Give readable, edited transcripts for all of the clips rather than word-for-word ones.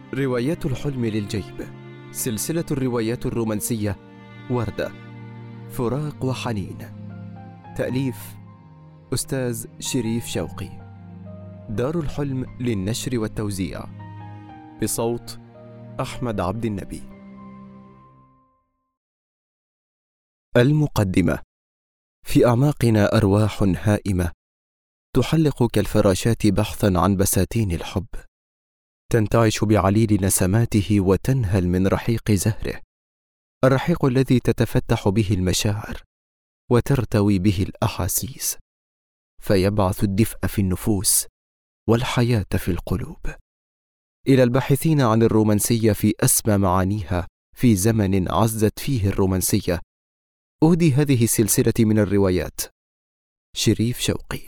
روايات الحلم للجيب، سلسلة الروايات الرومانسية. وردة، فراق وحنين. تأليف أستاذ شريف شوقي. دار الحلم للنشر والتوزيع، بصوت أحمد عبد النبي. المقدمة: في أعماقنا أرواح هائمة تحلق كالفراشات بحثا عن بساتين الحب، تنتعش بعليل نسماته وتنهل من رحيق زهره، الرحيق الذي تتفتح به المشاعر وترتوي به الأحاسيس، فيبعث الدفء في النفوس والحياة في القلوب. إلى الباحثين عن الرومانسية في أسمى معانيها في زمن عزت فيه الرومانسية، أهدي هذه السلسلة من الروايات. شريف شوقي.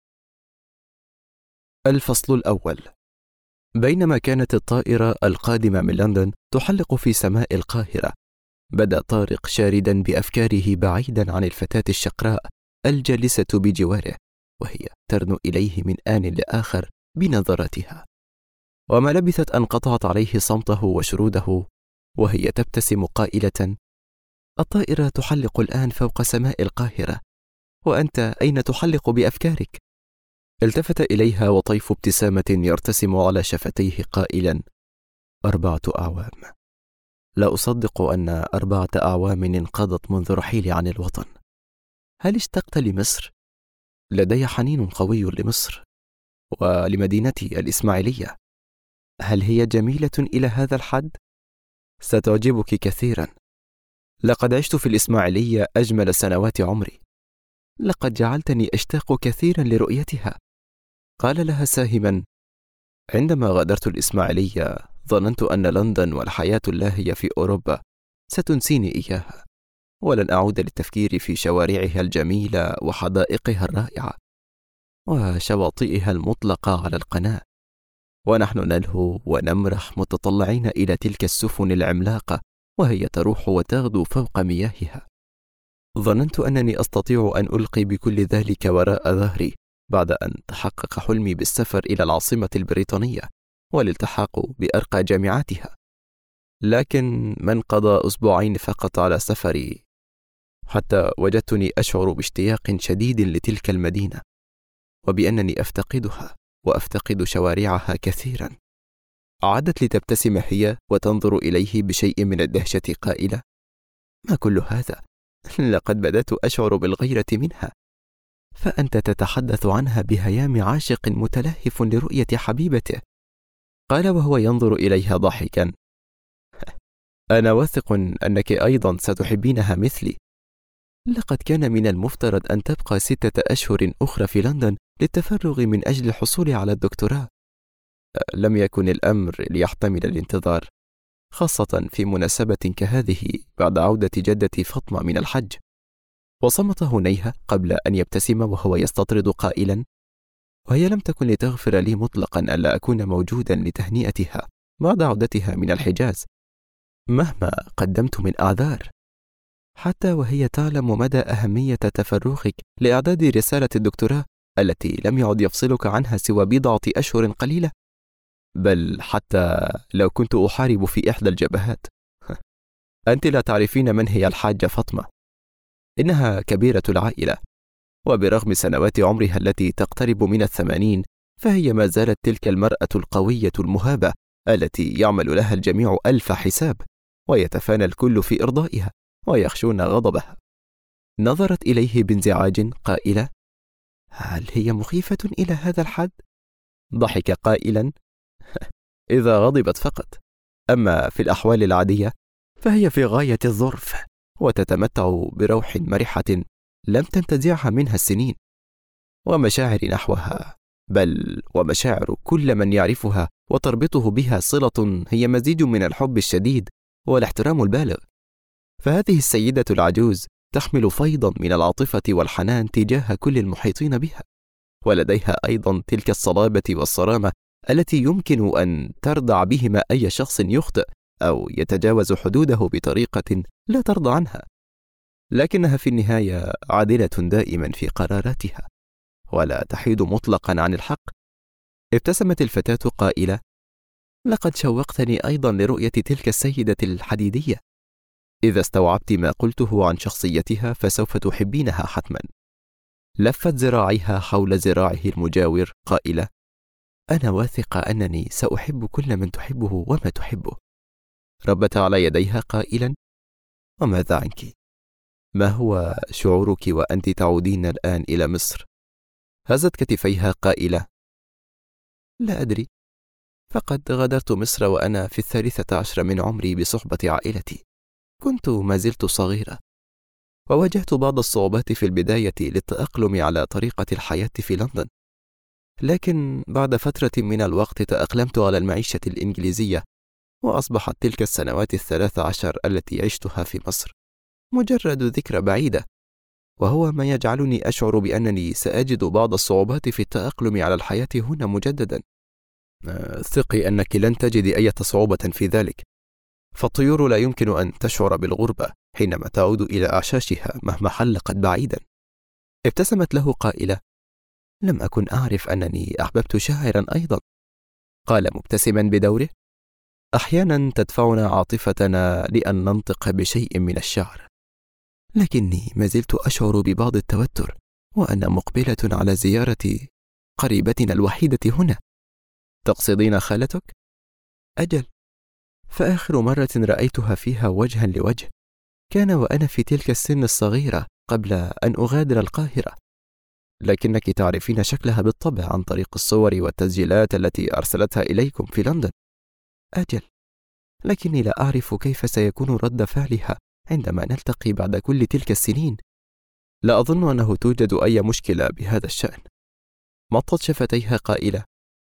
الفصل الأول. بينما كانت الطائرة القادمة من لندن تحلق في سماء القاهرة، بدأ طارق شاردا بأفكاره بعيدا عن الفتاة الشقراء الجالسة بجواره، وهي ترنو إليه من آن لآخر بنظراتها. وما لبثت أن قطعت عليه صمته وشروده، وهي تبتسم قائلة: الطائرة تحلق الآن فوق سماء القاهرة، وأنت أين تحلق بأفكارك؟ التفت إليها وطيف ابتسامة يرتسم على شفتيه قائلا: 4 أعوام. لا أصدق أن 4 أعوام انقضت منذ رحيلي عن الوطن. هل اشتقت لمصر؟ لدي حنين قوي لمصر ولمدينتي الإسماعيلية. هل هي جميلة إلى هذا الحد؟ ستعجبك كثيرا. لقد عشت في الإسماعيلية أجمل سنوات عمري. لقد جعلتني أشتاق كثيرا لرؤيتها. قال لها ساهما: عندما غادرت الإسماعيلية ظننت أن لندن والحياة اللاهية في أوروبا ستنسيني إياها، ولن أعود للتفكير في شوارعها الجميلة وحدائقها الرائعة وشواطئها المطلقة على القناة، ونحن نلهو ونمرح متطلعين إلى تلك السفن العملاقة وهي تروح وتغدو فوق مياهها. ظننت أنني أستطيع أن ألقي بكل ذلك وراء ظهري بعد أن تحقق حلمي بالسفر إلى العاصمة البريطانية والالتحاق بأرقى جامعاتها. لكن من قضى 2 أسبوع فقط على سفري حتى وجدتني أشعر باشتياق شديد لتلك المدينة، وبأنني أفتقدها وأفتقد شوارعها كثيرا. عادت لتبتسم هي وتنظر إليه بشيء من الدهشة قائلة: ما كل هذا؟ لقد بدأت أشعر بالغيرة منها. فأنت تتحدث عنها بهيام عاشق متلهف لرؤية حبيبته. قال وهو ينظر إليها ضاحكا: أنا واثق أنك أيضا ستحبينها مثلي. لقد كان من المفترض أن تبقى 6 أشهر أخرى في لندن للتفرغ من أجل الحصول على الدكتوراه. لم يكن الأمر ليحتمل الانتظار، خاصة في مناسبة كهذه بعد عودة جدتي فاطمة من الحج. وصمت هنيهة قبل أن يبتسم وهو يستطرد قائلا: وهي لم تكن لتغفر لي مطلقا ألا أكون موجودا لتهنئتها بعد عودتها من الحجاز، مهما قدمت من أعذار، حتى وهي تعلم مدى أهمية تفرغك لإعداد رسالة الدكتوراه التي لم يعد يفصلك عنها سوى 1 أشهر قليلة، بل حتى لو كنت أحارب في إحدى الجبهات. أنت لا تعرفين من هي الحاجة فاطمة. إنها كبيرة العائلة، وبرغم سنوات عمرها التي تقترب من 80 فهي ما زالت تلك المرأة القوية المهابة التي يعمل لها الجميع 1000 حساب، ويتفانى الكل في إرضائها ويخشون غضبها. نظرت إليه بانزعاج قائلة: هل هي مخيفة إلى هذا الحد؟ ضحك قائلا: إذا غضبت فقط، أما في الأحوال العادية فهي في غاية الظرف وتتمتع بروح مرحة لم تنتزعها منها السنين، ومشاعر نحوها، بل ومشاعر كل من يعرفها وتربطه بها صلة هي مزيج من الحب الشديد والاحترام البالغ. فهذه السيدة العجوز تحمل فيضا من العاطفة والحنان تجاه كل المحيطين بها، ولديها أيضا تلك الصلابة والصرامة التي يمكن أن تردع بهما أي شخص يخطئ أو يتجاوز حدوده بطريقة لا ترضى عنها. لكنها في النهاية عادلة دائما في قراراتها، ولا تحيد مطلقا عن الحق. ابتسمت الفتاة قائلة: لقد شوقتني أيضا لرؤية تلك السيدة الحديدية. إذا استوعبت ما قلته عن شخصيتها فسوف تحبينها حتما. لفت ذراعيها حول ذراعه المجاور قائلة: أنا واثقة أنني سأحب كل من تحبه وما تحبه. ربت على يديها قائلا: وماذا عنك؟ ما هو شعورك وأنت تعودين الآن إلى مصر؟ هزت كتفيها قائلة: لا أدري، فقد غادرت مصر وأنا في 13 من عمري بصحبة عائلتي. كنت ما زلت صغيرة، وواجهت بعض الصعوبات في البداية للتأقلم على طريقة الحياة في لندن، لكن بعد فترة من الوقت تأقلمت على المعيشة الإنجليزية، وأصبحت تلك السنوات 13 التي عشتها في مصر مجرد ذكرى بعيدة، وهو ما يجعلني أشعر بأنني سأجد بعض الصعوبات في التأقلم على الحياة هنا مجددا. ثقي أنك لن تجدي أي صعوبة في ذلك، فالطيور لا يمكن أن تشعر بالغربة حينما تعود إلى أعشاشها مهما حلقت بعيدا. ابتسمت له قائلة: لم أكن أعرف أنني أحببت شاعرا أيضا. قال مبتسما بدوره: أحيانا تدفعنا عاطفتنا لأن ننطق بشيء من الشعر، لكني ما زلت أشعر ببعض التوتر وأنا مقبلة على زيارة قريبتنا الوحيدة هنا. تقصدين خالتك؟ أجل، فآخر مرة رأيتها فيها وجها لوجه كان وأنا في تلك السن الصغيرة قبل أن أغادر القاهرة، لكنك تعرفين شكلها بالطبع عن طريق الصور والتسجيلات التي أرسلتها إليكم في لندن. أجل، لكني لا أعرف كيف سيكون رد فعلها عندما نلتقي بعد كل تلك السنين. لا أظن أنه توجد أي مشكلة بهذا الشأن. مطت شفتيها قائلة: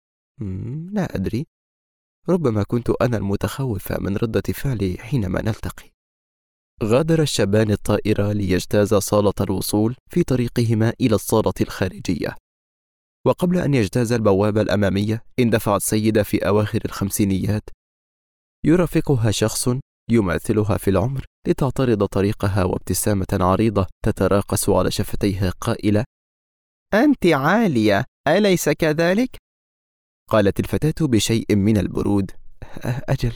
لا أدري، ربما كنت أنا المتخوفة من ردة فعلي حينما نلتقي. غادر الشابان الطائرة ليجتاز صالة الوصول في طريقهما إلى الصالة الخارجية، وقبل أن يجتاز البوابة الأمامية اندفعت سيدة في أواخر الخمسينيات يرافقها شخص يماثلها في العمر لتعترض طريقها، وابتسامة عريضة تتراقص على شفتيها قائلة: أنت عالية، أليس كذلك؟ قالت الفتاة بشيء من البرود: أجل.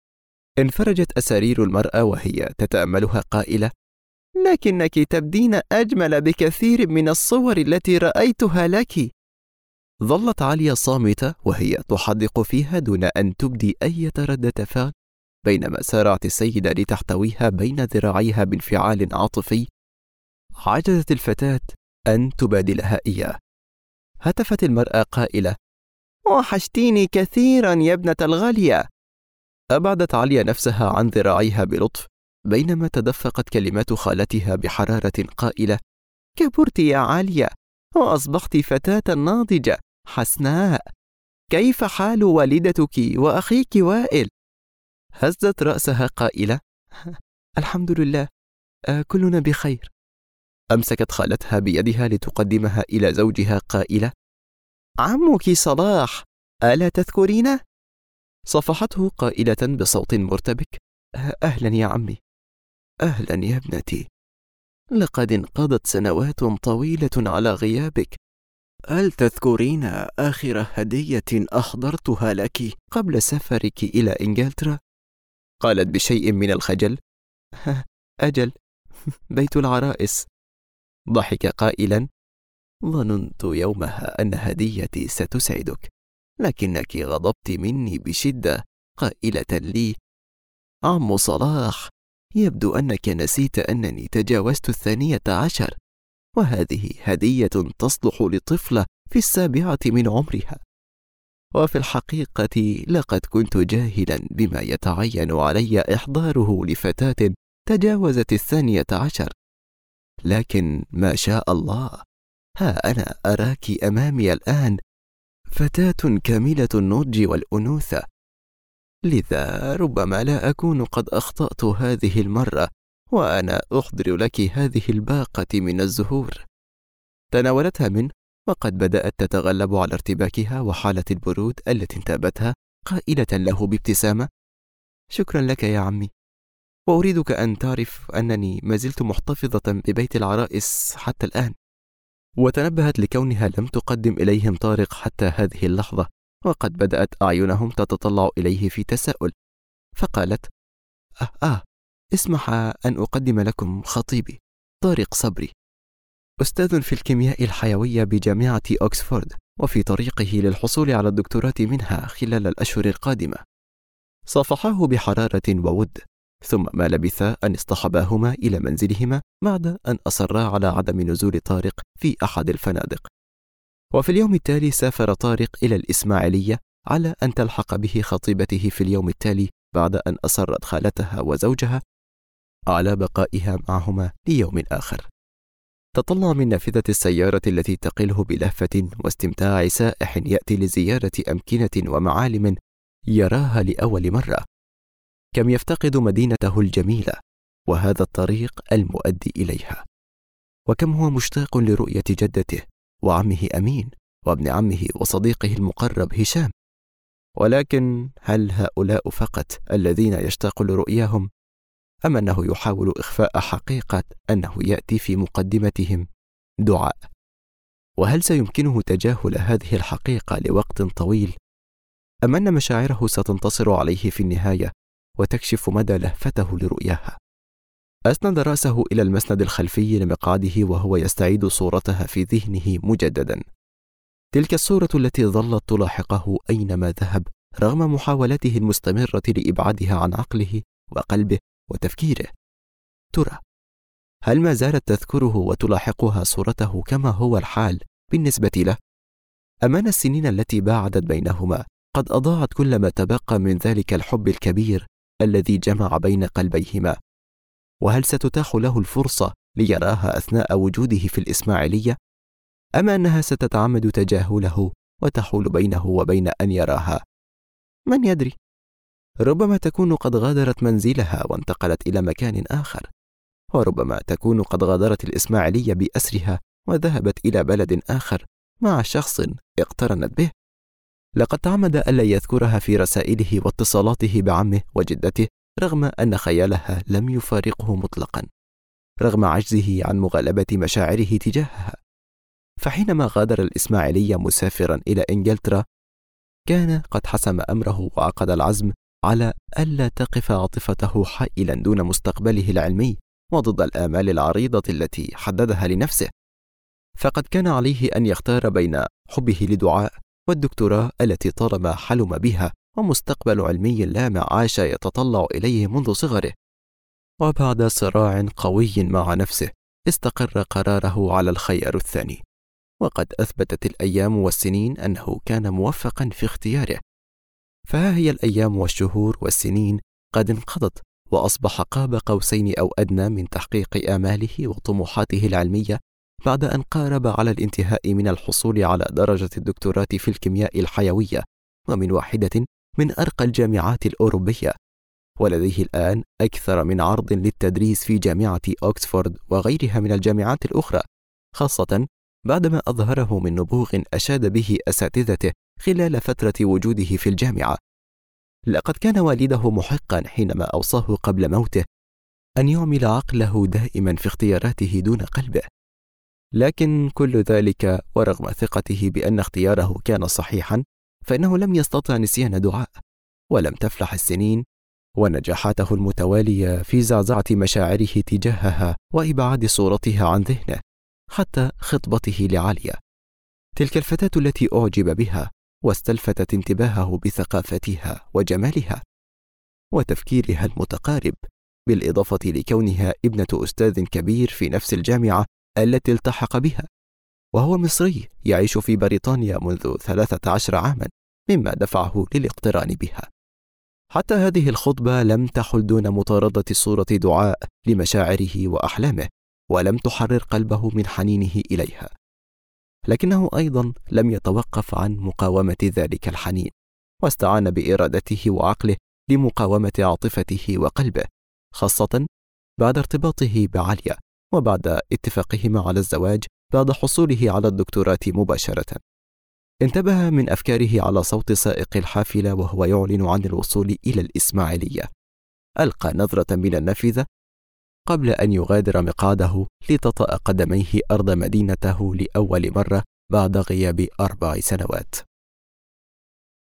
انفرجت أسارير المرأة وهي تتأملها قائلة: لكنك تبدين أجمل بكثير من الصور التي رأيتها لك. ظلت عالية صامتة وهي تحدق فيها دون أن تبدي أي ردة فعل، بينما سارعت السيدة لتحتويها بين ذراعيها بانفعال عاطفي. عجزت الفتاة أن تبادلها إياه. هتفت المرأة قائلة: وحشتيني كثيرا يا ابنة الغالية. أبعدت عليا نفسها عن ذراعيها بلطف، بينما تدفقت كلمات خالتها بحرارة قائلة: كبرت يا عالية، وأصبحت فتاة ناضجة حسناء. كيف حال والدتك وأخيك وائل؟ هزت رأسها قائلة: الحمد لله، كلنا بخير. أمسكت خالتها بيدها لتقدمها إلى زوجها قائلة: عمك صلاح، ألا تذكرينه؟ صفحته قائلة بصوت مرتبك: أهلا يا عمي. أهلا يا ابنتي، لقد انقضت سنوات طويلة على غيابك. هل تذكرين آخر هدية أحضرتها لك قبل سفرك إلى إنجلترا؟ قالت بشيء من الخجل: أجل، بيت العرائس. ضحك قائلا: ظننت يومها أن هديتي ستسعدك، لكنك غضبت مني بشدة قائلة لي: عم صلاح، يبدو أنك نسيت أنني تجاوزت 12، وهذه هدية تصلح لطفلة في 7 من عمرها. وفي الحقيقة لقد كنت جاهلا بما يتعين علي إحضاره لفتاة تجاوزت 12، لكن ما شاء الله، ها أنا أراك أمامي الآن فتاة كاملة النضج والأنوثة. لذا ربما لا أكون قد أخطأت هذه المرة وأنا أحضر لك هذه الباقة من الزهور. تناولتها منه وقد بدأت تتغلب على ارتباكها وحالة البرود التي انتابتها، قائلة له بابتسامة: شكرا لك يا عمي، وأريدك أن تعرف أنني ما زلت محتفظة ببيت العرائس حتى الآن. وتنبهت لكونها لم تقدم إليهم طارق حتى هذه اللحظة، وقد بدأت أعينهم تتطلع إليه في تساؤل، فقالت: اسمح أن أقدم لكم خطيبي طارق صبري، أستاذ في الكيمياء الحيوية بجامعة أوكسفورد، وفي طريقه للحصول على الدكتوراه منها خلال الأشهر القادمة. صافحاه بحرارة وود، ثم ما لبث أن اصطحباهما إلى منزلهما بعد أن أصرا على عدم نزول طارق في أحد الفنادق. وفي اليوم التالي سافر طارق إلى الإسماعيلية على أن تلحق به خطيبته في اليوم التالي، بعد أن أصرت خالتها وزوجها على بقائها معهما ليوم آخر. تطلع من نافذة السيارة التي تقله بلهفة واستمتاع سائح يأتي لزيارة أمكنة ومعالم يراها لأول مرة، كم يفتقد مدينته الجميلة وهذا الطريق المؤدي إليها، وكم هو مشتاق لرؤية جدته وعمه أمين وابن عمه وصديقه المقرب هشام. ولكن هل هؤلاء فقط الذين يشتاق لرؤياهم، أم أنه يحاول إخفاء حقيقة أنه يأتي في مقدمتهم دعاء؟ وهل سيمكنه تجاهل هذه الحقيقة لوقت طويل، أم أن مشاعره ستنتصر عليه في النهاية وتكشف مدى لهفته لرؤياها؟ أسند رأسه إلى المسند الخلفي لمقعده وهو يستعيد صورتها في ذهنه مجددا، تلك الصورة التي ظلت تلاحقه أينما ذهب رغم محاولته المستمرة لإبعادها عن عقله وقلبه وتفكيره. ترى هل ما زالت تذكره وتلاحقها صورته كما هو الحال بالنسبة له؟ أمان السنين التي باعدت بينهما قد أضاعت كل ما تبقى من ذلك الحب الكبير الذي جمع بين قلبيهما؟ وهل ستتاح له الفرصة ليراها أثناء وجوده في الإسماعيلية، أم أنها ستتعمد تجاهله وتحول بينه وبين أن يراها؟ من يدري، ربما تكون قد غادرت منزلها وانتقلت إلى مكان آخر، وربما تكون قد غادرت الإسماعيلية بأسرها وذهبت إلى بلد آخر مع شخص اقترنت به. لقد تعمد ألا يذكرها في رسائله واتصالاته بعمه وجدته، رغم أن خيالها لم يفارقه مطلقا، رغم عجزه عن مغالبة مشاعره تجاهها. فحينما غادر الإسماعيلية مسافرا إلى إنجلترا، كان قد حسم أمره وعقد العزم على ألا تقف عاطفته حائلا دون مستقبله العلمي وضد الآمال العريضة التي حددها لنفسه. فقد كان عليه أن يختار بين حبه لدعاء والدكتوراه التي طالما حلم بها، ومستقبل علمي لامع عاش يتطلع إليه منذ صغره. وبعد صراع قوي مع نفسه استقر قراره على الخيار الثاني، وقد أثبتت الأيام والسنين أنه كان موفقا في اختياره. فها هي الأيام والشهور والسنين قد انقضت، وأصبح قاب قوسين أو أدنى من تحقيق آماله وطموحاته العلمية، بعد أن قارب على الانتهاء من الحصول على درجة الدكتوراه في الكيمياء الحيوية، ومن واحدة من أرقى الجامعات الأوروبية. ولديه الآن أكثر من عرض للتدريس في جامعة أوكسفورد وغيرها من الجامعات الأخرى، خاصة بعدما أظهره من نبوغ أشاد به أساتذته خلال فترة وجوده في الجامعة. لقد كان والده محقا حينما أوصاه قبل موته أن يعمل عقله دائما في اختياراته دون قلبه، لكن كل ذلك ورغم ثقته بأن اختياره كان صحيحا، فإنه لم يستطع نسيان دعاء، ولم تفلح السنين ونجاحاته المتوالية في زعزعة مشاعره تجاهها وإبعاد صورتها عن ذهنه، حتى خطبته لعالية، تلك الفتاة التي أعجب بها واستلفتت انتباهه بثقافتها وجمالها وتفكيرها المتقارب، بالإضافة لكونها ابنة أستاذ كبير في نفس الجامعة التي التحق بها، وهو مصري يعيش في بريطانيا منذ 13 عاما، مما دفعه للاقتران بها. حتى هذه الخطبة لم تحل دون مطاردة صورة دعاء لمشاعره وأحلامه، ولم تحرر قلبه من حنينه إليها، لكنه أيضا لم يتوقف عن مقاومة ذلك الحنين، واستعان بإرادته وعقله لمقاومة عاطفته وقلبه، خاصة بعد ارتباطه بعالية وبعد اتفاقهما على الزواج بعد حصوله على الدكتوراه مباشرة. انتبه من أفكاره على صوت سائق الحافلة وهو يعلن عن الوصول إلى الإسماعيلية، ألقى نظرة من النافذة قبل أن يغادر مقعده لتطأ قدميه أرض مدينته لأول مرة بعد غياب 4 سنوات.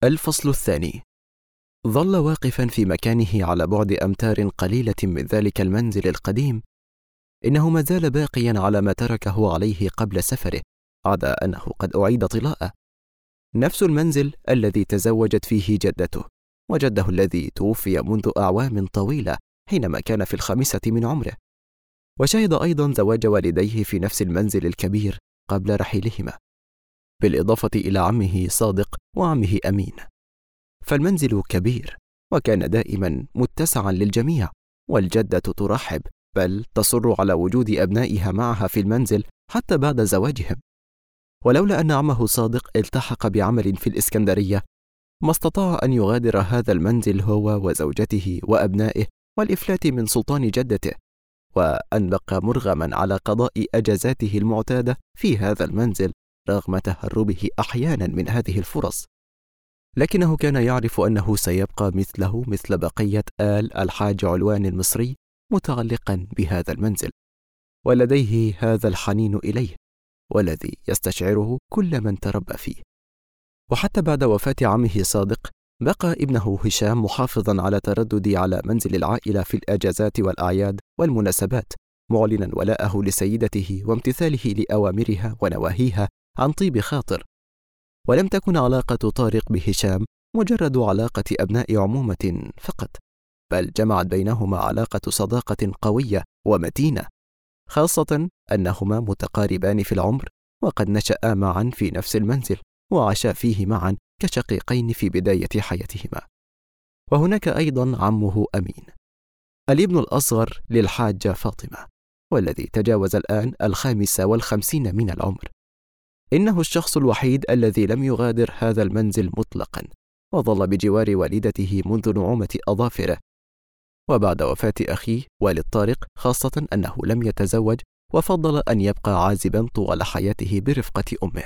الفصل الثاني. ظل واقفا في مكانه على بعد أمتار قليلة من ذلك المنزل القديم. إنه ما زال باقيا على ما تركه عليه قبل سفره، عدا أنه قد أعيد طلاءه. نفس المنزل الذي تزوجت فيه جدته، وجده الذي توفي منذ أعوام طويلة حينما كان في 5 من عمره. وشهد أيضا زواج والديه في نفس المنزل الكبير قبل رحيلهما، بالإضافة إلى عمه صادق وعمه أمين. فالمنزل كبير، وكان دائما متسعا للجميع، والجدة ترحب بل تصر على وجود أبنائها معها في المنزل حتى بعد زواجهم. ولولا أن عمه صادق التحق بعمل في الإسكندرية، ما استطاع أن يغادر هذا المنزل هو وزوجته وأبنائه والإفلات من سلطان جدته، وأن بقى مرغما على قضاء أجازاته المعتادة في هذا المنزل رغم تهربه أحيانا من هذه الفرص. لكنه كان يعرف أنه سيبقى مثله مثل بقية آل الحاج علوان المصري متعلقا بهذا المنزل، ولديه هذا الحنين إليه والذي يستشعره كل من تربى فيه. وحتى بعد وفاة عمه صادق بقى ابنه هشام محافظا على تردد على منزل العائلة في الأجازات والأعياد والمناسبات، معلنا ولاءه لسيدته وامتثاله لأوامرها ونواهيها عن طيب خاطر. ولم تكن علاقة طارق بهشام مجرد علاقة أبناء عمومة فقط، بل جمعت بينهما علاقة صداقة قوية ومتينة، خاصة أنهما متقاربان في العمر، وقد نشأا معا في نفس المنزل وعاشا فيه معا كشقيقين في بداية حياتهما. وهناك أيضا عمه أمين، الابن الأصغر للحاجة فاطمة، والذي تجاوز الآن 55 من العمر. إنه الشخص الوحيد الذي لم يغادر هذا المنزل مطلقا، وظل بجوار والدته منذ نعومة أظافره. وبعد وفاة أخيه والد طارق خاصة أنه لم يتزوج، وفضل أن يبقى عازبا طوال حياته برفقة أمه.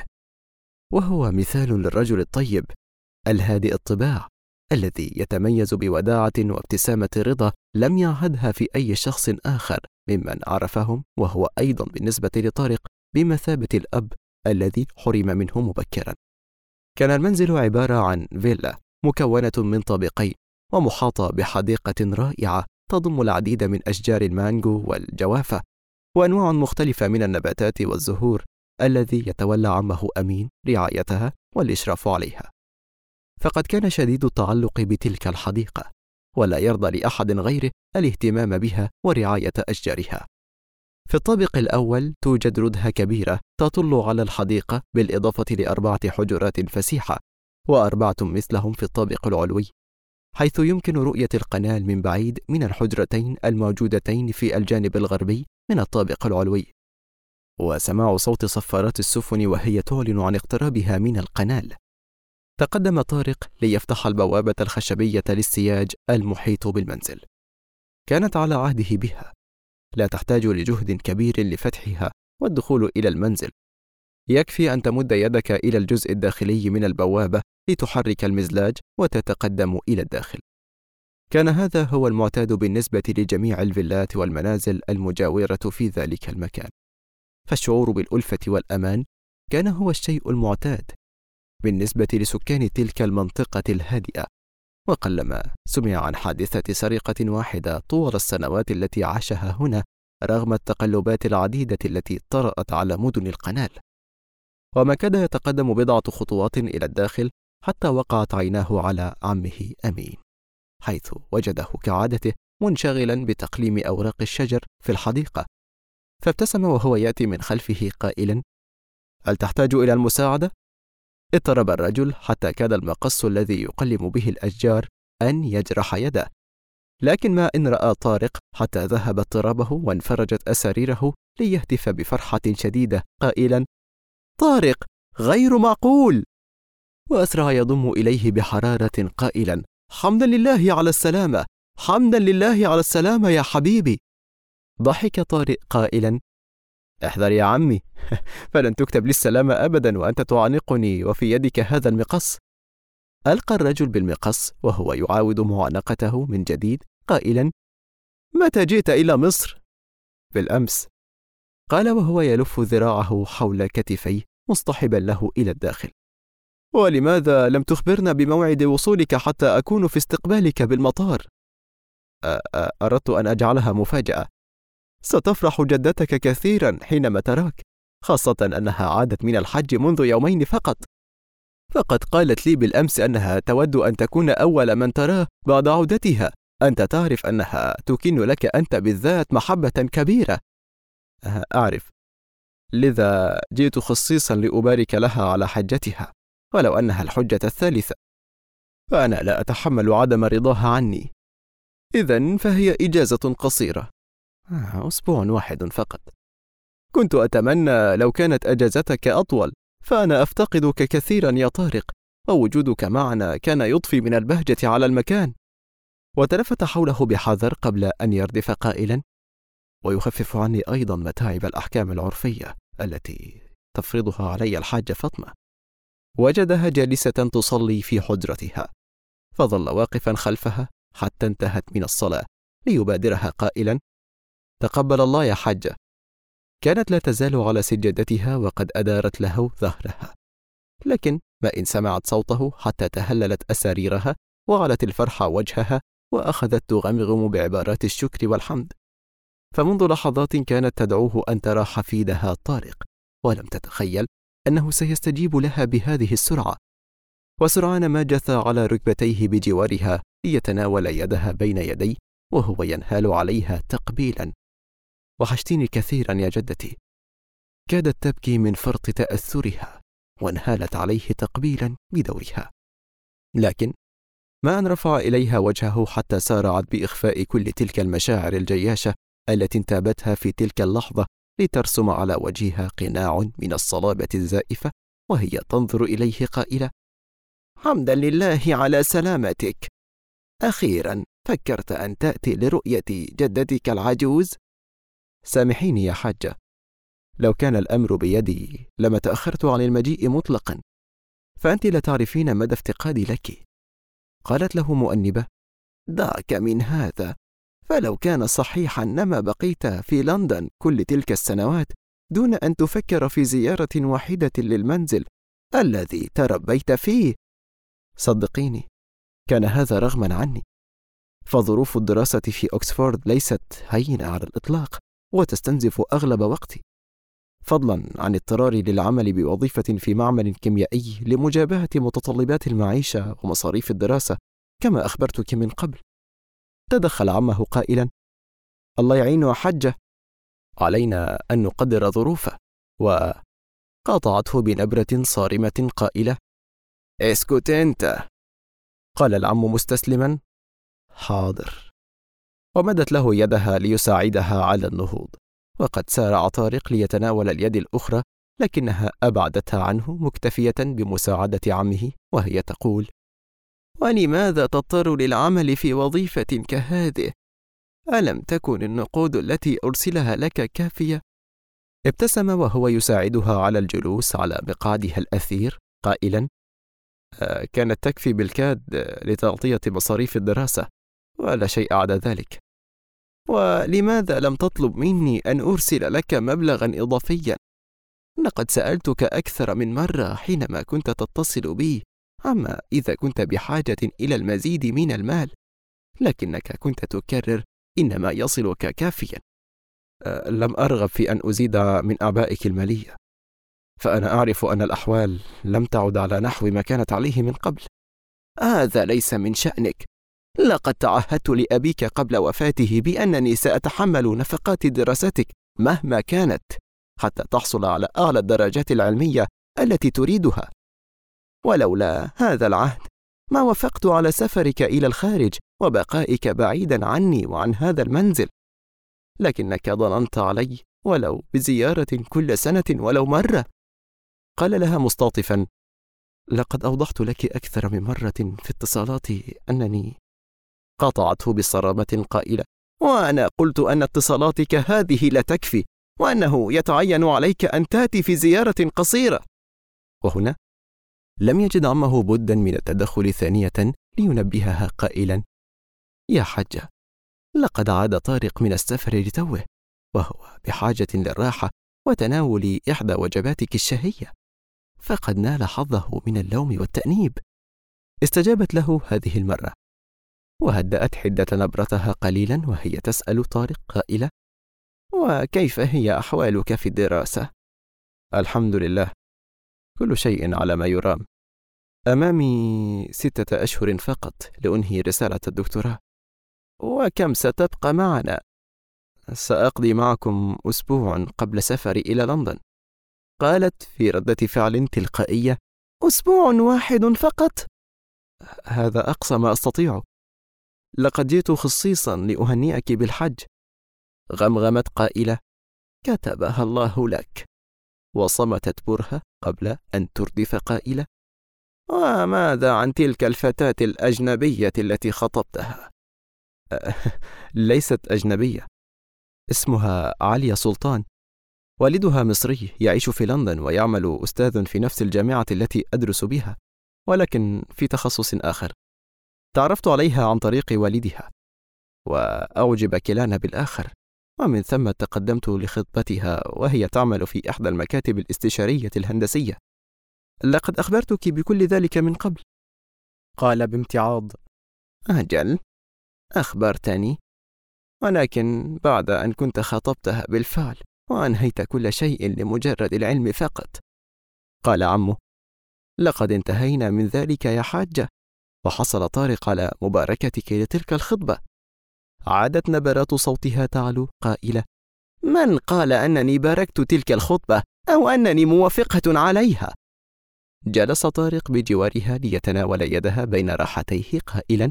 وهو مثال للرجل الطيب الهادئ الطباع، الذي يتميز بوداعة وابتسامة رضا لم يعهدها في أي شخص آخر ممن عرفهم، وهو أيضا بالنسبة لطارق بمثابة الأب الذي حرم منه مبكرا. كان المنزل عبارة عن فيلا مكونة من طابقين، ومحاطة بحديقة رائعة تضم العديد من أشجار المانجو والجوافة وأنواع مختلفة من النباتات والزهور، الذي يتولى عمه أمين رعايتها والإشراف عليها. فقد كان شديد التعلق بتلك الحديقة، ولا يرضى لأحد غيره الاهتمام بها ورعاية أشجارها. في الطابق الأول توجد ردهة كبيرة تطل على الحديقة، بالإضافة ل4 حجرات فسيحة، و4 مثلهم في الطابق العلوي، حيث يمكن رؤية القناة من بعيد من الحجرتين الموجودتين في الجانب الغربي من الطابق العلوي، وسماع صوت صفارات السفن وهي تعلن عن اقترابها من القناة. تقدم طارق ليفتح البوابة الخشبية للسياج المحيط بالمنزل. كانت على عهده بها، لا تحتاج لجهد كبير لفتحها والدخول إلى المنزل. يكفي أن تمد يدك إلى الجزء الداخلي من البوابة لتحرك المزلاج وتتقدم إلى الداخل. كان هذا هو المعتاد بالنسبة لجميع الفيلات والمنازل المجاورة في ذلك المكان، فالشعور بالألفة والأمان كان هو الشيء المعتاد بالنسبة لسكان تلك المنطقة الهادئة. وقلما سمع عن حادثة سرقة واحدة طوال السنوات التي عاشها هنا، رغم التقلبات العديدة التي طرأت على مدن القناة. وما كاد يتقدم بضعة خطوات إلى الداخل حتى وقعت عيناه على عمه أمين، حيث وجده كعادته منشغلا بتقليم أوراق الشجر في الحديقة، فابتسم وهو يأتي من خلفه قائلا: هل تحتاج إلى المساعدة؟ اضطرب الرجل حتى كاد المقص الذي يقلم به الأشجار أن يجرح يده، لكن ما إن رأى طارق حتى ذهب اضطرابه وانفرجت أساريره ليهتف بفرحة شديدة قائلا: طارق غير معقول! وأسرع يضم إليه بحرارة قائلا: حمدا لله على السلامة، حمدا لله على السلامة يا حبيبي. ضحك طارق قائلا: احذر يا عمي، فلن تكتب لي السلامة أبدا وأنت تعانقني وفي يدك هذا المقص. ألقى الرجل بالمقص وهو يعاود معانقته من جديد قائلا: متى جئت إلى مصر؟ بالأمس، قال وهو يلف ذراعه حول كتفيه مصطحبا له إلى الداخل. ولماذا لم تخبرنا بموعد وصولك حتى أكون في استقبالك بالمطار؟ أردت أن أجعلها مفاجأة. ستفرح جدتك كثيرا حينما تراك، خاصة أنها عادت من الحج منذ يومين فقط. فقد قالت لي بالأمس أنها تود أن تكون أول من تراه بعد عودتها. أنت تعرف أنها تكن لك أنت بالذات محبة كبيرة. أعرف، لذا جئت خصيصا لأبارك لها على حجتها، ولو أنها الحجة الثالثة، فأنا لا أتحمل عدم رضاها عني. إذن فهي إجازة قصيرة، أسبوع واحد فقط. كنت أتمنى لو كانت أجازتك أطول، فأنا أفتقدك كثيرا يا طارق، ووجودك معنا كان يضفي من البهجة على المكان. وتلفت حوله بحذر قبل أن يردف قائلا: ويخفف عني أيضا متاعب الأحكام العرفية التي تفرضها علي الحاجة فاطمة. وجدها جالسة تصلي في حجرتها، فظل واقفا خلفها حتى انتهت من الصلاة ليبادرها قائلا: تقبل الله يا حاجة. كانت لا تزال على سجادتها وقد أدارت له ظهرها، لكن ما إن سمعت صوته حتى تهللت أساريرها وعلت الفرحة وجهها، وأخذت تغمغم بعبارات الشكر والحمد. فمنذ لحظات كانت تدعوه أن ترى حفيدها طارق، ولم تتخيل أنه سيستجيب لها بهذه السرعة. وسرعان ما جثى على ركبتيه بجوارها ليتناول يدها بين يدي وهو ينهال عليها تقبيلا: وحشتيني كثيرا يا جدتي. كادت تبكي من فرط تأثرها، وانهالت عليه تقبيلا بدورها، لكن ما أن رفع إليها وجهه حتى سارعت بإخفاء كل تلك المشاعر الجياشة التي انتابتها في تلك اللحظة، لترسم على وجهها قناع من الصلابة الزائفة، وهي تنظر إليه قائلة: حمدا لله على سلامتك. أخيرا فكرت أن تأتي لرؤية جدتك العجوز؟ سامحيني يا حاجة، لو كان الأمر بيدي لما تأخرت عن المجيء مطلقا، فأنت لا تعرفين مدى افتقادي لك. قالت له مؤنبة: دعك من هذا، فلو كان صحيحا لما بقيت في لندن كل تلك السنوات دون أن تفكر في زيارة واحدة للمنزل الذي تربيت فيه. صدقيني، كان هذا رغما عني، فظروف الدراسة في أكسفورد ليست هينة على الإطلاق، وتستنزف أغلب وقتي، فضلا عن اضطراري للعمل بوظيفة في معمل كيميائي لمجابهة متطلبات المعيشة ومصاريف الدراسة كما أخبرتك من قبل. تدخل عمه قائلا: الله يعينه حجة، علينا أن نقدر ظروفه. وقاطعته بنبرة صارمة قائلة: اسكت أنت. قال العم مستسلما: حاضر. ومدت له يدها ليساعدها على النهوض، وقد سارع طارق ليتناول اليد الأخرى، لكنها أبعدتها عنه مكتفية بمساعدة عمه، وهي تقول: ولماذا تضطر للعمل في وظيفة كهذه؟ ألم تكن النقود التي أرسلها لك كافية؟ ابتسم وهو يساعدها على الجلوس على مقعدها الأثير قائلا: كانت تكفي بالكاد لتغطية مصاريف الدراسة، ولا شيء عدا ذلك. ولماذا لم تطلب مني أن أرسل لك مبلغا إضافيا؟ لقد سألتك أكثر من مرة حينما كنت تتصل بي عما إذا كنت بحاجة إلى المزيد من المال، لكنك كنت تكرر إنما يصلك كافيا. لم أرغب في أن أزيد من أعبائك المالية، فأنا أعرف أن الأحوال لم تعد على نحو ما كانت عليه من قبل. هذا ليس من شأنك. لقد تعهدت لأبيك قبل وفاته بأنني سأتحمل نفقات دراستك مهما كانت، حتى تحصل على أعلى الدرجات العلمية التي تريدها. ولولا هذا العهد ما وافقت على سفرك إلى الخارج وبقائك بعيدا عني وعن هذا المنزل، لكنك ضننت علي ولو بزيارة كل سنة ولو مرة. قال لها مستعطفا: لقد أوضحت لك أكثر من مرة في اتصالاتي أنني. قاطعته بصرامة قائلة: وأنا قلت أن اتصالاتك هذه لا تكفي، وأنه يتعين عليك أن تأتي في زيارة قصيرة. وهنا لم يجد عمه بدا من التدخل ثانية لينبهها قائلا: يا حجة، لقد عاد طارق من السفر لتوه، وهو بحاجة للراحة وتناول إحدى وجباتك الشهية. فقد نال حظه من اللوم والتأنيب. استجابت له هذه المرة، وهدأت حدة نبرتها قليلا وهي تسأل طارق قائلة: وكيف هي أحوالك في الدراسة؟ الحمد لله، كل شيء على ما يرام. أمامي 6 أشهر فقط لأنهي رسالة الدكتوراه. وكم ستبقى معنا؟ سأقضي معكم أسبوع قبل سفري إلى لندن. قالت في ردة فعل تلقائية: أسبوع واحد فقط؟ هذا أقصى ما أستطيع. لقد جئت خصيصا لأهنئك بالحج. غمغمت قائلة: كتبها الله لك. وصمتت برهة قبل أن تردف قائلة: وماذا عن تلك الفتاة الأجنبية التي خطبتها؟ ليست أجنبية، اسمها عليا سلطان. والدها مصري يعيش في لندن ويعمل أستاذ في نفس الجامعة التي أدرس بها، ولكن في تخصص آخر. تعرفت عليها عن طريق والدها، وأعجب كلانا بالآخر، ومن ثم تقدمت لخطبتها وهي تعمل في إحدى المكاتب الاستشارية الهندسية. لقد أخبرتك بكل ذلك من قبل. قال بامتعاض: أجل، أخبرتني، ولكن بعد أن كنت خطبتها بالفعل وأنهيت كل شيء لمجرد العلم فقط. قال عمه: لقد انتهينا من ذلك يا حاجة. وحصل طارق على مباركتك لتلك الخطبة. عادت نبرات صوتها تعلو قائلة: من قال أنني باركت تلك الخطبة أو أنني موافقة عليها؟ جلس طارق بجوارها ليتناول يدها بين راحتيه قائلا: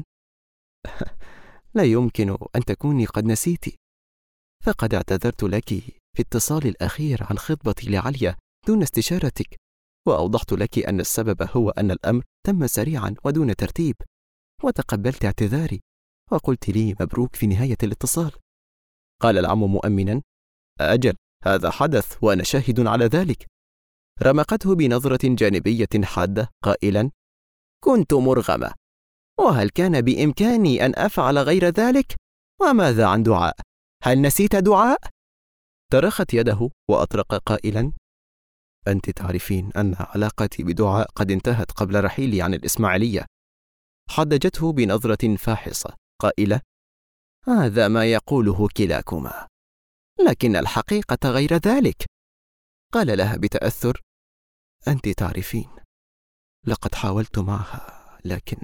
لا يمكن أن تكوني قد نسيت، فقد اعتذرت لك في اتصالي الأخير عن خطبتي لعليا دون استشارتك، وأوضحت لك أن السبب هو أن الأمر تم سريعا ودون ترتيب، وتقبلت اعتذاري وقلت لي مبروك في نهاية الاتصال. قال العم مؤمنا: أجل، هذا حدث وأنا شاهد على ذلك. رمقته بنظرة جانبية حادة قائلا: كنت مرغمة، وهل كان بإمكاني أن أفعل غير ذلك؟ وماذا عن دعاء؟ هل نسيت دعاء؟ ترخت يده وأطرق قائلا: أنت تعرفين أن علاقتي بدعاء قد انتهت قبل رحيلي عن الإسماعيلية. حدجته بنظرة فاحصة قائلة: هذا ما يقوله كلاكما، لكن الحقيقة غير ذلك. قال لها بتأثر: أنت تعرفين، لقد حاولت معها،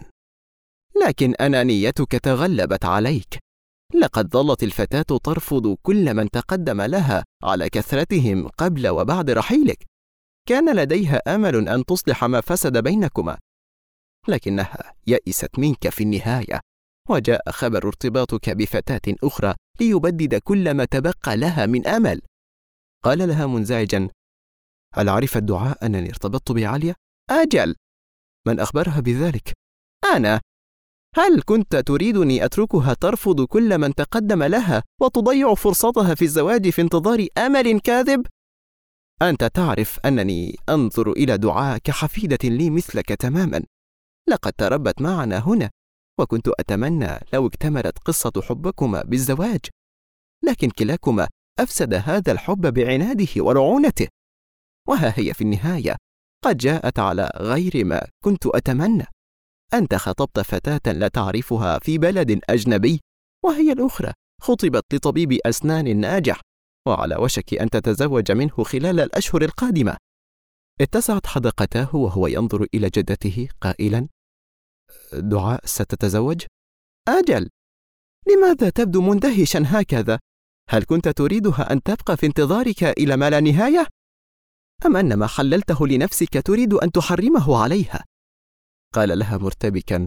لكن أنانيتك تغلبت عليك. لقد ظلت الفتاة ترفض كل من تقدم لها على كثرتهم قبل وبعد رحيلك. كان لديها أمل أن تصلح ما فسد بينكما، لكنها يئست منك في النهاية، وجاء خبر ارتباطك بفتاة أخرى ليبدد كل ما تبقى لها من أمل. قال لها منزعجا: هل عرف الدعاء أنني ارتبطت بعليا؟ أجل. من أخبرها بذلك؟ أنا. هل كنت تريدني أتركها ترفض كل من تقدم لها وتضيع فرصتها في الزواج في انتظار أمل كاذب؟ أنت تعرف أنني أنظر إلى دعاء كحفيدة لي مثلك تماما. لقد تربت معنا هنا، وكنت أتمنى لو اكتملت قصة حبكما بالزواج، لكن كلاكما أفسد هذا الحب بعناده ورعونته، وها هي في النهاية قد جاءت على غير ما كنت أتمنى. أنت خطبت فتاة لا تعرفها في بلد أجنبي، وهي الأخرى خطبت لطبيب أسنان ناجح، وعلى وشك أن تتزوج منه خلال الأشهر القادمة. اتسعت حدقتاه وهو ينظر إلى جدته قائلا: دعاء ستتزوج؟ أجل. لماذا تبدو مندهشا هكذا؟ هل كنت تريدها أن تبقى في انتظارك إلى ما لا نهاية؟ أم أن ما حللته لنفسك تريد أن تحرمه عليها؟ قال لها مرتبكا: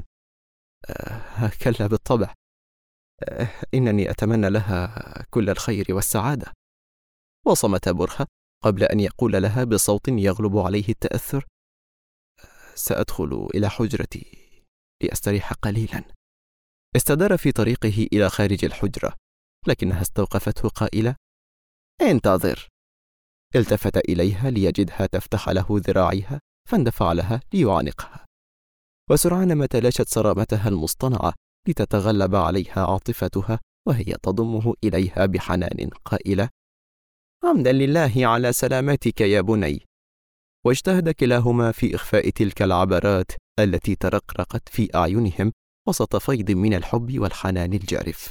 كلا بالطبع، إنني أتمنى لها كل الخير والسعادة. وصمت برهة قبل أن يقول لها بصوت يغلب عليه التأثر: سأدخل إلى حجرتي لأستريح قليلا. استدار في طريقه إلى خارج الحجرة، لكنها استوقفته قائلة: انتظر. التفت إليها ليجدها تفتح له ذراعيها، فاندفع لها ليعانقها، وسرعان ما تلاشت صرامتها المصطنعة لتتغلب عليها عاطفتها، وهي تضمه إليها بحنان قائلة: حمدا لله على سلامتك يا بني. واجتهد كلاهما في إخفاء تلك العبرات التي ترقرقت في أعينهم وسط فيض من الحب والحنان الجارف.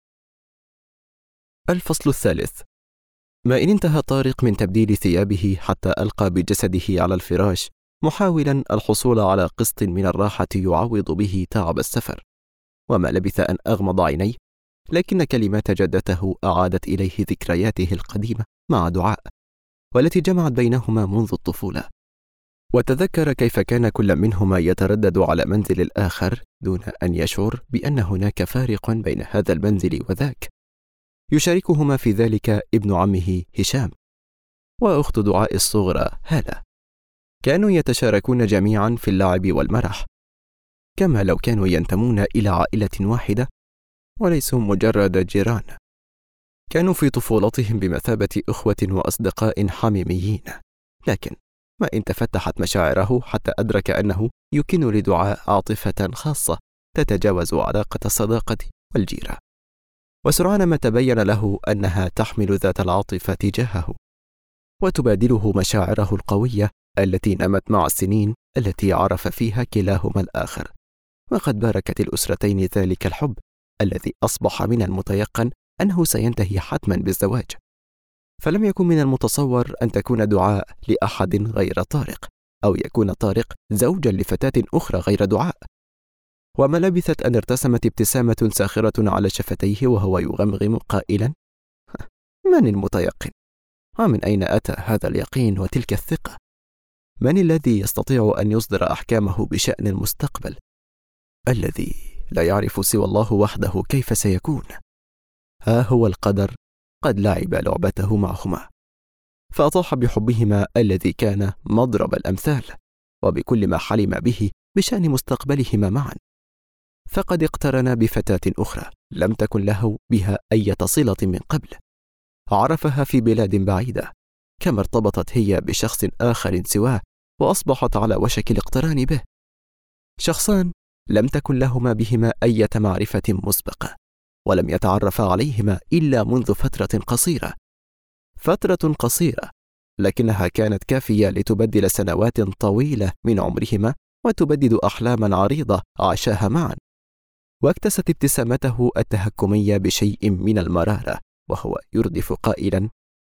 الفصل الثالث. ما إن انتهى طارق من تبديل ثيابه حتى ألقى بجسده على الفراش، محاولا الحصول على قسط من الراحة يعوض به تعب السفر، وما لبث أن أغمض عينيه، لكن كلمات جدته أعادت إليه ذكرياته القديمة مع دعاء، والتي جمعت بينهما منذ الطفولة. وتذكر كيف كان كل منهما يتردد على منزل الآخر دون أن يشعر بأن هناك فارق بين هذا المنزل وذاك. يشاركهما في ذلك ابن عمه هشام، وأخت دعاء الصغرى هالة. كانوا يتشاركون جميعا في اللعب والمرح، كما لو كانوا ينتمون إلى عائلة واحدة وليسوا مجرد جيران. كانوا في طفولتهم بمثابة أخوة وأصدقاء حميميين، لكن ما إن تفتحت مشاعره حتى أدرك أنه يكن لدعاء عاطفة خاصة تتجاوز علاقة الصداقة والجيرة، وسرعان ما تبين له أنها تحمل ذات العاطفة تجاهه وتبادله مشاعره القوية التي نمت مع السنين التي عرف فيها كلاهما الآخر. وقد باركت الأسرتين ذلك الحب الذي أصبح من المتيقن أنه سينتهي حتما بالزواج. فلم يكن من المتصور أن تكون دعاء لأحد غير طارق، أو يكون طارق زوجا لفتاة أخرى غير دعاء. وما لبثت أن ارتسمت ابتسامة ساخرة على شفتيه وهو يغمغم قائلا: من المتيقن؟ ومن أين أتى هذا اليقين وتلك الثقة؟ من الذي يستطيع أن يصدر أحكامه بشأن المستقبل الذي لا يعرف سوى الله وحده كيف سيكون؟ ها هو القدر قد لعب لعبته معهما، فأطاح بحبهما الذي كان مضرب الأمثال، وبكل ما حلم به بشأن مستقبلهما معا. فقد اقترن بفتاة أخرى لم تكن له بها أي صلة من قبل، عرفها في بلاد بعيدة، كما ارتبطت هي بشخص آخر سواه وأصبحت على وشك الاقتران به. شخصان لم تكن لهما بهما أي معرفة مسبقة، ولم يتعرفا عليهما إلا منذ فترة قصيرة، لكنها كانت كافية لتبدل سنوات طويلة من عمرهما وتبدد أحلاما عريضة عاشاها معا. واكتست ابتسامته التهكمية بشيء من المرارة وهو يردف قائلا: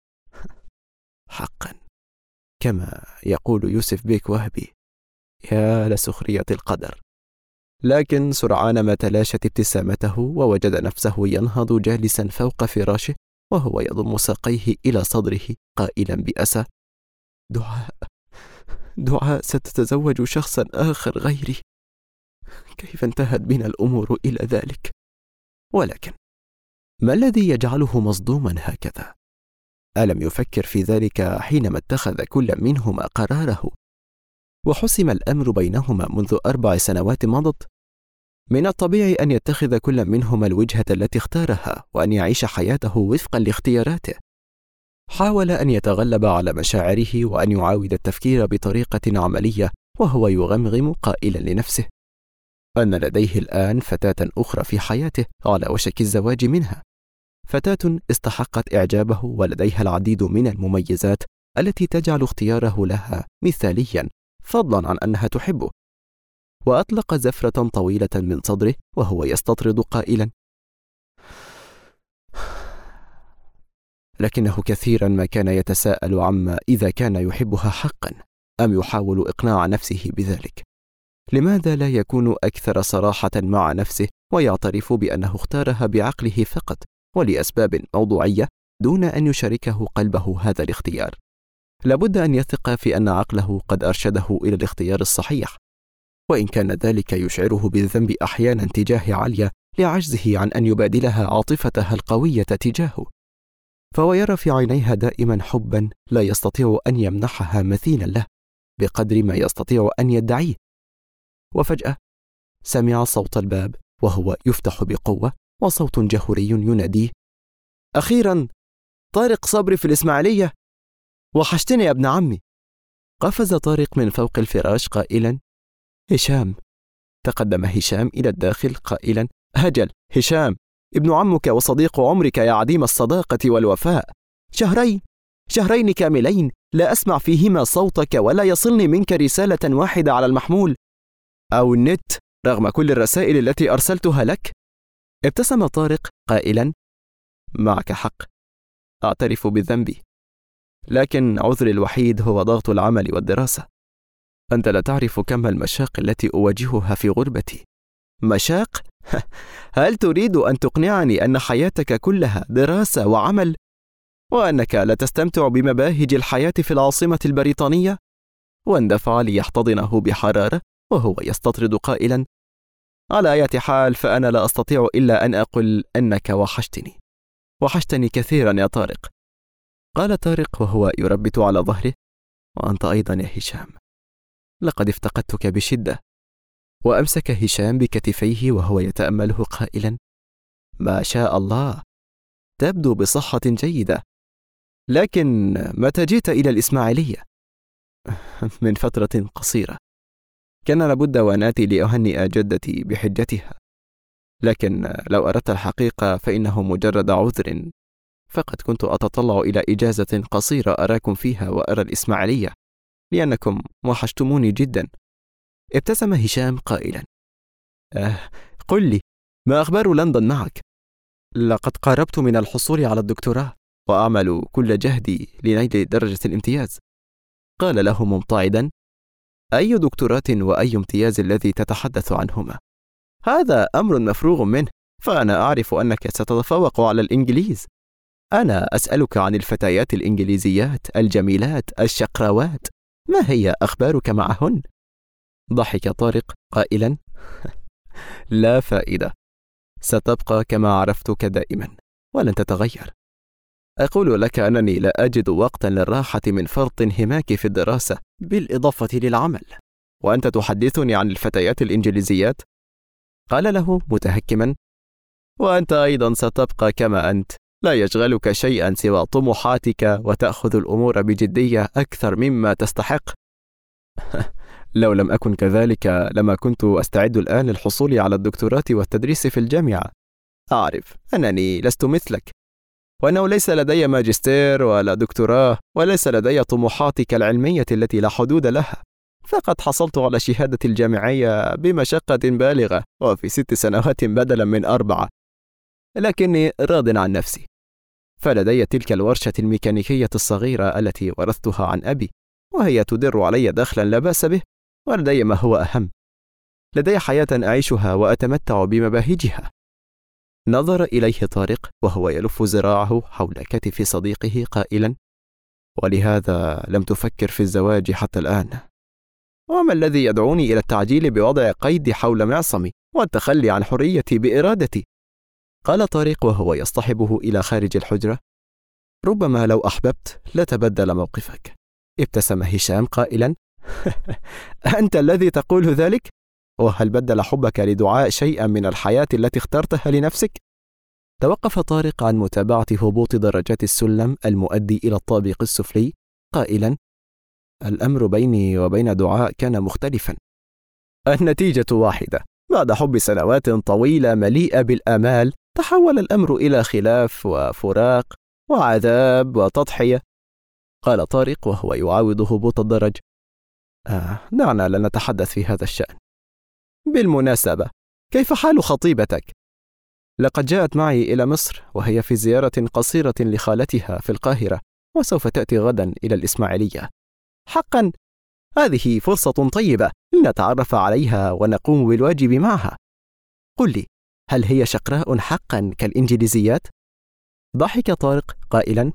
حقا كما يقول يوسف بيك وهبي، يا لسخرية القدر. لكن سرعان ما تلاشت ابتسامته ووجد نفسه ينهض جالسا فوق فراشه وهو يضم ساقيه إلى صدره قائلا بأسى: دعاء ستتزوج شخصا آخر غيري. كيف انتهت بنا الأمور إلى ذلك؟ ولكن ما الذي يجعله مصدوما هكذا؟ ألم يفكر في ذلك حينما اتخذ كل منهما قراره وحسم الأمر بينهما منذ 4 سنوات مضت؟ من الطبيعي أن يتخذ كل منهما الوجهة التي اختارها وأن يعيش حياته وفقا لاختياراته. حاول أن يتغلب على مشاعره وأن يعاود التفكير بطريقة عملية وهو يغمغم قائلا لنفسه أن لديه الآن فتاة أخرى في حياته على وشك الزواج منها، فتاة استحقت إعجابه ولديها العديد من المميزات التي تجعل اختياره لها مثاليا، فضلا عن أنها تحبه. وأطلق زفرة طويلة من صدره وهو يستطرد قائلا: لكنه كثيرا ما كان يتساءل عما إذا كان يحبها حقا أم يحاول إقناع نفسه بذلك. لماذا لا يكون أكثر صراحة مع نفسه ويعترف بأنه اختارها بعقله فقط ولأسباب موضوعية دون أن يشاركه قلبه هذا الاختيار؟ لابد أن يثق في أن عقله قد أرشده إلى الاختيار الصحيح، وإن كان ذلك يشعره بالذنب أحيانا تجاه عليا لعجزه عن أن يبادلها عاطفتها القوية تجاهه، فهو يرى في عينيها دائما حبا لا يستطيع أن يمنحها مثيلا له بقدر ما يستطيع أن يدعيه. وفجأة سمع صوت الباب وهو يفتح بقوة، وصوت جهوري يناديه: أخيرا طارق صبري في الإسماعيلية، وحشتني يا ابن عمي. قفز طارق من فوق الفراش قائلا: هشام. تقدم هشام إلى الداخل قائلا: هجل هشام، ابن عمك وصديق عمرك يا عديم الصداقة والوفاء، شهرين كاملين لا أسمع فيهما صوتك ولا يصلني منك رسالة واحدة على المحمول أو النت رغم كل الرسائل التي أرسلتها لك. ابتسم طارق قائلا: معك حق، أعترف بذنبي، لكن عذري الوحيد هو ضغط العمل والدراسة. أنت لا تعرف كم المشاق التي أواجهها في غربتي. مشاق؟ هل تريد أن تقنعني أن حياتك كلها دراسة وعمل، وأنك لا تستمتع بمباهج الحياة في العاصمة البريطانية؟ واندفع ليحتضنه بحرارة وهو يستطرد قائلا: على أي حال فأنا لا أستطيع إلا أن أقول أنك وحشتني كثيرا يا طارق. قال طارق وهو يربت على ظهره: وأنت أيضا يا هشام، لقد افتقدتك بشدة. وأمسك هشام بكتفيه وهو يتأمله قائلا: ما شاء الله، تبدو بصحة جيدة، لكن متى جئت إلى الإسماعيلية؟ من فترة قصيرة، كان لابد وأن آتي لأهنئ جدتي بحجتها، لكن لو أردت الحقيقة فإنه مجرد عذر، فقد كنت أتطلع إلى إجازة قصيرة أراكم فيها وأرى الإسماعيلية، لأنكم وحشتموني جدا. ابتسم هشام قائلا: قل لي، ما أخبار لندن معك؟ لقد قاربت من الحصول على الدكتوراه، وأعمل كل جهدي لنيل درجة الامتياز. قال له ممتعدا: أي دكتوراه وأي امتياز الذي تتحدث عنهما؟ هذا أمر مفروغ منه، فأنا أعرف أنك ستتفوق على الإنجليز. أنا أسألك عن الفتيات الإنجليزيات الجميلات الشقراوات، ما هي أخبارك معهن؟ ضحك طارق قائلا: لا فائدة، ستبقى كما عرفتك دائما ولن تتغير. أقول لك أنني لا أجد وقتا للراحة من فرط انهماكي في الدراسة بالإضافة للعمل، وأنت تحدثني عن الفتيات الإنجليزيات؟ قال له متهكما: وأنت أيضا ستبقى كما أنت، لا يشغلك شيئا سوى طموحاتك، وتأخذ الأمور بجدية أكثر مما تستحق. لو لم أكن كذلك لما كنت أستعد الآن للحصول على الدكتوراه والتدريس في الجامعة. أعرف أنني لست مثلك، وأنه ليس لدي ماجستير ولا دكتوراه، وليس لدي طموحاتك العلمية التي لا حدود لها، فقد حصلت على شهادة الجامعية بمشقة بالغة وفي 6 سنوات بدلا من 4، لكني راض عن نفسي، فلدي تلك الورشة الميكانيكية الصغيرة التي ورثتها عن أبي، وهي تدر علي دخلا لا بأس به، ولدي ما هو أهم، لدي حياة أعيشها وأتمتع بمباهجها. نظر إليه طارق وهو يلف ذراعه حول كتف صديقه قائلا: ولهذا لم تفكر في الزواج حتى الآن؟ وما الذي يدعوني إلى التعجيل بوضع قيد حول معصمي والتخلي عن حريتي بإرادتي؟ قال طارق وهو يصطحبه إلى خارج الحجرة: ربما لو أحببت لتبدل موقفك. ابتسم هشام قائلا: أنت الذي تقول ذلك؟ وهل بدل حبك لدعاء شيئا من الحياة التي اخترتها لنفسك؟ توقف طارق عن متابعة هبوط درجات السلم المؤدي إلى الطابق السفلي قائلا: الأمر بيني وبين دعاء كان مختلفا. النتيجة واحدة، بعد حب سنوات طويلة مليئة بالآمال تحول الأمر إلى خلاف وفراق وعذاب وتضحية. قال طارق وهو يعاود هبوط الدرج: دعنا لا نتحدث في هذا الشأن. بالمناسبة، كيف حال خطيبتك؟ لقد جاءت معي إلى مصر، وهي في زيارة قصيرة لخالتها في القاهرة، وسوف تأتي غدا إلى الإسماعيلية. حقا هذه فرصة طيبة لنتعرف عليها ونقوم بالواجب معها. قل لي، هل هي شقراء حقا كالإنجليزيات؟ ضحك طارق قائلا: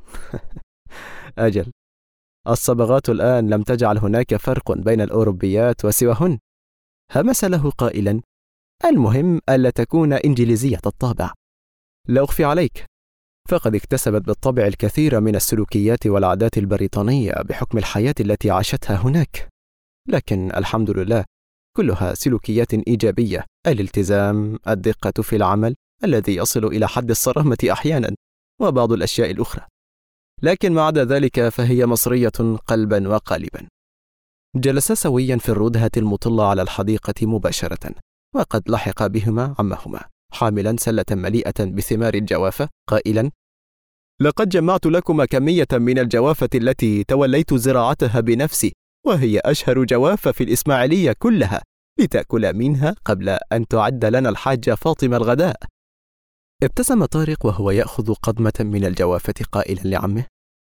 أجل، الصبغات الآن لم تجعل هناك فرق بين الأوروبيات وسواهن. همس له قائلا: المهم ألا تكون إنجليزية الطابع. لا أخفي عليك، فقد اكتسبت بالطبع الكثير من السلوكيات والعادات البريطانية بحكم الحياة التي عاشتها هناك، لكن الحمد لله كلها سلوكيات إيجابية: الالتزام، الدقة في العمل الذي يصل إلى حد الصرامة أحيانا، وبعض الأشياء الأخرى، لكن ما عدا ذلك فهي مصرية قلبا وقالبا. جلسا سويا في الردهة المطلة على الحديقة مباشرة، وقد لحق بهما عمهما حاملا سلة مليئة بثمار الجوافة قائلا: لقد جمعت لكما كمية من الجوافة التي توليت زراعتها بنفسي، وهي أشهر جوافة في الإسماعيلية كلها، لتأكل منها قبل أن تعد لنا الحاجة فاطمة الغداء. ابتسم طارق وهو يأخذ قضمة من الجوافة قائلا لعمه: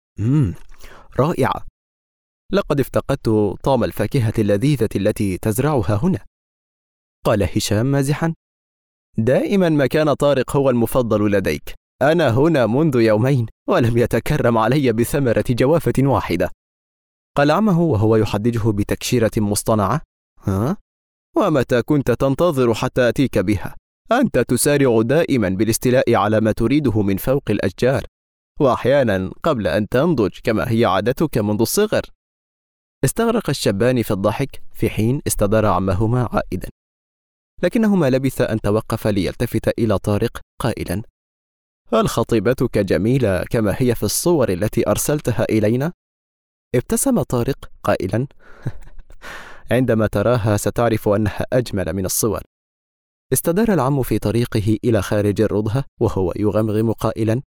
رائعة، لقد افتقدت طعم الفاكهة اللذيذة التي تزرعها هنا. قال هشام مازحا: دائما ما كان طارق هو المفضل لديك، أنا هنا منذ يومين ولم يتكرم علي بثمرة جوافة واحدة. قال عمه وهو يحدجه بتكشيرة مصطنعة: ومتى كنت تنتظر حتى أتيك بها؟ أنت تسارع دائما بالاستيلاء على ما تريده من فوق الأشجار، وأحيانا قبل أن تنضج كما هي عادتك منذ الصغر. استغرق الشابان في الضحك في حين استدار عمهما عائدا، لكنه ما لبث أن توقف ليلتفت إلى طارق قائلا: هل خطيبتك جميلة كما هي في الصور التي أرسلتها إلينا؟ ابتسم طارق قائلا: عندما تراها ستعرف أنها أجمل من الصور. استدار العم في طريقه إلى خارج الرضهة وهو يغمغم قائلا: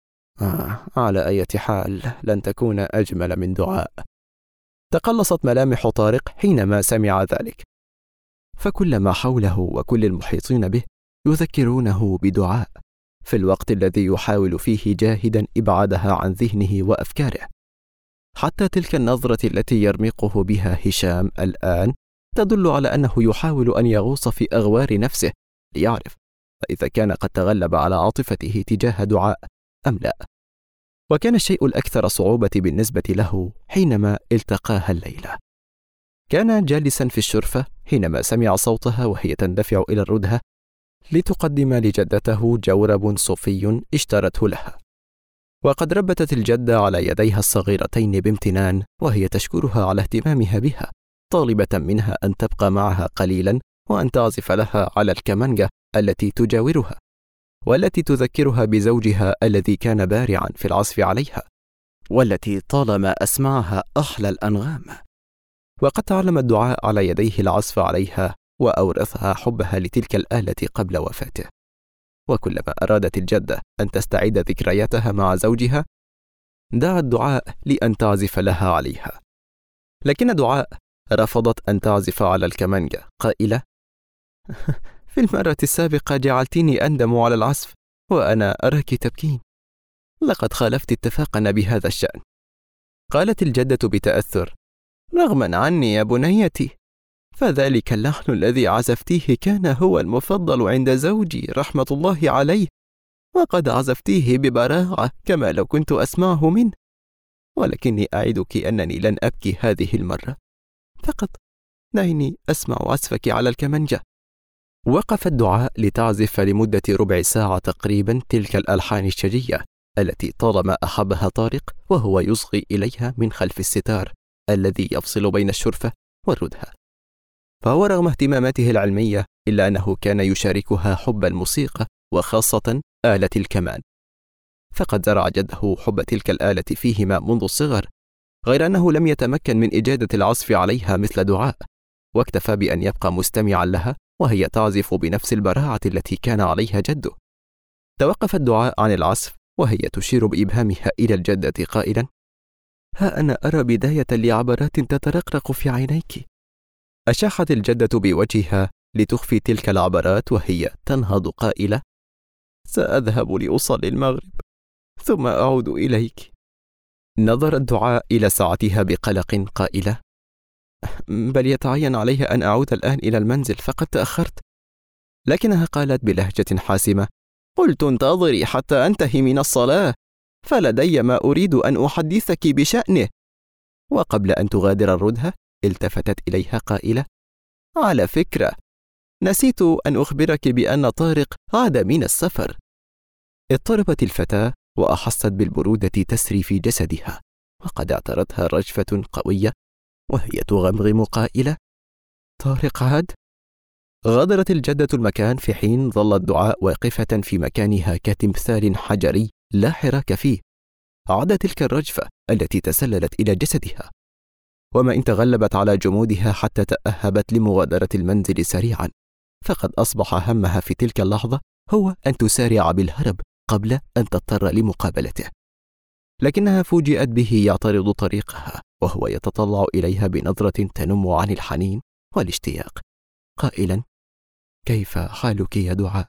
على أي حال لن تكون أجمل من دعاء. تقلصت ملامح طارق حينما سمع ذلك، فكل ما حوله وكل المحيطين به يذكرونه بدعاء في الوقت الذي يحاول فيه جاهدا إبعادها عن ذهنه وأفكاره. حتى تلك النظرة التي يرمقه بها هشام الآن تدل على أنه يحاول أن يغوص في أغوار نفسه ليعرف إذا كان قد تغلب على عاطفته تجاه دعاء أم لا. وكان الشيء الأكثر صعوبة بالنسبة له حينما التقاها الليلة. كان جالسا في الشرفة حينما سمع صوتها وهي تندفع إلى الردهة لتقدم لجدته جورب صوفي اشترته لها، وقد ربتت الجدة على يديها الصغيرتين بامتنان وهي تشكرها على اهتمامها بها، طالبة منها أن تبقى معها قليلا وأن تعزف لها على الكمانجة التي تجاورها والتي تذكرها بزوجها الذي كان بارعا في العزف عليها، والتي طالما أسمعها أحلى الأنغام. وقد تعلم الدعاء على يديه العزف عليها وأورثها حبها لتلك الآلة قبل وفاته. وكلما أرادت الجدة أن تستعيد ذكرياتها مع زوجها دعت دعاء لأن تعزف لها عليها، لكن دعاء رفضت أن تعزف على الكمانجة قائلة: في المرة السابقة جعلتني أندم على العزف وأنا أراك تبكين، لقد خالفت اتفاقنا بهذا الشأن. قالت الجدة بتأثر: رغما عني يا بنيتي، فذلك اللحن الذي عزفتيه كان هو المفضل عند زوجي رحمة الله عليه، وقد عزفتيه ببراعة كما لو كنت أسمعه منه، ولكني أعدك أنني لن أبكي هذه المرة، فقط دعيني أسمع عزفك على الكمانجة. وقفت دعاء لتعزف لمدة ربع ساعة تقريبا تلك الألحان الشجية التي طالما أحبها طارق وهو يصغي إليها من خلف الستار الذي يفصل بين الشرفة والردهة. فهو رغم اهتماماته العلمية إلا أنه كان يشاركها حب الموسيقى وخاصة آلة الكمان، فقد زرع جده حب تلك الآلة فيهما منذ الصغر، غير أنه لم يتمكن من إجادة العزف عليها مثل دعاء، واكتفى بأن يبقى مستمعا لها وهي تعزف بنفس البراعة التي كان عليها جده. توقفت دعاء عن العزف وهي تشير بإبهامها إلى الجدة قائلا: ها أنا أرى بداية لعبرات تترقرق في عينيك. أشاحت الجدة بوجهها لتخفي تلك العبرات وهي تنهض قائلة: سأذهب لأصلي المغرب ثم أعود إليك. نظرت دعاء إلى ساعتها بقلق قائلة: بل يتعين عليها أن أعود الآن إلى المنزل فقد تأخرت. لكنها قالت بلهجة حاسمة: قلت انتظري حتى أنتهي من الصلاة، فلدي ما أريد أن أحدثك بشأنه. وقبل أن تغادر الردهة التفتت إليها قائلة: على فكرة، نسيت أن أخبرك بأن طارق عاد من السفر. اضطربت الفتاة وأحست بالبرودة تسري في جسدها، وقد اعترتها رجفة قوية وهي تغمغم قائلة: طارق عاد؟ غادرت الجدة المكان في حين ظلت دعاء واقفة في مكانها كتمثال حجري لا حراك فيه. عاد تلك الرجفة التي تسللت إلى جسدها، وما إن تغلبت على جمودها حتى تأهبت لمغادرة المنزل سريعا، فقد أصبح همها في تلك اللحظة هو أن تسارع بالهرب قبل أن تضطر لمقابلته. لكنها فوجئت به يعترض طريقها وهو يتطلع إليها بنظرة تنم عن الحنين والاشتياق، قائلا: كيف حالك يا دعاء؟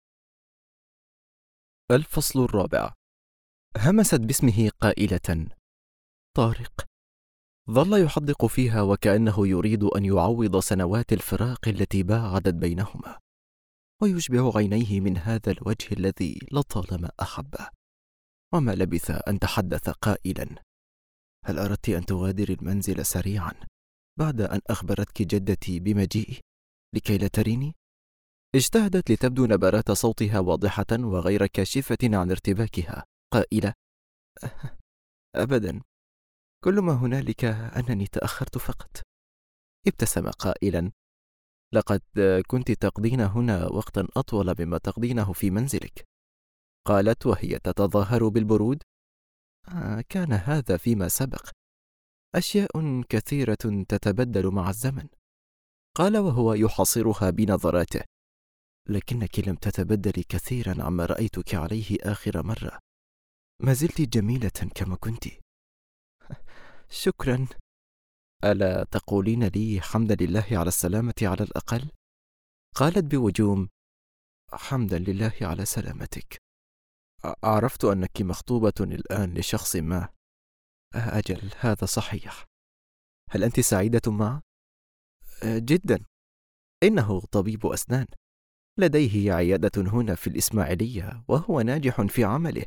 الفصل الرابع. همست باسمه قائلة: طارق. ظل يحدق فيها وكأنه يريد أن يعوض سنوات الفراق التي باعدت بينهما، ويشبع عينيه من هذا الوجه الذي لطالما أحبه. وما لبث أن تحدث قائلا: هل أردت أن تغادر المنزل سريعا بعد أن أخبرتك جدتي بمجيئي لكي لا تريني؟ اجتهدت لتبدو نبرات صوتها واضحة وغير كاشفة عن ارتباكها، قائلة: أبدا، كل ما هنالك أنني تأخرت فقط. ابتسم قائلا: لقد كنت تقضين هنا وقتا أطول مما تقضينه في منزلك. قالت وهي تتظاهر بالبرود: كان هذا فيما سبق، أشياء كثيرة تتبدل مع الزمن. قال وهو يحاصرها بنظراته: لكنك لم تتبدلي كثيرا عما رأيتك عليه آخر مرة، ما زلت جميلة كما كنت. شكرا. ألا تقولين لي حمدا لله على السلامة على الأقل؟ قالت بوجوم: حمدا لله على سلامتك. عرفت أنك مخطوبة الآن لشخص ما. أجل، هذا صحيح. هل أنت سعيدة معه؟ جدا، إنه طبيب أسنان، لديه عيادة هنا في الإسماعيلية وهو ناجح في عمله.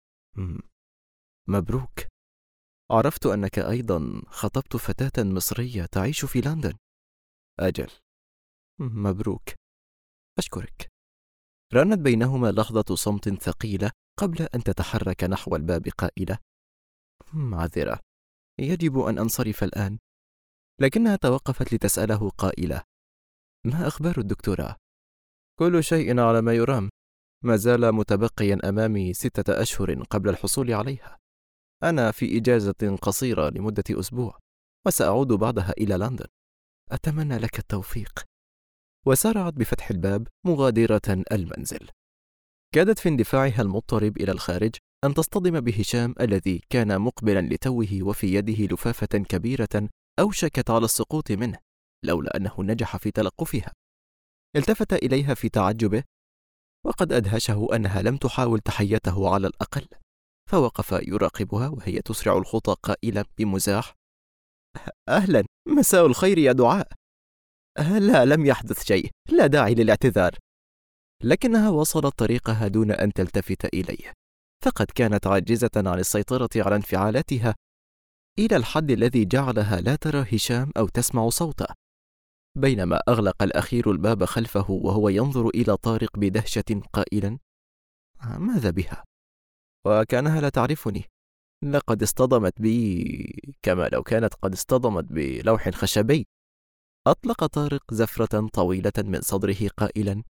مبروك. عرفت أنك أيضا خطبت فتاة مصرية تعيش في لندن. أجل، مبروك. أشكرك. رنت بينهما لحظة صمت ثقيلة قبل أن تتحرك نحو الباب قائلة: معذرة، يجب أن أنصرف الآن. لكنها توقفت لتسأله قائلة: ما أخبار الدكتوراه؟ كل شيء على ما يرام، ما زال متبقيا أمامي 6 أشهر قبل الحصول عليها. أنا في إجازة قصيرة لمدة أسبوع، وسأعود بعدها إلى لندن. أتمنى لك التوفيق. وسارعت بفتح الباب مغادرة المنزل. كادت في اندفاعها المضطرب إلى الخارج أن تصطدم بهشام الذي كان مقبلا لتوه وفي يده لفافة كبيرة أوشكت على السقوط منه لولا أنه نجح في تلقفها. التفت إليها في تعجبه، وقد أدهشه أنها لم تحاول تحيته على الأقل، فوقف يراقبها وهي تسرع الخطى قائلة بمزاح: أهلا، مساء الخير يا دعاء. لا، لم يحدث شيء، لا داعي للاعتذار. لكنها وصلت طريقها دون أن تلتفت إليه، فقد كانت عاجزة عن السيطرة على انفعالاتها إلى الحد الذي جعلها لا ترى هشام أو تسمع صوته. بينما أغلق الأخير الباب خلفه وهو ينظر إلى طارق بدهشة قائلا: ماذا بها؟ وكأنها لا تعرفني، لقد اصطدمت بي كما لو كانت قد اصطدمت بلوح خشبي. أطلق طارق زفرة طويلة من صدره قائلا: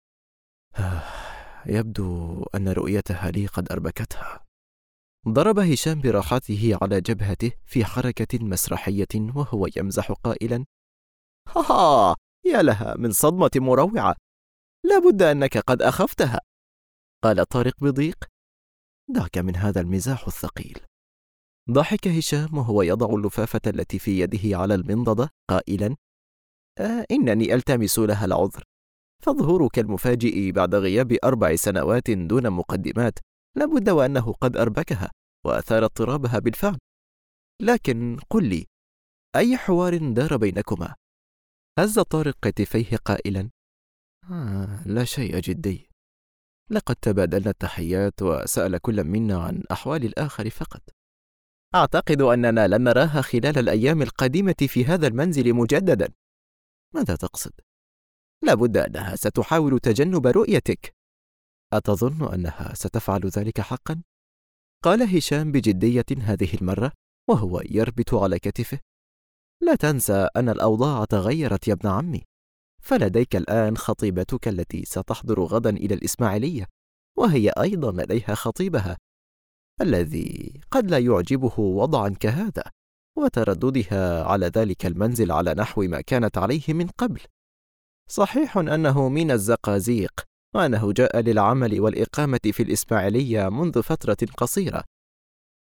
يبدو أن رؤيتها لي قد أربكتها. ضرب هشام براحته على جبهته في حركة مسرحية وهو يمزح قائلا: ها، يا لها من صدمة مروعة، لا بد أنك قد أخفتها. قال طارق بضيق: دعك من هذا المزاح الثقيل. ضحك هشام وهو يضع اللفافة التي في يده على المنضدة قائلا: إنني ألتمس لها العذر، فظهورك المفاجئ بعد غياب 4 سنوات دون مقدمات لابد وأنه قد أربكها وأثار اضطرابها بالفعل. لكن قل لي، أي حوار دار بينكما؟ هز طارق كتفيه قائلا: لا شيء جدي، لقد تبادلنا التحيات وسأل كل منا عن أحوال الآخر فقط. أعتقد أننا لن نراها خلال الأيام القادمة في هذا المنزل مجددا. ماذا تقصد؟ لابد أنها ستحاول تجنب رؤيتك. أتظن أنها ستفعل ذلك حقا؟ قال هشام بجدية هذه المرة وهو يربط على كتفه: لا تنسى أن الأوضاع تغيرت يا ابن عمي، فلديك الآن خطيبتك التي ستحضر غدا إلى الإسماعيلية، وهي أيضا لديها خطيبها الذي قد لا يعجبه وضعا كهذا وترددها على ذلك المنزل على نحو ما كانت عليه من قبل. صحيح أنه من الزقازيق وأنه جاء للعمل والإقامة في الإسماعيلية منذ فترة قصيرة،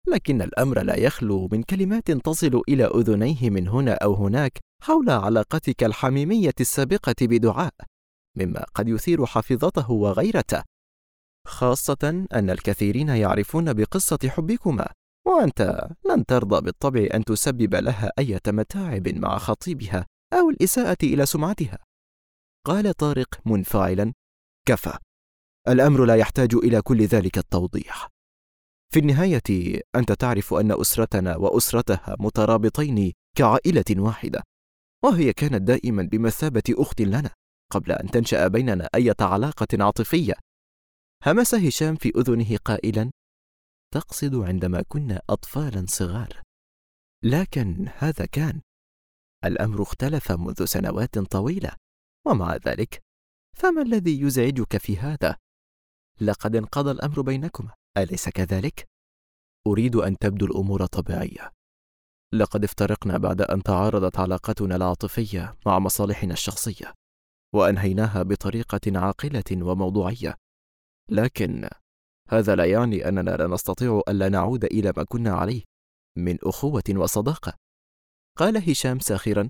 لكن الأمر لا يخلو من كلمات تصل إلى أذنيه من هنا أو هناك حول علاقتك الحميمية السابقة بدعاء، مما قد يثير حفيظته وغيرته، خاصة أن الكثيرين يعرفون بقصة حبكما، وأنت لن ترضى بالطبع أن تسبب لها أي متاعب مع خطيبها أو الإساءة إلى سمعتها. قال طارق منفعلا: كفى، الأمر لا يحتاج إلى كل ذلك التوضيح. في النهاية أنت تعرف أن أسرتنا وأسرتها مترابطين كعائلة واحدة، وهي كانت دائما بمثابة أخت لنا قبل أن تنشأ بيننا أي علاقة عاطفية. همس هشام في أذنه قائلا: تقصد عندما كنا أطفالا صغار، لكن هذا كان. الأمر اختلف منذ سنوات طويلة، ومع ذلك فما الذي يزعجك في هذا؟ لقد انقضى الأمر بينكما، أليس كذلك؟ أريد أن تبدو الأمور طبيعية. لقد افترقنا بعد أن تعارضت علاقتنا العاطفية مع مصالحنا الشخصية، وأنهيناها بطريقة عاقلة وموضوعية، لكن هذا لا يعني أننا لا نستطيع ألا نعود إلى ما كنا عليه من أخوة وصداقة. قال هشام ساخرا: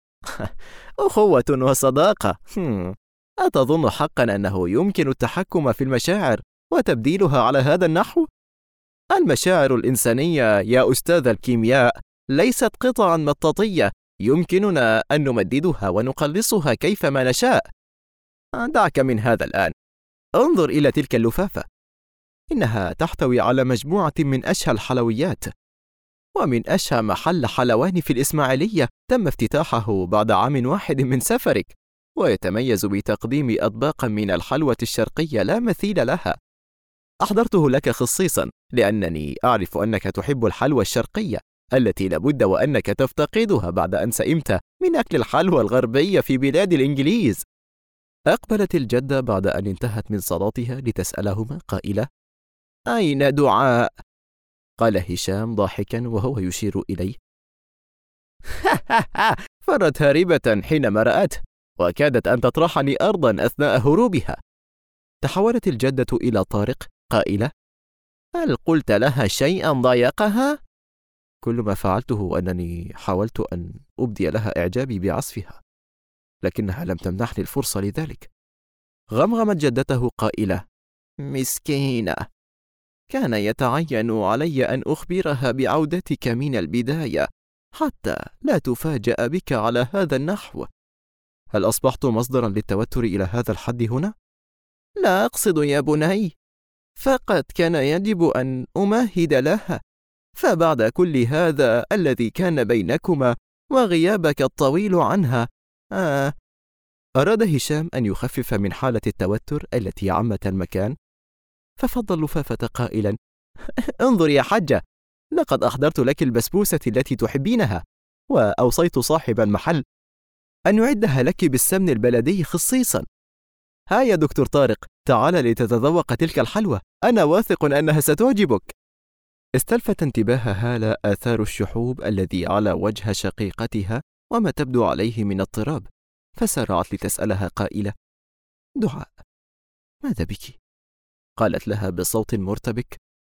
أخوة وصداقة؟ أتظن حقا أنه يمكن التحكم في المشاعر وتبديلها على هذا النحو؟ المشاعر الإنسانية يا أستاذ الكيمياء ليست قطعا مطاطية يمكننا أن نمددها ونقلصها كيفما نشاء. دعك من هذا الآن. انظر إلى تلك اللفافة، إنها تحتوي على مجموعة من أشهى الحلويات، ومن أشهى محل حلواني في الإسماعيلية تم افتتاحه بعد عام واحد من سفرك، ويتميز بتقديم أطباقا من الحلوى الشرقية لا مثيل لها. أحضرته لك خصيصا لأنني أعرف أنك تحب الحلوى الشرقية التي لابد وأنك تفتقدها بعد أن سئمت من أكل الحلوى الغربية في بلاد الإنجليز. أقبلت الجدة بعد أن انتهت من صلاتها لتسألهما قائلة: أين دعاء؟ قال هشام ضاحكا وهو يشير إليه: فرت هاربة حينما رأته، وكادت أن تطرحني أرضا أثناء هروبها. تحولت الجدة إلى طارق قائلة: هل قلت لها شيئا ضايقها؟ كل ما فعلته أنني حاولت أن أبدي لها إعجابي بعزفها، لكنها لم تمنحني الفرصة لذلك. غمغمت جدته قائلة: مسكينة، كان يتعين علي أن أخبرها بعودتك من البداية حتى لا تفاجأ بك على هذا النحو. هل أصبحت مصدرا للتوتر إلى هذا الحد هنا؟ لا أقصد يا بني، فقد كان يجب أن أمهد لها، فبعد كل هذا الذي كان بينكما وغيابك الطويل عنها أراد هشام أن يخفف من حالة التوتر التي عمت المكان، ففض اللفافة قائلا: انظر يا حجة، لقد أحضرت لك البسبوسة التي تحبينها، وأوصيت صاحب المحل أن يعدها لك بالسمن البلدي خصيصا. ها يا دكتور طارق، تعال لتتذوق تلك الحلوى، أنا واثق أنها ستعجبك. استلفت انتباه هالة آثار الشحوب الذي على وجه شقيقتها وما تبدو عليه من اضطراب، فسارعت لتسألها قائلة: دعاء، ماذا بك؟ قالت لها بصوت مرتبك: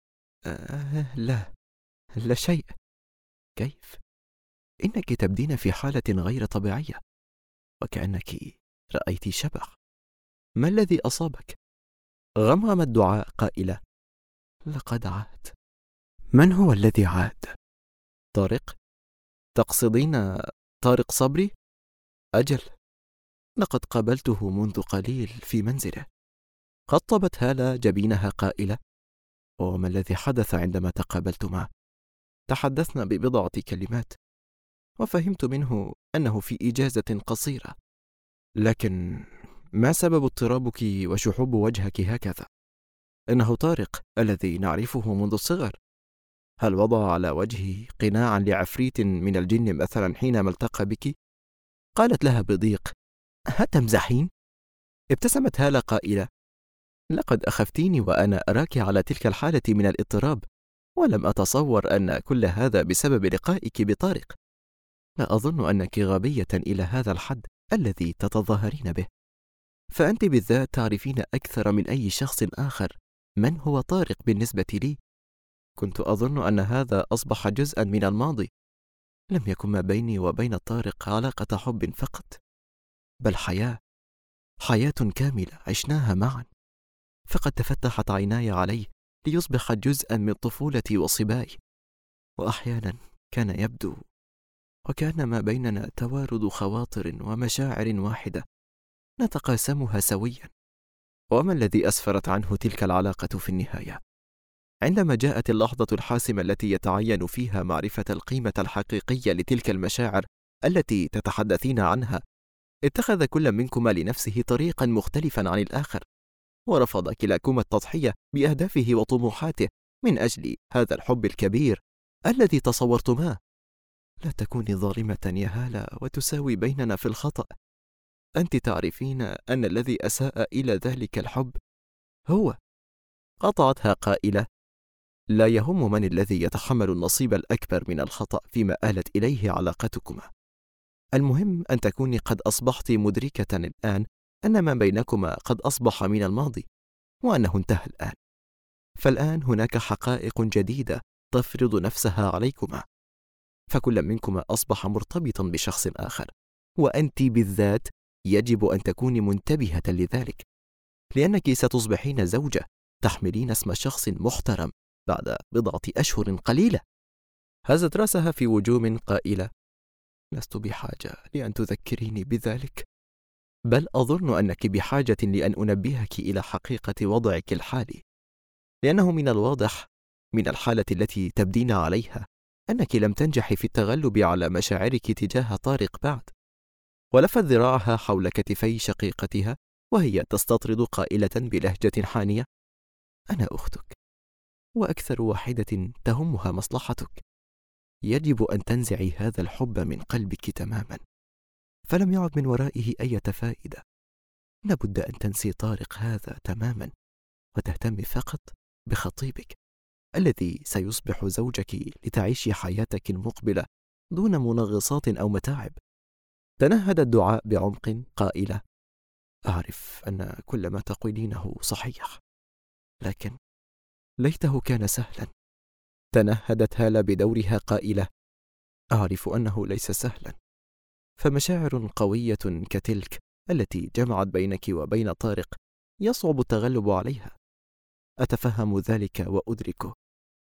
لا شيء. كيف؟ إنك تبدين في حالة غير طبيعية، وكأنك رأيت شبح. ما الذي أصابك؟ غمغمت دعاء قائلة: لقد عاد. من هو الذي عاد؟ طارق؟ تقصدين طارق صبري؟ أجل، لقد قابلته منذ قليل في منزله. قطبت هالة جبينها قائلة: وما الذي حدث عندما تقابلتما؟ تحدثنا ببضعة كلمات، وفهمت منه أنه في إجازة قصيرة، لكن ما سبب اضطرابك وشحوب وجهك هكذا؟ إنه طارق الذي نعرفه منذ الصغر. هل وضع على وجهه قناعا لعفريت من الجن مثلا حينما التقى بك؟ قالت لها بضيق: هتمزحين؟ ابتسمت هالة قائلة: لقد أخفتيني وأنا أراك على تلك الحالة من الاضطراب، ولم أتصور أن كل هذا بسبب لقائك بطارق. لا أظن أنك غبية إلى هذا الحد الذي تتظاهرين به، فأنت بالذات تعرفين أكثر من أي شخص آخر من هو طارق بالنسبة لي. كنت أظن أن هذا أصبح جزءا من الماضي. لم يكن ما بيني وبين طارق علاقة حب فقط، بل حياة كاملة عشناها معا. فقد تفتحت عيناي عليه ليصبح جزءا من طفولتي وصباي، وأحيانا كان يبدو وكان ما بيننا توارد خواطر ومشاعر واحدة نتقاسمها سويا. وما الذي أسفرت عنه تلك العلاقة في النهاية؟ عندما جاءت اللحظة الحاسمة التي يتعين فيها معرفة القيمة الحقيقية لتلك المشاعر التي تتحدثين عنها، اتخذ كل منكما لنفسه طريقا مختلفا عن الآخر، ورفض كلاكما التضحية بأهدافه وطموحاته من أجل هذا الحب الكبير الذي تصورتماه. لا تكوني ظالمة يا هالة وتساوي بيننا في الخطأ. أنت تعرفين أن الذي أساء إلى ذلك الحب هو. قطعتها قائلة: لا يهم من الذي يتحمل النصيب الأكبر من الخطأ فيما آلت إليه علاقتكما. المهم أن تكوني قد أصبحت مدركة الآن أن ما بينكما قد أصبح من الماضي، وأنه انتهى الآن. فالآن هناك حقائق جديدة تفرض نفسها عليكما، فكل منكما أصبح مرتبطا بشخص آخر، وأنت بالذات يجب أن تكوني منتبهة لذلك، لأنك ستصبحين زوجة تحملين اسم شخص محترم بعد بضعة أشهر قليلة. هزت رأسها في وجوم قائلة: لست بحاجة لأن تذكريني بذلك، بل أظن أنك بحاجة لأن أنبهك إلى حقيقة وضعك الحالي، لأنه من الواضح من الحالة التي تبدين عليها أنك لم تنجحي في التغلب على مشاعرك تجاه طارق بعد. ولفت ذراعها حول كتفي شقيقتها وهي تستطرد قائلة بلهجة حانية: أنا أختك، وأكثر واحدة تهمها مصلحتك. يجب أن تنزعي هذا الحب من قلبك تماما، فلم يعد من ورائه أي فائدة. لابد أن تنسي طارق هذا تماما وتهتمي فقط بخطيبك الذي سيصبح زوجك لتعيشي حياتك المقبلة دون منغصات أو متاعب. تنهد الدعاء بعمق قائلة: أعرف أن كل ما تقولينه صحيح، لكن ليته كان سهلا. تنهدت هالة بدورها قائلة: أعرف أنه ليس سهلا، فمشاعر قوية كتلك التي جمعت بينك وبين طارق يصعب التغلب عليها. أتفهم ذلك وأدركه،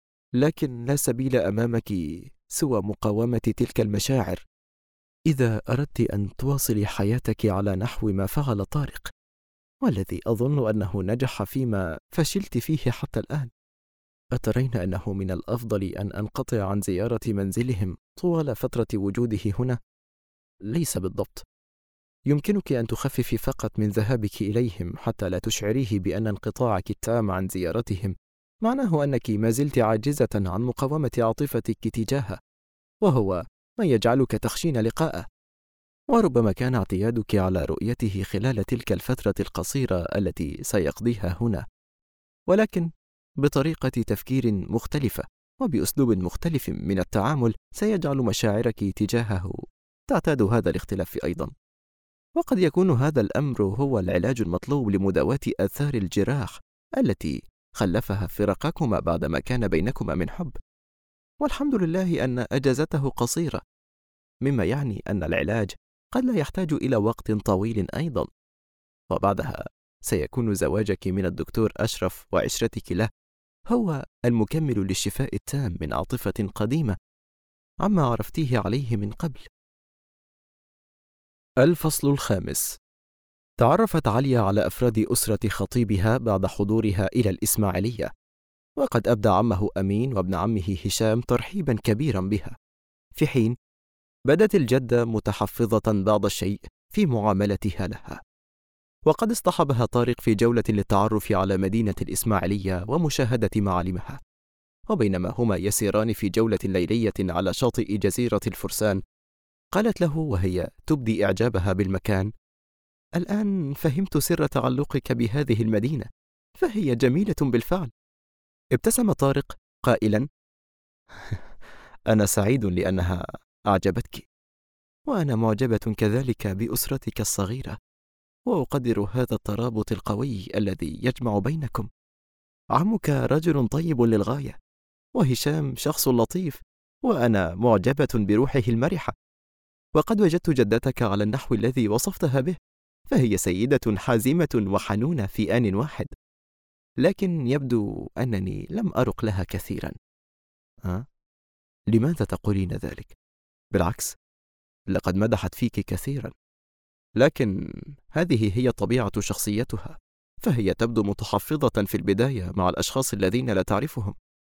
لكن لا سبيل أمامك سوى مقاومة تلك المشاعر إذا أردت أن تواصلي حياتك على نحو ما فعل طارق، والذي أظن أنه نجح فيما فشلت فيه حتى الآن. أترين أنه من الأفضل أن أنقطع عن زيارة منزلهم طوال فترة وجوده هنا؟ ليس بالضبط. يمكنك أن تخففي فقط من ذهابك إليهم حتى لا تشعريه بأن انقطاعك التام عن زيارتهم معناه أنك ما زلت عاجزة عن مقاومة عاطفتك تجاهه، وهو ما يجعلك تخشين لقاءه. وربما كان اعتيادك على رؤيته خلال تلك الفترة القصيرة التي سيقضيها هنا، ولكن بطريقة تفكير مختلفة وبأسلوب مختلف من التعامل سيجعل مشاعرك تجاهه تعتاد هذا الاختلاف أيضا. وقد يكون هذا الأمر هو العلاج المطلوب لمداواة آثار الجراح التي خلفها فرقكما بعدما كان بينكما من حب. والحمد لله أن أجازته قصيرة، مما يعني أن العلاج قد لا يحتاج إلى وقت طويل أيضا، وبعدها سيكون زواجك من الدكتور أشرف وعشرتك له هو المكمل للشفاء التام من عاطفة قديمة عما عرفتيه عليه من قبل. الفصل 5. تعرفت عليا على أفراد أسرة خطيبها بعد حضورها إلى الإسماعيلية، وقد أبدى عمه أمين وابن عمه هشام ترحيبا كبيرا بها، في حين بدت الجدة متحفظة بعض الشيء في معاملتها لها. وقد اصطحبها طارق في جولة للتعرف على مدينة الإسماعيلية ومشاهدة معالمها، وبينما هما يسيران في جولة ليلية على شاطئ جزيرة الفرسان قالت له وهي تبدي إعجابها بالمكان: الآن فهمت سر تعلقك بهذه المدينة، فهي جميلة بالفعل. ابتسم طارق قائلا: أنا سعيد لأنها أعجبتك، وأنا معجبة كذلك بأسرتك الصغيرة، وأقدر هذا الترابط القوي الذي يجمع بينكم. عمك رجل طيب للغاية، وهشام شخص لطيف، وأنا معجبة بروحه المرحة. وقد وجدت جدتك على النحو الذي وصفتها به، فهي سيدة حازمة وحنونة في آن واحد، لكن يبدو أنني لم أرق لها كثيرا. أه؟ لماذا تقولين ذلك؟ بالعكس، لقد مدحت فيك كثيرا، لكن هذه هي طبيعة شخصيتها، فهي تبدو متحفظة في البداية مع الأشخاص الذين لا تعرفهم،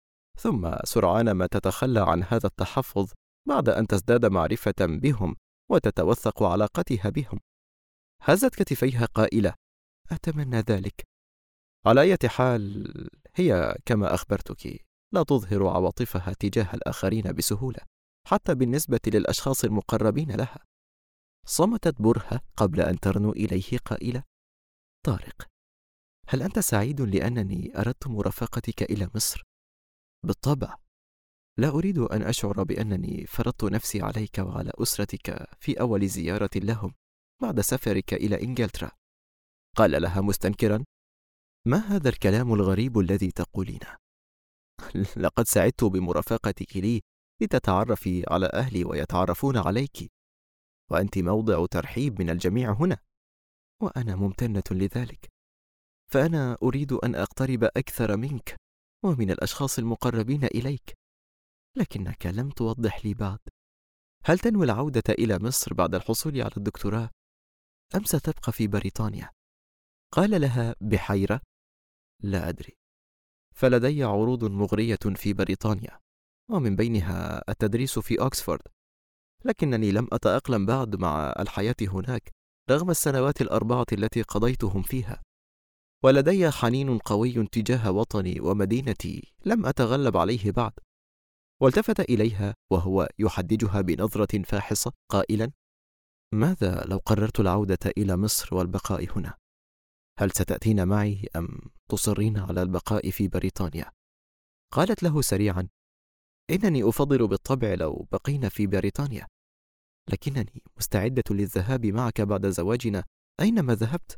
ثم سرعان ما تتخلى عن هذا التحفظ بعد أن تزداد معرفة بهم وتتوثق علاقتها بهم. هزت كتفيها قائلة: أتمنى ذلك. على أي حال، هي كما أخبرتك لا تظهر عواطفها تجاه الآخرين بسهولة، حتى بالنسبة للأشخاص المقربين لها. صمتت برهة قبل أن ترنو إليه قائلة: طارق، هل أنت سعيد لأنني أردت مرافقتك إلى مصر؟ بالطبع، لا أريد أن أشعر بأنني فرضت نفسي عليك وعلى أسرتك في أول زيارة لهم بعد سفرك إلى إنجلترا. قال لها مستنكرا: ما هذا الكلام الغريب الذي تقولينه؟ لقد سعدت بمرافقتك لي لتتعرفي على أهلي ويتعرفون عليك، وأنت موضع ترحيب من الجميع هنا، وأنا ممتنة لذلك، فأنا أريد أن أقترب أكثر منك ومن الأشخاص المقربين إليك، لكنك لم توضح لي بعد. هل تنوي العودة إلى مصر بعد الحصول على الدكتوراه، أم ستبقى في بريطانيا؟ قال لها بحيرة: لا أدري، فلدي عروض مغرية في بريطانيا، ومن بينها التدريس في أوكسفورد، لكنني لم أتأقلم بعد مع الحياة هناك رغم السنوات ال4 التي قضيتهم فيها، ولدي حنين قوي تجاه وطني ومدينتي لم أتغلب عليه بعد. والتفت إليها وهو يحدجها بنظرة فاحصة قائلا: ماذا لو قررت العودة إلى مصر والبقاء هنا؟ هل ستأتين معي أم تصرين على البقاء في بريطانيا؟ قالت له سريعا: إنني أفضل بالطبع لو بقينا في بريطانيا، لكنني مستعدة للذهاب معك بعد زواجنا أينما ذهبت.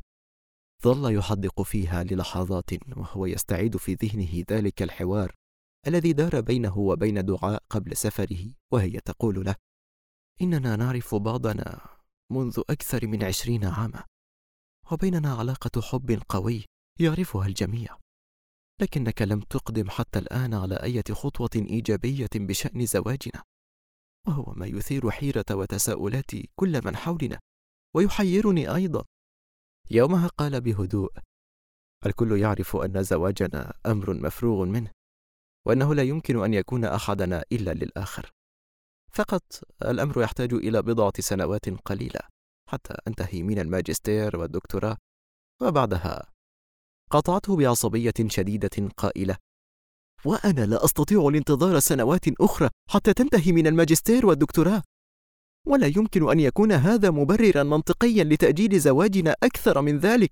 ظل يحدق فيها للحظات وهو يستعيد في ذهنه ذلك الحوار الذي دار بينه وبين دعاء قبل سفره، وهي تقول له: إننا نعرف بعضنا منذ أكثر من 20 عاما، وبيننا علاقة حب قوي يعرفها الجميع، لكنك لم تقدم حتى الآن على أي خطوة إيجابية بشأن زواجنا، وهو ما يثير حيرة وتساؤلات كل من حولنا، ويحيرني أيضا. يومها قال بهدوء: الكل يعرف أن زواجنا أمر مفروغ منه، وأنه لا يمكن أن يكون أحدنا إلا للآخر، فقط الأمر يحتاج إلى بضعة سنوات قليلة حتى أنتهي من الماجستير والدكتوراه، وبعدها. قاطعته بعصبية شديدة قائلة: وأنا لا أستطيع الانتظار سنوات أخرى حتى تنتهي من الماجستير والدكتوراه، ولا يمكن أن يكون هذا مبررا منطقيا لتأجيل زواجنا أكثر من ذلك،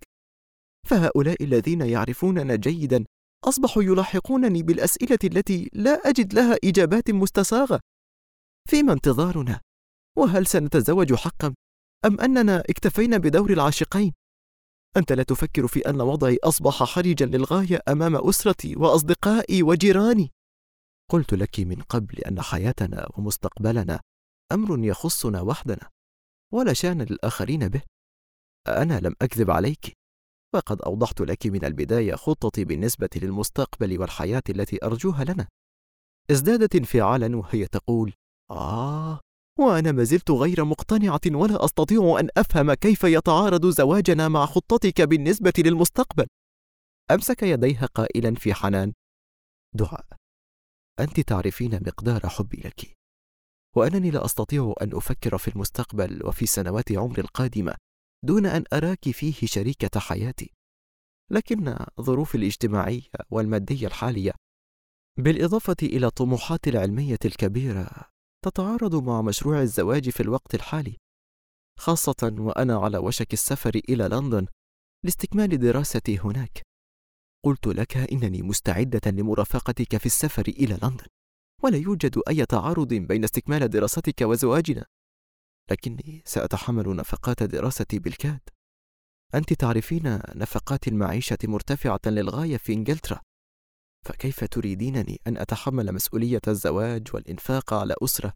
فهؤلاء الذين يعرفوننا جيدا أصبحوا يلاحقونني بالأسئلة التي لا أجد لها إجابات مستساغة. فيما انتظارنا؟ وهل سنتزوج حقا أم أننا اكتفينا بدور العاشقين؟ أنت لا تفكر في أن وضعي أصبح حرجا للغاية أمام أسرتي وأصدقائي وجيراني. قلت لك من قبل أن حياتنا ومستقبلنا أمر يخصنا وحدنا، ولا شأن للآخرين به. أنا لم أكذب عليك، وقد أوضحت لك من البداية خطتي بالنسبة للمستقبل والحياة التي أرجوها لنا. ازدادت انفعالا وهي تقول: وأنا ما زلت غير مقتنعة ولا أستطيع أن أفهم كيف يتعارض زواجنا مع خطتك بالنسبة للمستقبل. أمسك يديها قائلا في حنان: دعاء، أنت تعرفين مقدار حبي لك، وأنني لا أستطيع أن أفكر في المستقبل وفي سنوات عمري القادمة دون أن أراك فيه شريكة حياتي، لكن ظروفي الاجتماعية والمادية الحالية بالإضافة إلى طموحاتي العلمية الكبيرة تتعارض مع مشروع الزواج في الوقت الحالي، خاصة وأنا على وشك السفر إلى لندن لاستكمال دراستي هناك. قلت لك إنني مستعدة لمرافقتك في السفر إلى لندن، ولا يوجد أي تعارض بين استكمال دراستك وزواجنا، لكني سأتحمل نفقات دراستي بالكاد. أنت تعرفين نفقات المعيشة مرتفعة للغاية في إنجلترا، فكيف تريدينني أن أتحمل مسؤولية الزواج والإنفاق على أسرة؟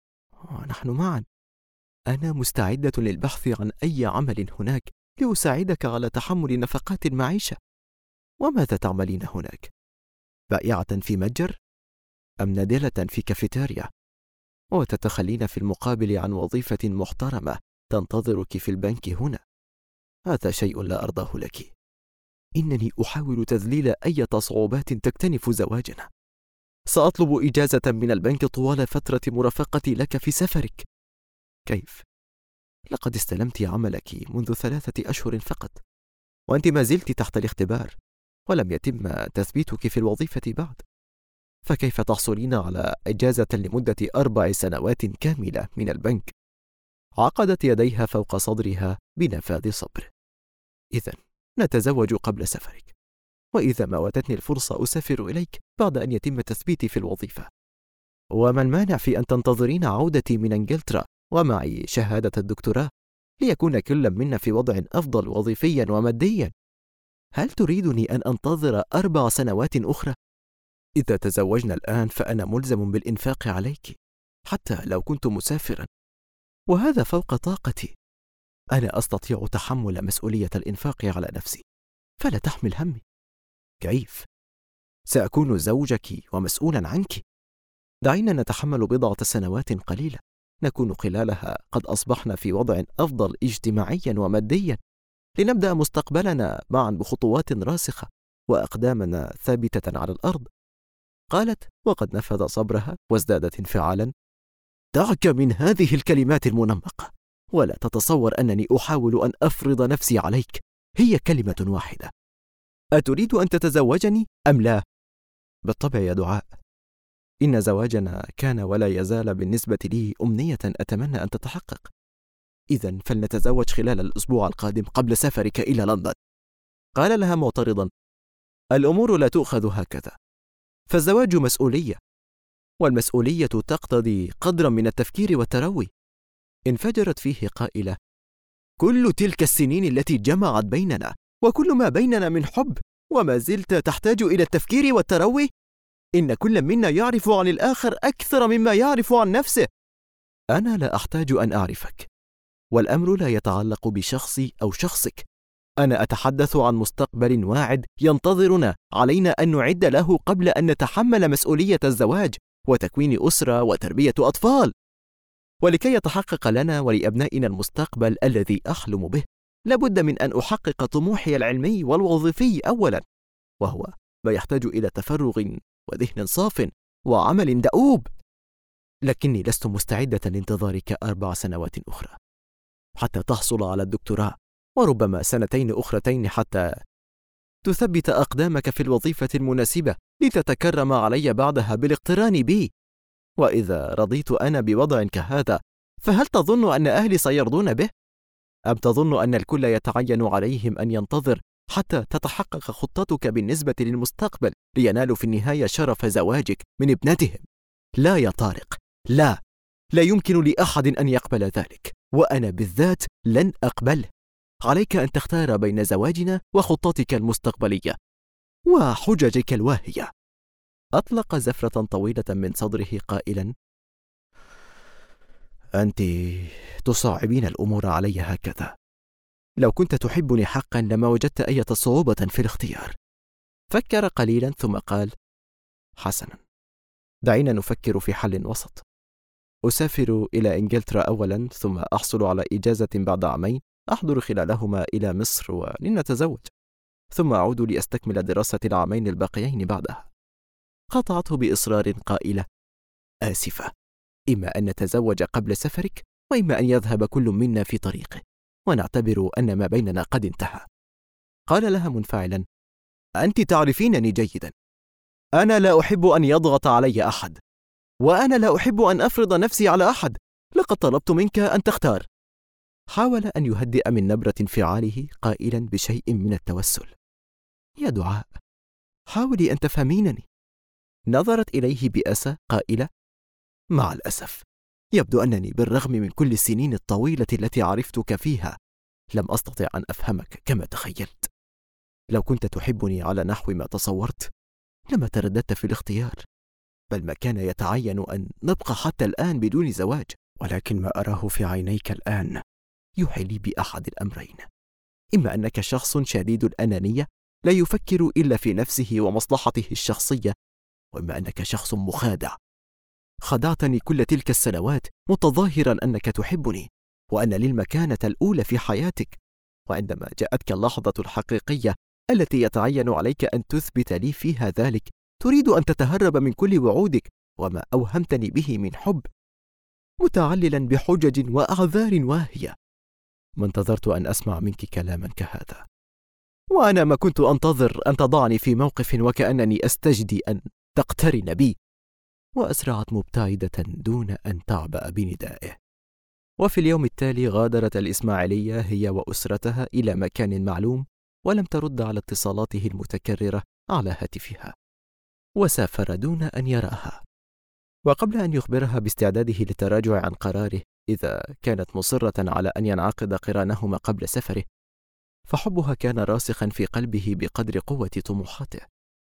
نحن معا. أنا مستعدة للبحث عن أي عمل هناك لأساعدك على تحمل نفقات المعيشة. وماذا تعملين هناك؟ بائعة في متجر؟ أم نادلة في كافيتيريا؟ وتتخلين في المقابل عن وظيفة محترمة تنتظرك في البنك هنا. هذا شيء لا أرضاه لك. إنني أحاول تذليل أي صعوبات تكتنف زواجنا. سأطلب إجازة من البنك طوال فترة مرافقتي لك في سفرك. كيف؟ لقد استلمت عملك منذ 3 أشهر فقط، وأنت ما زلت تحت الاختبار، ولم يتم تثبيتك في الوظيفة بعد. فكيف تحصلين على إجازة لمدة 4 سنوات كاملة من البنك؟ عقدت يديها فوق صدرها بنفاذ صبر. إذن نتزوج قبل سفرك، وإذا ما واتتني الفرصة أسافر إليك بعد أن يتم تثبيتي في الوظيفة. وما المانع في أن تنتظرين عودتي من إنجلترا ومعي شهادة الدكتوراه، ليكون كل منا في وضع أفضل وظيفيا وماديا؟ هل تريدني أن أنتظر 4 سنوات أخرى؟ إذا تزوجنا الآن فأنا ملزم بالإنفاق عليك، حتى لو كنت مسافرا، وهذا فوق طاقتي. أنا أستطيع تحمل مسؤولية الإنفاق على نفسي، فلا تحمل همي. كيف؟ سأكون زوجك ومسؤولا عنك. دعينا نتحمل 1 سنوات قليلة، نكون خلالها قد أصبحنا في وضع أفضل اجتماعيا وماديا، لنبدأ مستقبلنا معا بخطوات راسخة وأقدامنا ثابتة على الأرض. قالت وقد نفذ صبرها وازدادت انفعالا: دعك من هذه الكلمات المنمقة، ولا تتصور أنني أحاول أن أفرض نفسي عليك. هي كلمة واحدة: أتريد أن تتزوجني أم لا؟ بالطبع يا دعاء، إن زواجنا كان ولا يزال بالنسبة لي أمنية أتمنى أن تتحقق. إذن فلنتزوج خلال الأسبوع القادم قبل سفرك إلى لندن. قال لها معترضا: الأمور لا تؤخذ هكذا، فالزواج مسؤولية، والمسؤولية تقتضي قدرا من التفكير والتروي. انفجرت فيه قائلة: كل تلك السنين التي جمعت بيننا وكل ما بيننا من حب، وما زلت تحتاج إلى التفكير والتروي؟ إن كل منا يعرف عن الآخر أكثر مما يعرف عن نفسه. أنا لا أحتاج أن أعرفك، والأمر لا يتعلق بشخصي أو شخصك. أنا أتحدث عن مستقبل واعد ينتظرنا، علينا أن نعد له قبل أن نتحمل مسؤولية الزواج وتكوين أسرة وتربية أطفال. ولكي يتحقق لنا ولأبنائنا المستقبل الذي أحلم به، لابد من أن أحقق طموحي العلمي والوظيفي أولا، وهو ما يحتاج إلى تفرغ وذهن صاف وعمل دؤوب. لكني لست مستعدة لانتظارك 4 سنوات أخرى حتى تحصل على الدكتوراه، وربما 2 أخرتين حتى تثبت أقدامك في الوظيفة المناسبة لتتكرم علي بعدها بالاقتران بي. وإذا رضيت أنا بوضع كهذا، فهل تظن أن أهلي سيرضون به؟ أم تظن أن الكل يتعين عليهم أن ينتظر حتى تتحقق خطتك بالنسبة للمستقبل لينالوا في النهاية شرف زواجك من ابنتهم؟ لا يا طارق، لا يمكن لأحد أن يقبل ذلك، وأنا بالذات لن أقبله. عليك أن تختار بين زواجنا وخطتك المستقبلية وحججك الواهية. أطلق زفرة طويلة من صدره قائلا: أنت تصعبين الأمور علي هكذا. لو كنت تحبني حقا لما وجدت أي صعوبة في الاختيار. فكر قليلا ثم قال: حسنا، دعينا نفكر في حل وسط. أسافر إلى إنجلترا أولا، ثم أحصل على إجازة بعد 2 عام أحضر خلالهما إلى مصر ولنتزوج، ثم أعود لأستكمل دراسة 2 عام الباقيين بعدها. قاطعته بإصرار قائلة: آسفة، إما أن نتزوج قبل سفرك، وإما أن يذهب كل منا في طريقه ونعتبر أن ما بيننا قد انتهى. قال لها منفعلا: أنت تعرفينني جيدا، أنا لا أحب أن يضغط علي أحد، وأنا لا أحب أن أفرض نفسي على أحد. لقد طلبت منك أن تختار. حاول أن يهدئ من نبرة انفعاله قائلا بشيء من التوسل: يا دعاء، حاولي أن تفهمينني. نظرت إليه بأسى قائلة: مع الأسف، يبدو أنني بالرغم من كل السنين الطويلة التي عرفتك فيها لم أستطع أن أفهمك كما تخيلت. لو كنت تحبني على نحو ما تصورت لما ترددت في الاختيار، بل ما كان يتعين أن نبقى حتى الآن بدون زواج. ولكن ما أراه في عينيك الآن يوحي لي بأحد الأمرين: إما أنك شخص شديد الأنانية لا يفكر إلا في نفسه ومصلحته الشخصية، وإما أنك شخص مخادع. خدعتني كل تلك السنوات متظاهرا أنك تحبني وأن لي المكانة الأولى في حياتك، وعندما جاءتك اللحظة الحقيقية التي يتعين عليك أن تثبت لي فيها ذلك، تريد أن تتهرب من كل وعودك وما أوهمتني به من حب، متعللا بحجج وأعذار واهية. ما انتظرت أن أسمع منك كلاما كهذا، وأنا ما كنت أنتظر أن تضعني في موقف وكأنني أستجدي أن تقترن بي. وأسرعت مبتعدة دون أن تعبأ بندائه. وفي اليوم التالي غادرت الإسماعيلية هي وأسرتها إلى مكان معلوم، ولم ترد على اتصالاته المتكررة على هاتفها، وسافر دون أن يراها. وقبل أن يخبرها باستعداده للتراجع عن قراره إذا كانت مصرة على أن ينعقد قرانهما قبل سفره، فحبها كان راسخا في قلبه بقدر قوة طموحاته.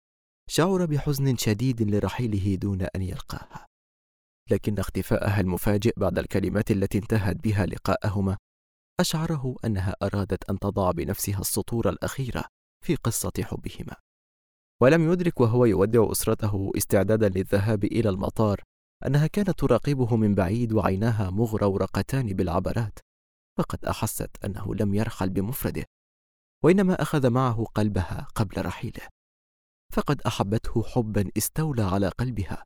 شعر بحزن شديد لرحيله دون أن يلقاها، لكن اختفاءها المفاجئ بعد الكلمات التي انتهت بها لقاءهما أشعره أنها أرادت أن تضع بنفسها السطور الأخيرة في قصة حبهما. ولم يدرك وهو يودع أسرته استعدادا للذهاب إلى المطار أنها كانت تراقبه من بعيد وعيناها مغرورقتان بالعبرات، وقد أحست أنه لم يرحل بمفرده، وإنما أخذ معه قلبها قبل رحيله، فقد أحبته حبا استولى على قلبها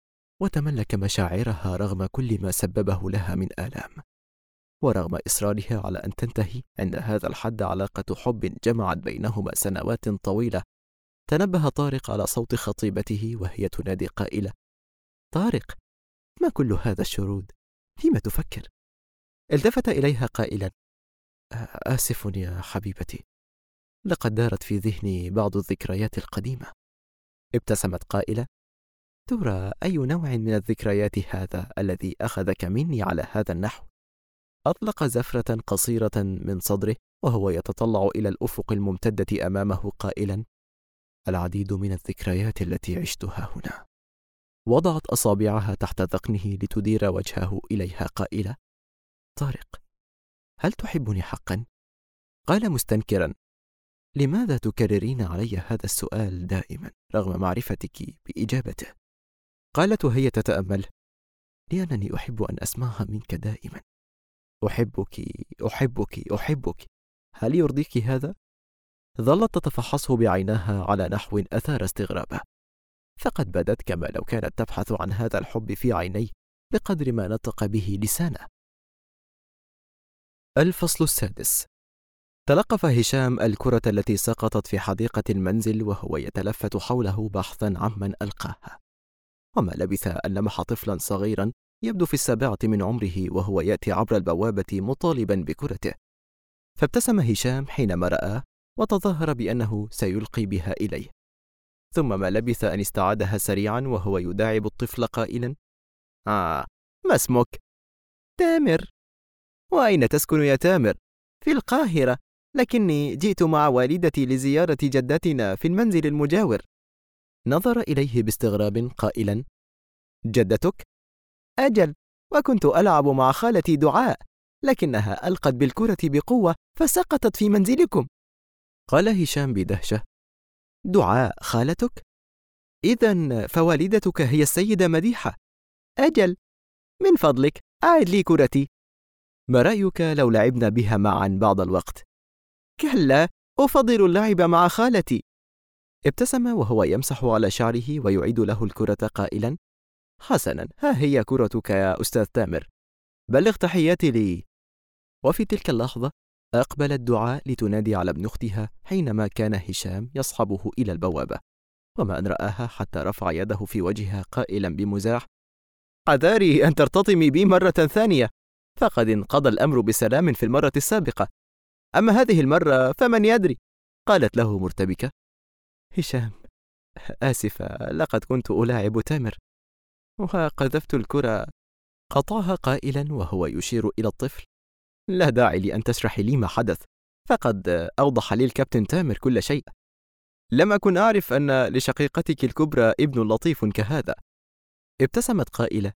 وتملك مشاعرها رغم كل ما سببه لها من آلام. ورغم إصرارها على أن تنتهي عند هذا الحد علاقة حب جمعت بينهما سنوات طويلة، تنبه طارق على صوت خطيبته وهي تنادي قائلة: طارق، ما كل هذا الشرود؟ فيما تفكر؟ التفت إليها قائلا: آسف يا حبيبتي، لقد دارت في ذهني بعض الذكريات القديمة. ابتسمت قائلة: ترى أي نوع من الذكريات هذا الذي أخذك مني على هذا النحو؟ أطلق زفرة قصيرة من صدره وهو يتطلع إلى الأفق الممتدة أمامه قائلا: العديد من الذكريات التي عشتها هنا. وضعت أصابعها تحت ذقنه لتدير وجهه إليها قائلة: طارق، هل تحبني حقا؟ قال مستنكرا: لماذا تكررين علي هذا السؤال دائما رغم معرفتك بإجابته؟ قالت وهي تتأمل: لأنني أحب أن أسمعها منك دائما. أحبك أحبك أحبك، هل يرضيك هذا؟ ظلت تتفحصه بعيناها على نحو أثار استغرابه، فقد بدت كما لو كانت تبحث عن هذا الحب في عينيه بقدر ما نطق به لسانه. الفصل السادس. تلقف هشام الكرة التي سقطت في حديقة المنزل وهو يتلفت حوله بحثا عمن ألقاها، وما لبث أن لمح طفلا صغيرا يبدو في 7 من عمره وهو يأتي عبر البوابة مطالبا بكرته، فابتسم هشام حينما رآه وتظاهر بأنه سيلقي بها إليه، ثم ما لبث أن استعادها سريعا وهو يداعب الطفل قائلا: ما اسمك؟ تامر. وأين تسكن يا تامر؟ في القاهرة، لكني جئت مع والدتي لزيارة جدتنا في المنزل المجاور. نظر إليه باستغراب قائلا: جدتك؟ أجل، وكنت ألعب مع خالتي دعاء، لكنها ألقت بالكرة بقوة فسقطت في منزلكم. قال هشام بدهشة: دعاء خالتك؟ إذن فوالدتك هي السيدة مديحة. أجل، من فضلك أعد لي كرتي. ما رأيك لو لعبنا بها معا بعض الوقت؟ كلا، أفضل اللعب مع خالتي. ابتسم وهو يمسح على شعره ويعيد له الكرة قائلا: حسنا، ها هي كرتك يا أستاذ تامر، بلغ تحياتي لي. وفي تلك اللحظة أقبلت دعاء لتنادي على ابن أختها حينما كان هشام يصحبه إلى البوابة، وما أن رآها حتى رفع يده في وجهها قائلا بمزاح: حذاري أن ترتطمي بي مرة ثانية، فقد انقضى الأمر بسلام في المرة السابقة، أما هذه المرة فمن يدري. قالت له مرتبكة: هشام، آسفة، لقد كنت ألاعب تامر وقذفت الكرة. قطعها قائلا وهو يشير إلى الطفل: لا داعي لأن تشرحي لي ما حدث، فقد أوضح لي الكابتن تامر كل شيء. لم أكن أعرف أن لشقيقتك الكبرى ابن لطيف كهذا. ابتسمت قائلة: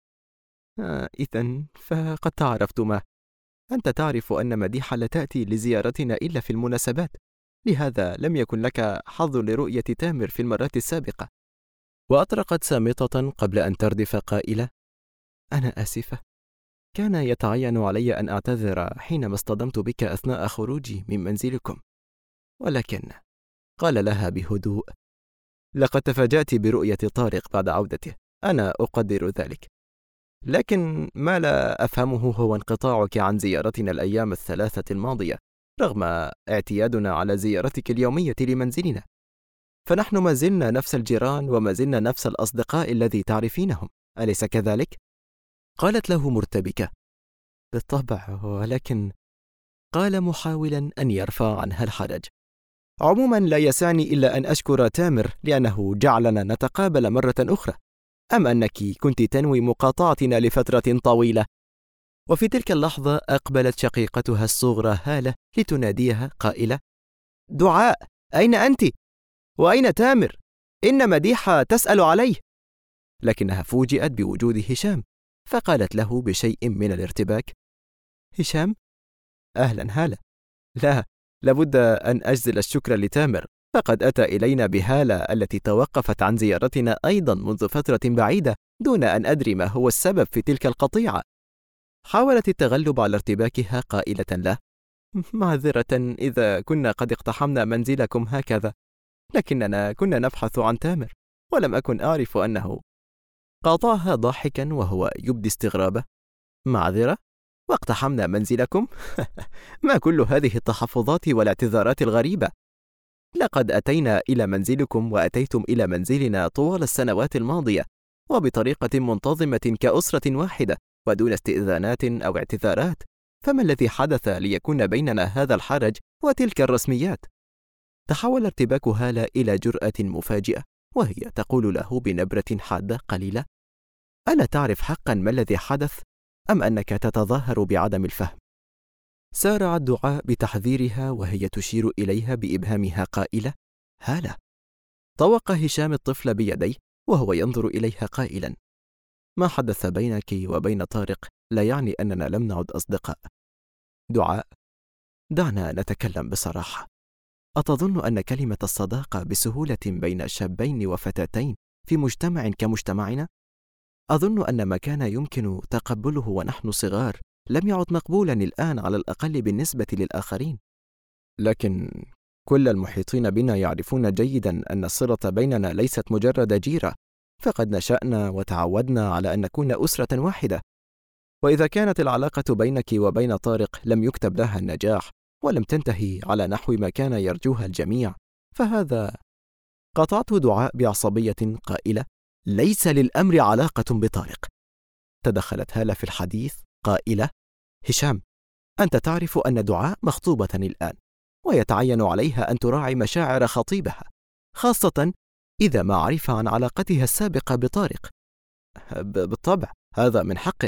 إذن فقد تعرفتما. أنت تعرف أن مديحة لا تأتي لزيارتنا إلا في المناسبات، لهذا لم يكن لك حظ لرؤية تامر في المرات السابقة. وأطرقت سامطة قبل أن تردف قائلة: أنا آسفة، كان يتعين علي أن أعتذر حينما اصطدمت بك أثناء خروجي من منزلكم. ولكن، قال لها بهدوء، لقد تفاجأت برؤية طارق بعد عودته، أنا أقدر ذلك، لكن ما لا أفهمه هو انقطاعك عن زيارتنا الأيام الثلاثة الماضية رغم اعتيادنا على زيارتك اليومية لمنزلنا، فنحن ما زلنا نفس الجيران وما زلنا نفس الأصدقاء الذي تعرفينهم، أليس كذلك؟ قالت له مرتبكة: بالطبع، ولكن... قال محاولا أن يرفع عنها الحرج: عموما لا يسعني إلا أن أشكر تامر لأنه جعلنا نتقابل مرة أخرى، أم أنك كنت تنوي مقاطعتنا لفترة طويلة؟ وفي تلك اللحظة أقبلت شقيقتها الصغرى هالة لتناديها قائلة: دعاء، أين أنت؟ وأين تامر؟ إن مديحة تسأل عليه. لكنها فوجئت بوجود هشام، فقالت له بشيء من الارتباك: هشام؟ أهلا هالة. لا، لابد أن أجزل الشكر لتامر، فقد أتى إلينا بهالة التي توقفت عن زيارتنا أيضا منذ فترة بعيدة دون أن أدري ما هو السبب في تلك القطيعة. حاولت التغلب على ارتباكها قائلة له: معذرة إذا كنا قد اقتحمنا منزلكم هكذا، لكننا كنا نبحث عن تامر ولم أكن أعرف أنه... قاطعها ضاحكا وهو يبدي استغرابه: معذرة؟ واقتحمنا منزلكم؟ ما كل هذه التحفظات والاعتذارات الغريبة؟ لقد أتينا إلى منزلكم وأتيتم إلى منزلنا طوال السنوات الماضية وبطريقة منتظمة كأسرة واحدة ودون استئذانات أو اعتذارات، فما الذي حدث ليكون بيننا هذا الحرج وتلك الرسميات؟ تحول ارتباك هالة إلى جرأة مفاجئة وهي تقول له بنبرة حادة قليلة: ألا تعرف حقا ما الذي حدث أم أنك تتظاهر بعدم الفهم؟ سارع الدعاء بتحذيرها وهي تشير إليها بإبهامها قائلة: هالة. طوق هشام الطفل بيديه وهو ينظر إليها قائلا: ما حدث بينك وبين طارق لا يعني أننا لم نعد أصدقاء. دعاء، دعنا نتكلم بصراحة. أتظن أن كلمة الصداقة بسهولة بين شابين وفتاتين في مجتمع كمجتمعنا؟ أظن أن ما كان يمكن تقبله ونحن صغار لم يعد مقبولا الآن على الأقل بالنسبة للآخرين. لكن كل المحيطين بنا يعرفون جيدا أن الصلة بيننا ليست مجرد جيرة، فقد نشأنا وتعودنا على أن نكون أسرة واحدة. وإذا كانت العلاقة بينك وبين طارق لم يكتب لها النجاح ولم تنتهي على نحو ما كان يرجوها الجميع، فهذا... قطعته دعاء بعصبية قائلة: ليس للأمر علاقة بطارق. تدخلت هالة في الحديث قائلة: هشام، أنت تعرف أن دعاء مخطوبة الآن، ويتعين عليها أن تراعي مشاعر خطيبها، خاصة إذا ما عرف عن علاقتها السابقة بطارق. بالطبع هذا من حقه،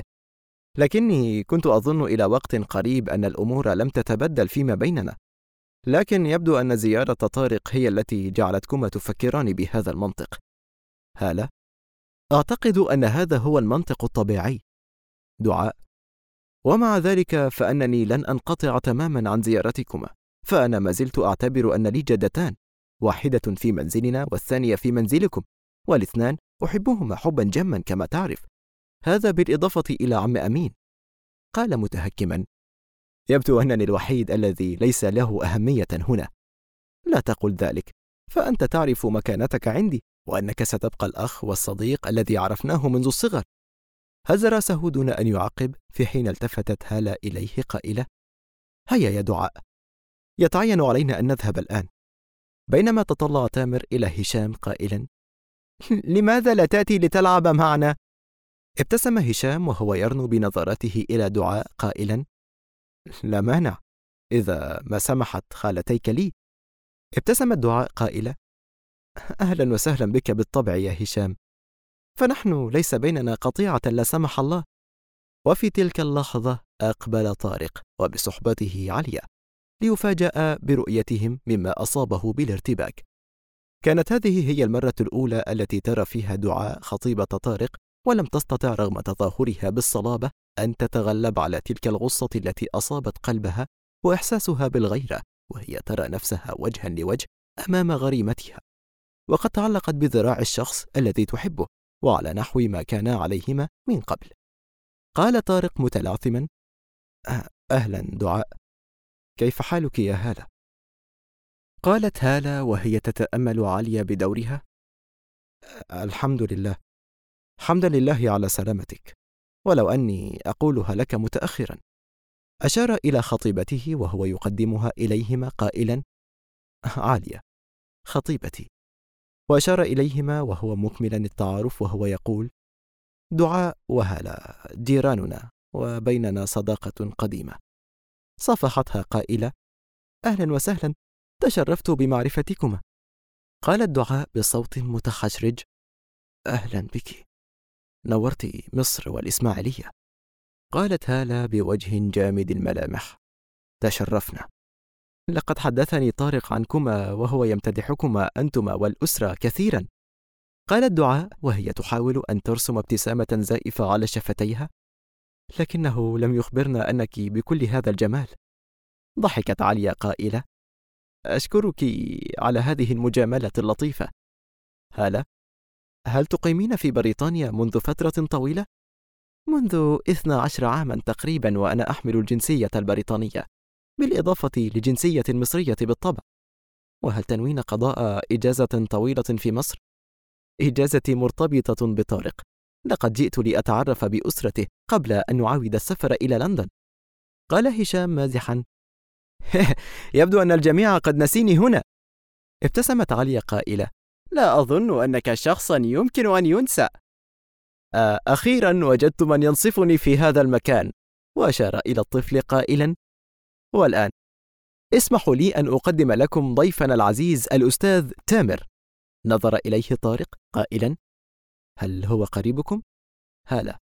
لكني كنت أظن إلى وقت قريب أن الأمور لم تتبدل فيما بيننا، لكن يبدو أن زيارة طارق هي التي جعلتكما تفكران بهذا المنطق. هالة: أعتقد أن هذا هو المنطق الطبيعي. دعاء: ومع ذلك فأنني لن أنقطع تماما عن زيارتكما، فأنا ما زلت أعتبر أن لي جدتان، واحدة في منزلنا والثانية في منزلكم، والاثنان أحبهما حبا جما كما تعرف، هذا بالإضافة إلى عم أمين. قال متهكما: يبدو أنني الوحيد الذي ليس له أهمية هنا. لا تقل ذلك، فأنت تعرف مكانتك عندي وأنك ستبقى الأخ والصديق الذي عرفناه منذ الصغر. هز رأسه دون أن يعقب، في حين التفتت هالة إليه قائلة: هيا يا دعاء، يتعين علينا أن نذهب الآن. بينما تطلع تامر إلى هشام قائلا: لماذا لا تأتي لتلعب معنا؟ ابتسم هشام وهو يرنو بنظراته إلى دعاء قائلا: لا مانع، إذا ما سمحت خالتيك لي. ابتسمت دعاء قائلة: أهلا وسهلا بك بالطبع يا هشام، فنحن ليس بيننا قطيعة لا سمح الله. وفي تلك اللحظة أقبل طارق وبصحبته عليا ليفاجأ برؤيتهم مما أصابه بالارتباك. كانت هذه هي المرة الأولى التي ترى فيها دعاء خطيبة طارق، ولم تستطع رغم تظاهرها بالصلابة أن تتغلب على تلك الغصة التي أصابت قلبها وإحساسها بالغيرة، وهي ترى نفسها وجها لوجه أمام غريمتها، وقد تعلقت بذراع الشخص الذي تحبه، وعلى نحو ما كانا عليهما من قبل. قال طارق متلعثما: أهلا دعاء، كيف حالك يا هالة؟ قالت هالة وهي تتأمل عليا بدورها: الحمد لله، حمدا لله على سلامتك، ولو أني أقولها لك متأخرا. أشار إلى خطيبته وهو يقدمها إليهما قائلا: عالية خطيبتي، وأشار إليهما وهو مكملا التعارف وهو يقول: دعاء وهالة جيراننا وبيننا صداقة قديمة. صافحتها قائلة: أهلا وسهلا، تشرفت بمعرفتكما. قالت دعاء بصوت متخشرج: أهلا بك، نورت مصر والإسماعيلية. قالت هالة بوجه جامد الملامح: تشرفنا، لقد حدثني طارق عنكما وهو يمتدحكما أنتما والأسرة كثيرا. قالت دعاء وهي تحاول أن ترسم ابتسامة زائفة على شفتيها: لكنه لم يخبرنا أنك بكل هذا الجمال. ضحكت عليا قائلة: أشكرك على هذه المجاملة اللطيفة. هالة، هل تقيمين في بريطانيا منذ فترة طويلة؟ منذ 12 عاما تقريبا، وأنا أحمل الجنسية البريطانية بالإضافة لجنسية مصرية بالطبع. وهل تنوين قضاء إجازة طويلة في مصر؟ إجازتي مرتبطة بطارق، لقد جئت لأتعرف بأسرته قبل أن نعاود السفر إلى لندن. قال هشام مازحا: يبدو أن الجميع قد نسيني هنا. ابتسمت عليا قائلة: لا أظن أنك شخصا يمكن أن ينسى. أخيرا وجدت من ينصفني في هذا المكان. وأشار إلى الطفل قائلا: والآن اسمحوا لي أن أقدم لكم ضيفنا العزيز الأستاذ تامر. نظر إليه طارق قائلا: هل هو قريبكم؟ هالة: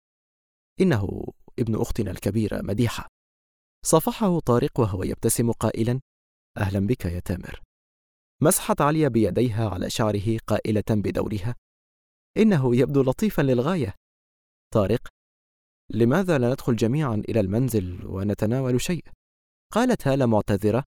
إنه ابن أختنا الكبيرة مديحة. صافحه طارق وهو يبتسم قائلا: أهلا بك يا تامر. مسحت عليا بيديها على شعره قائلة بدورها: إنه يبدو لطيفا للغاية. طارق: لماذا لا ندخل جميعا إلى المنزل ونتناول شيء؟ قالت هالة معتذرة: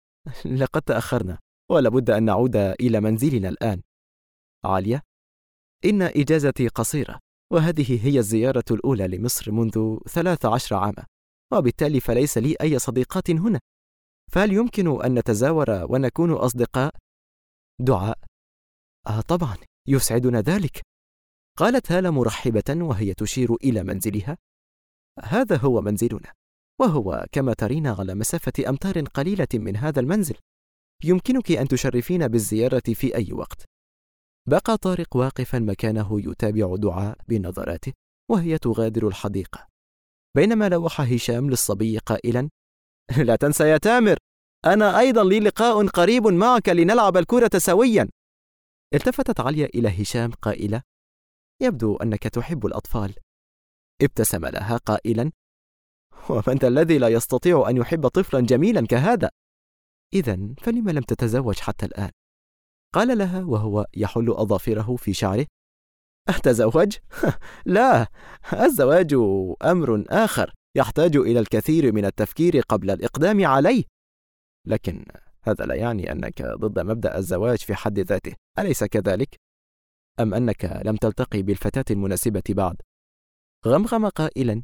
لقد تأخرنا ولابد أن نعود إلى منزلنا الآن. عالية: إن إجازتي قصيرة، وهذه هي الزيارة الأولى لمصر منذ 13 عاما، وبالتالي فليس لي أي صديقات هنا، فهل يمكن أن نتزاور ونكون أصدقاء؟ دعاء: طبعا، يسعدنا ذلك. قالت هالة مرحبة وهي تشير إلى منزلها: هذا هو منزلنا، وهو كما ترين على مسافة أمتار قليلة من هذا المنزل، يمكنك أن تشرفين بالزيارة في أي وقت. بقى طارق واقفا مكانه يتابع دعاء بنظراته وهي تغادر الحديقة، بينما لوح هشام للصبي قائلا: لا تنسى يا تامر، أنا أيضا لي لقاء قريب معك لنلعب الكرة سويا. التفتت عليا إلى هشام قائلة: يبدو أنك تحب الأطفال. ابتسم لها قائلا: ومن الذي لا يستطيع أن يحب طفلا جميلا كهذا؟ إذن فلم لم تتزوج حتى الآن؟ قال لها وهو يحل أظافره في شعره: أتزوج؟ لا، الزواج أمر آخر يحتاج إلى الكثير من التفكير قبل الإقدام عليه. لكن هذا لا يعني أنك ضد مبدأ الزواج في حد ذاته، أليس كذلك؟ أم أنك لم تلتقي بالفتاة المناسبة بعد؟ غمغم قائلا: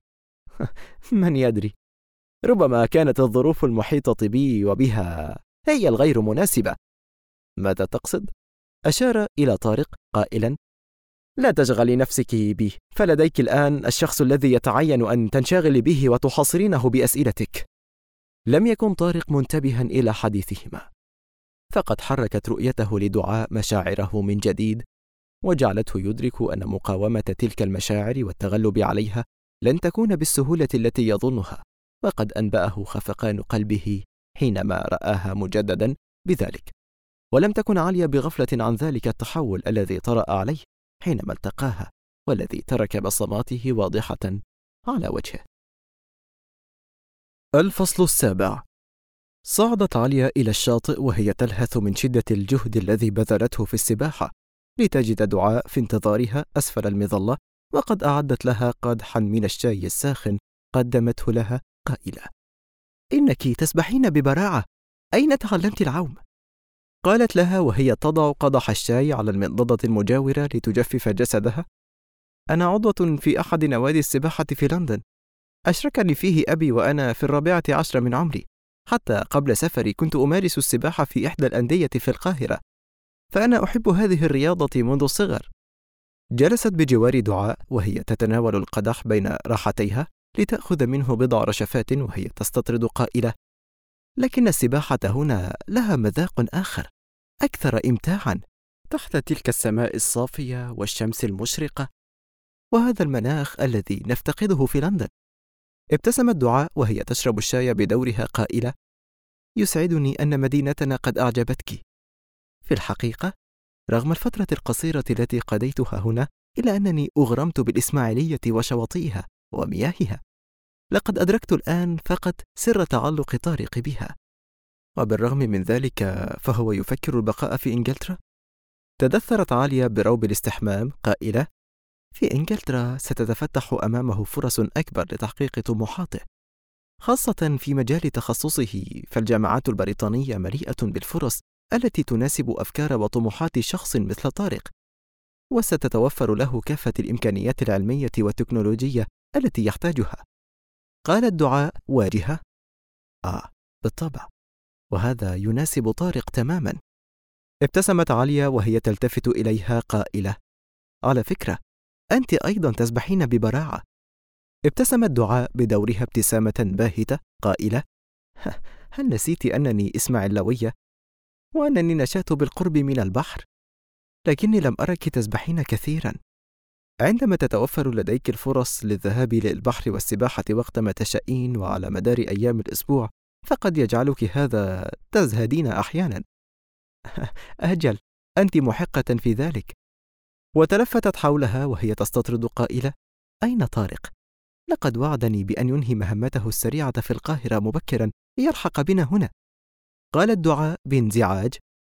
من يدري، ربما كانت الظروف المحيطة بي وبها هي الغير مناسبة. ماذا تقصد؟ أشار إلى طارق قائلا: لا تشغلي نفسك بي، فلديك الآن الشخص الذي يتعين أن تنشغلي به وتحاصرينه بأسئلتك. لم يكن طارق منتبها إلى حديثهما، فقد حركت رؤيته لدعاء مشاعره من جديد، وجعلته يدرك أن مقاومة تلك المشاعر والتغلب عليها لن تكون بالسهولة التي يظنها، وقد أنبأه خفقان قلبه حينما رآها مجددا بذلك. ولم تكن عالية بغفلة عن ذلك التحول الذي طرأ عليه حينما التقاها، والذي ترك بصماته واضحة على وجهه. الفصل 7. صعدت عليا إلى الشاطئ وهي تلهث من شدة الجهد الذي بذلته في السباحة، لتجد دعاء في انتظارها أسفل المظلة، وقد أعدت لها قدحا من الشاي الساخن قدمته لها قائلة: إنك تسبحين ببراعة، أين تعلمت العوم؟ قالت لها وهي تضع قدح الشاي على المنضدة المجاورة لتجفف جسدها: أنا عضوة في أحد نوادي السباحة في لندن، أشركني فيه أبي وأنا في 14 من عمري، حتى قبل سفري كنت أمارس السباحة في إحدى الأندية في القاهرة، فأنا أحب هذه الرياضة منذ الصغر. جلست بجوار دعاء وهي تتناول القدح بين راحتيها لتأخذ منه بضع رشفات وهي تستطرد قائلة: لكن السباحة هنا لها مذاق آخر، أكثر إمتاعا، تحت تلك السماء الصافية والشمس المشرقة وهذا المناخ الذي نفتقده في لندن. ابتسمت دعاء وهي تشرب الشاي بدورها قائلة: يسعدني أن مدينتنا قد أعجبتك. في الحقيقة رغم الفترة القصيرة التي قضيتها هنا، إلا أنني أغرمت بالإسماعيلية وشواطئها ومياهها. لقد أدركت الآن فقط سر تعلق طارق بها، وبالرغم من ذلك فهو يفكر البقاء في إنجلترا. تدثرت عالية بروب الاستحمام قائلة: في إنجلترا ستتفتح أمامه فرص أكبر لتحقيق طموحاته، خاصة في مجال تخصصه، فالجامعات البريطانية مليئة بالفرص التي تناسب أفكار وطموحات شخص مثل طارق، وستتوفر له كافة الإمكانيات العلمية والتكنولوجية التي يحتاجها. قالت دعاء واجهة: بالطبع، وهذا يناسب طارق تماما. ابتسمت عليا وهي تلتفت إليها قائلة: على فكرة، أنت أيضا تسبحين ببراعة. ابتسمت دعاء بدورها ابتسامة باهتة قائلة: هل نسيت أنني إسماعيلوية وأنني نشأت بالقرب من البحر؟ لكني لم أرك تسبحين كثيرا. عندما تتوفر لديك الفرص للذهاب للبحر والسباحة وقتما تشائين وعلى مدار أيام الأسبوع، فقد يجعلك هذا تزهدين أحيانا. أجل، أنت محقة في ذلك. وتلفتت حولها وهي تستطرد قائلة: أين طارق؟ لقد وعدني بأن ينهي مهمته السريعة في القاهرة مبكرا ليرحق بنا هنا. قالت دعاء بانزعاج: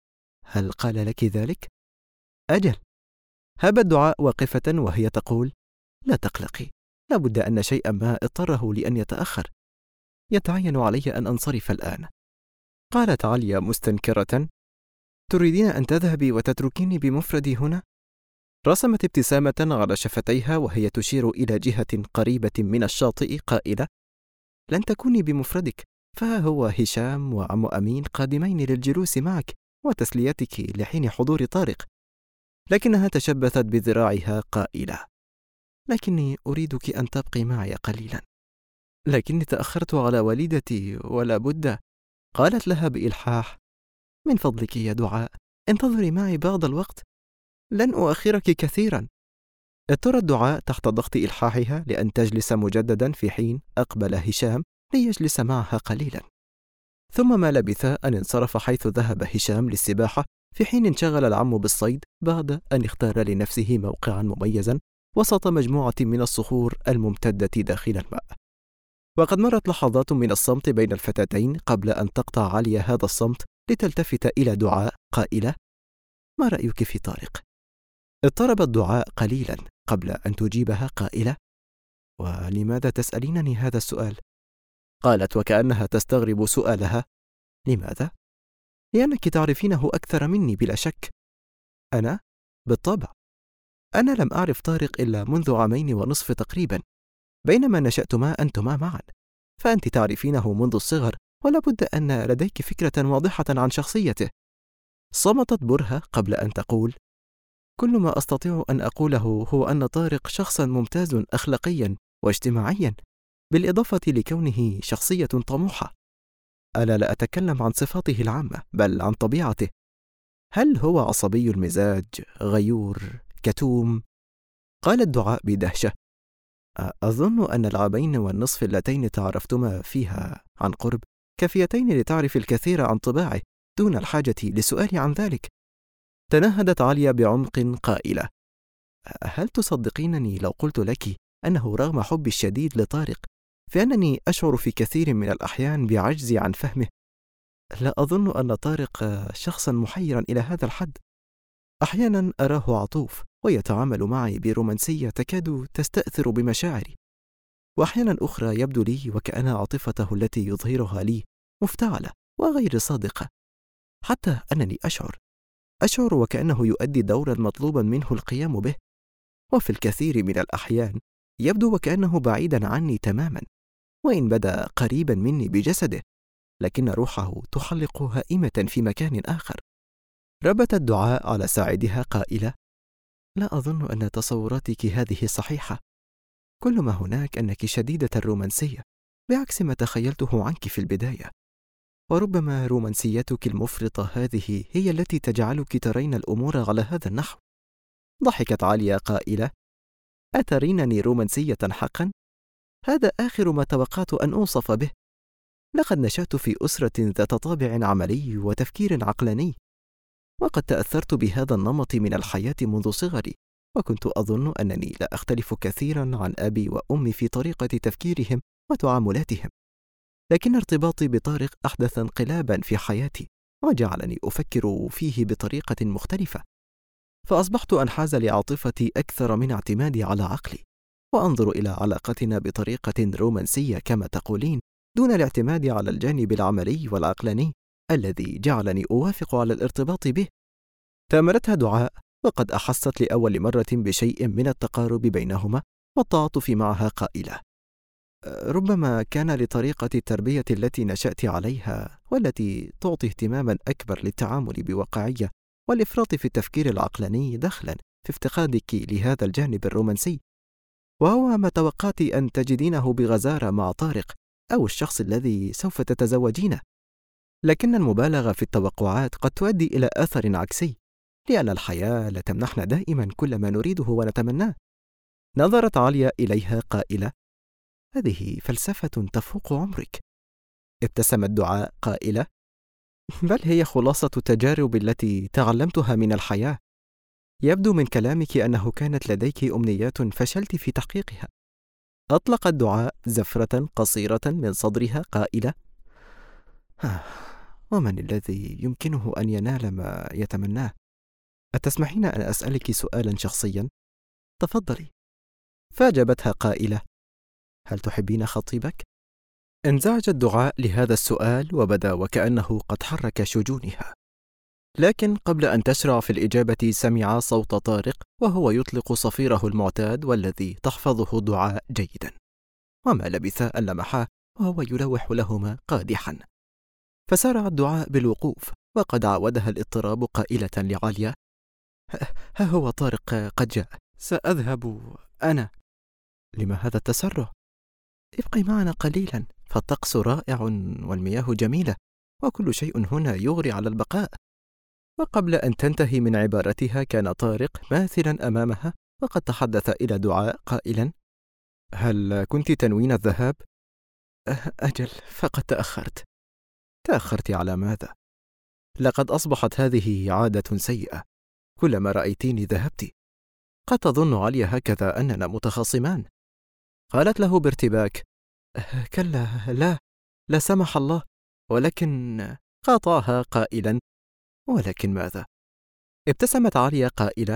هل قال لك ذلك؟ أجل. هبت دعاء واقفة وهي تقول: لا تقلقي، لابد أن شيئا ما اضطره لأن يتأخر، يتعين علي أن أنصرف الآن. قالت عليا مستنكرة: تريدين أن تذهبي وتتركيني بمفردي هنا؟ رسمت ابتسامة على شفتيها وهي تشير إلى جهة قريبة من الشاطئ قائلة: لن تكوني بمفردك، فها هو هشام وعم أمين قادمين للجلوس معك وتسليتك لحين حضور طارق. لكنها تشبثت بذراعها قائلة: لكني أريدك أن تبقي معي قليلا، لكني تأخرت على والدتي ولا بد. قالت لها بإلحاح: من فضلك يا دعاء، انتظري معي بعض الوقت، لن أؤخرك كثيرا. اضطرت دعاء تحت ضغط إلحاحها لأن تجلس مجددا، في حين أقبل هشام ليجلس معها قليلا. ثم ما لبث أن انصرف حيث ذهب هشام للسباحة، في حين انشغل العم بالصيد بعد أن اختار لنفسه موقعا مميزا وسط مجموعة من الصخور الممتدة داخل الماء. وقد مرت لحظات من الصمت بين الفتاتين قبل أن تقطع عليا هذا الصمت لتلتفت إلى دعاء قائلة: ما رأيك في طارق؟ اضطربت دعاء قليلا قبل أن تجيبها قائلة: ولماذا تسألينني هذا السؤال؟ قالت وكأنها تستغرب سؤالها: لماذا؟ لأنك تعرفينه أكثر مني بلا شك. أنا؟ بالطبع. أنا لم أعرف طارق إلا منذ 2.5 عام تقريبا، بينما نشأتما أنتما معا، فأنت تعرفينه منذ الصغر ولا بد أن لديك فكرة واضحة عن شخصيته. صمتت برهة قبل أن تقول: كل ما أستطيع أن أقوله هو أن طارق شخصا ممتاز أخلاقيا واجتماعيا، بالإضافة لكونه شخصية طموحة. أنا لا أتكلم عن صفاته العامة بل عن طبيعته. هل هو عصبي المزاج، غيور، كتوم؟ قالت دعاء بدهشة: أظن أن 2.5 عام اللتين تعرفتما فيها عن قرب كافيتين لتعرف الكثير عن طباعه دون الحاجة لسؤالي عن ذلك. تنهدت عليا بعمق قائلة: هل تصدقينني لو قلت لك أنه رغم حبي الشديد لطارق، فإنني أشعر في كثير من الأحيان بعجزي عن فهمه، لا أظن أن طارق شخصا محيرا إلى هذا الحد. أحيانا أراه عطوف ويتعامل معي برومانسية تكاد تستأثر بمشاعري، وأحيانا أخرى يبدو لي وكأن عاطفته التي يظهرها لي مفتعلة وغير صادقة، حتى أنني أشعر وكأنه يؤدي دورا مطلوبا منه القيام به، وفي الكثير من الأحيان يبدو وكأنه بعيدا عني تماما، وإن بدا قريبا مني بجسده لكن روحه تحلق هائمة في مكان آخر. ربت الدعاء على ساعدها قائلة: لا أظن أن تصوراتك هذه صحيحة، كل ما هناك أنك شديدة الرومانسية بعكس ما تخيلته عنك في البداية، وربما رومانسيتك المفرطة هذه هي التي تجعلك ترين الأمور على هذا النحو. ضحكت عالية قائلة: أترينني رومانسية حقا؟ هذا آخر ما توقعت أن أوصف به. لقد نشأت في أسرة ذات طابع عملي وتفكير عقلاني، وقد تأثرت بهذا النمط من الحياة منذ صغري، وكنت أظن أنني لا أختلف كثيرا عن أبي وأمي في طريقة تفكيرهم وتعاملاتهم، لكن ارتباطي بطارق أحدث انقلابا في حياتي وجعلني أفكر فيه بطريقة مختلفة، فأصبحت أنحاز لعاطفتي أكثر من اعتمادي على عقلي، وأنظر إلى علاقتنا بطريقة رومانسية كما تقولين، دون الاعتماد على الجانب العملي والعقلاني الذي جعلني أوافق على الارتباط به. تأملتها دعاء، وقد أحست لأول مرة بشيء من التقارب بينهما والتعاطف معها قائلة: ربما كان لطريقة التربية التي نشأت عليها والتي تعطي اهتماما أكبر للتعامل بواقعية والإفراط في التفكير العقلاني دخلا في افتقادك لهذا الجانب الرومانسي، وهو ما توقعت أن تجدينه بغزارة مع طارق أو الشخص الذي سوف تتزوجينه. لكن المبالغة في التوقعات قد تؤدي إلى أثر عكسي، لأن الحياة لا تمنحنا دائما كل ما نريده ونتمناه. نظرت عليا إليها قائلة: هذه فلسفة تفوق عمرك. ابتسمت دعاء قائلة: بل هي خلاصة التجارب التي تعلمتها من الحياة. يبدو من كلامك أنه كانت لديك أمنيات فشلت في تحقيقها. أطلقت دعاء زفرة قصيرة من صدرها قائلة: ومن الذي يمكنه أن ينال ما يتمناه؟ أتسمحين أن أسألك سؤالا شخصيا؟ تفضلي. فأجابتها قائلة: هل تحبين خطيبك؟ انزعجت دعاء لهذا السؤال وبدا وكأنه قد حرك شجونها، لكن قبل أن تشرع في الإجابة سمع صوت طارق وهو يطلق صفيره المعتاد والذي تحفظه دعاء جيدا، وما لبث أن لمحاه وهو يلوح لهما قادحا. فسارعت دعاء بالوقوف، وقد عاودها الاضطراب قائلة لعالية: ها هو طارق قد جاء، سأذهب أنا. لما هذا التسرع؟ ابقي معنا قليلا، فالطقس رائع والمياه جميلة وكل شيء هنا يغري على البقاء. وقبل أن تنتهي من عبارتها كان طارق ماثلا أمامها وقد تحدث إلى دعاء قائلا: هل كنت تنوين الذهاب؟ أجل، فقد تأخرت على ماذا؟ لقد أصبحت هذه عادة سيئة، كلما رأيتيني ذهبت. قد تظن علي هكذا أننا متخاصمان. قالت له بارتباك: كلا، لا سمح الله. ولكن قاطعها قائلا: ولكن ماذا؟ ابتسمت عليا قائلة: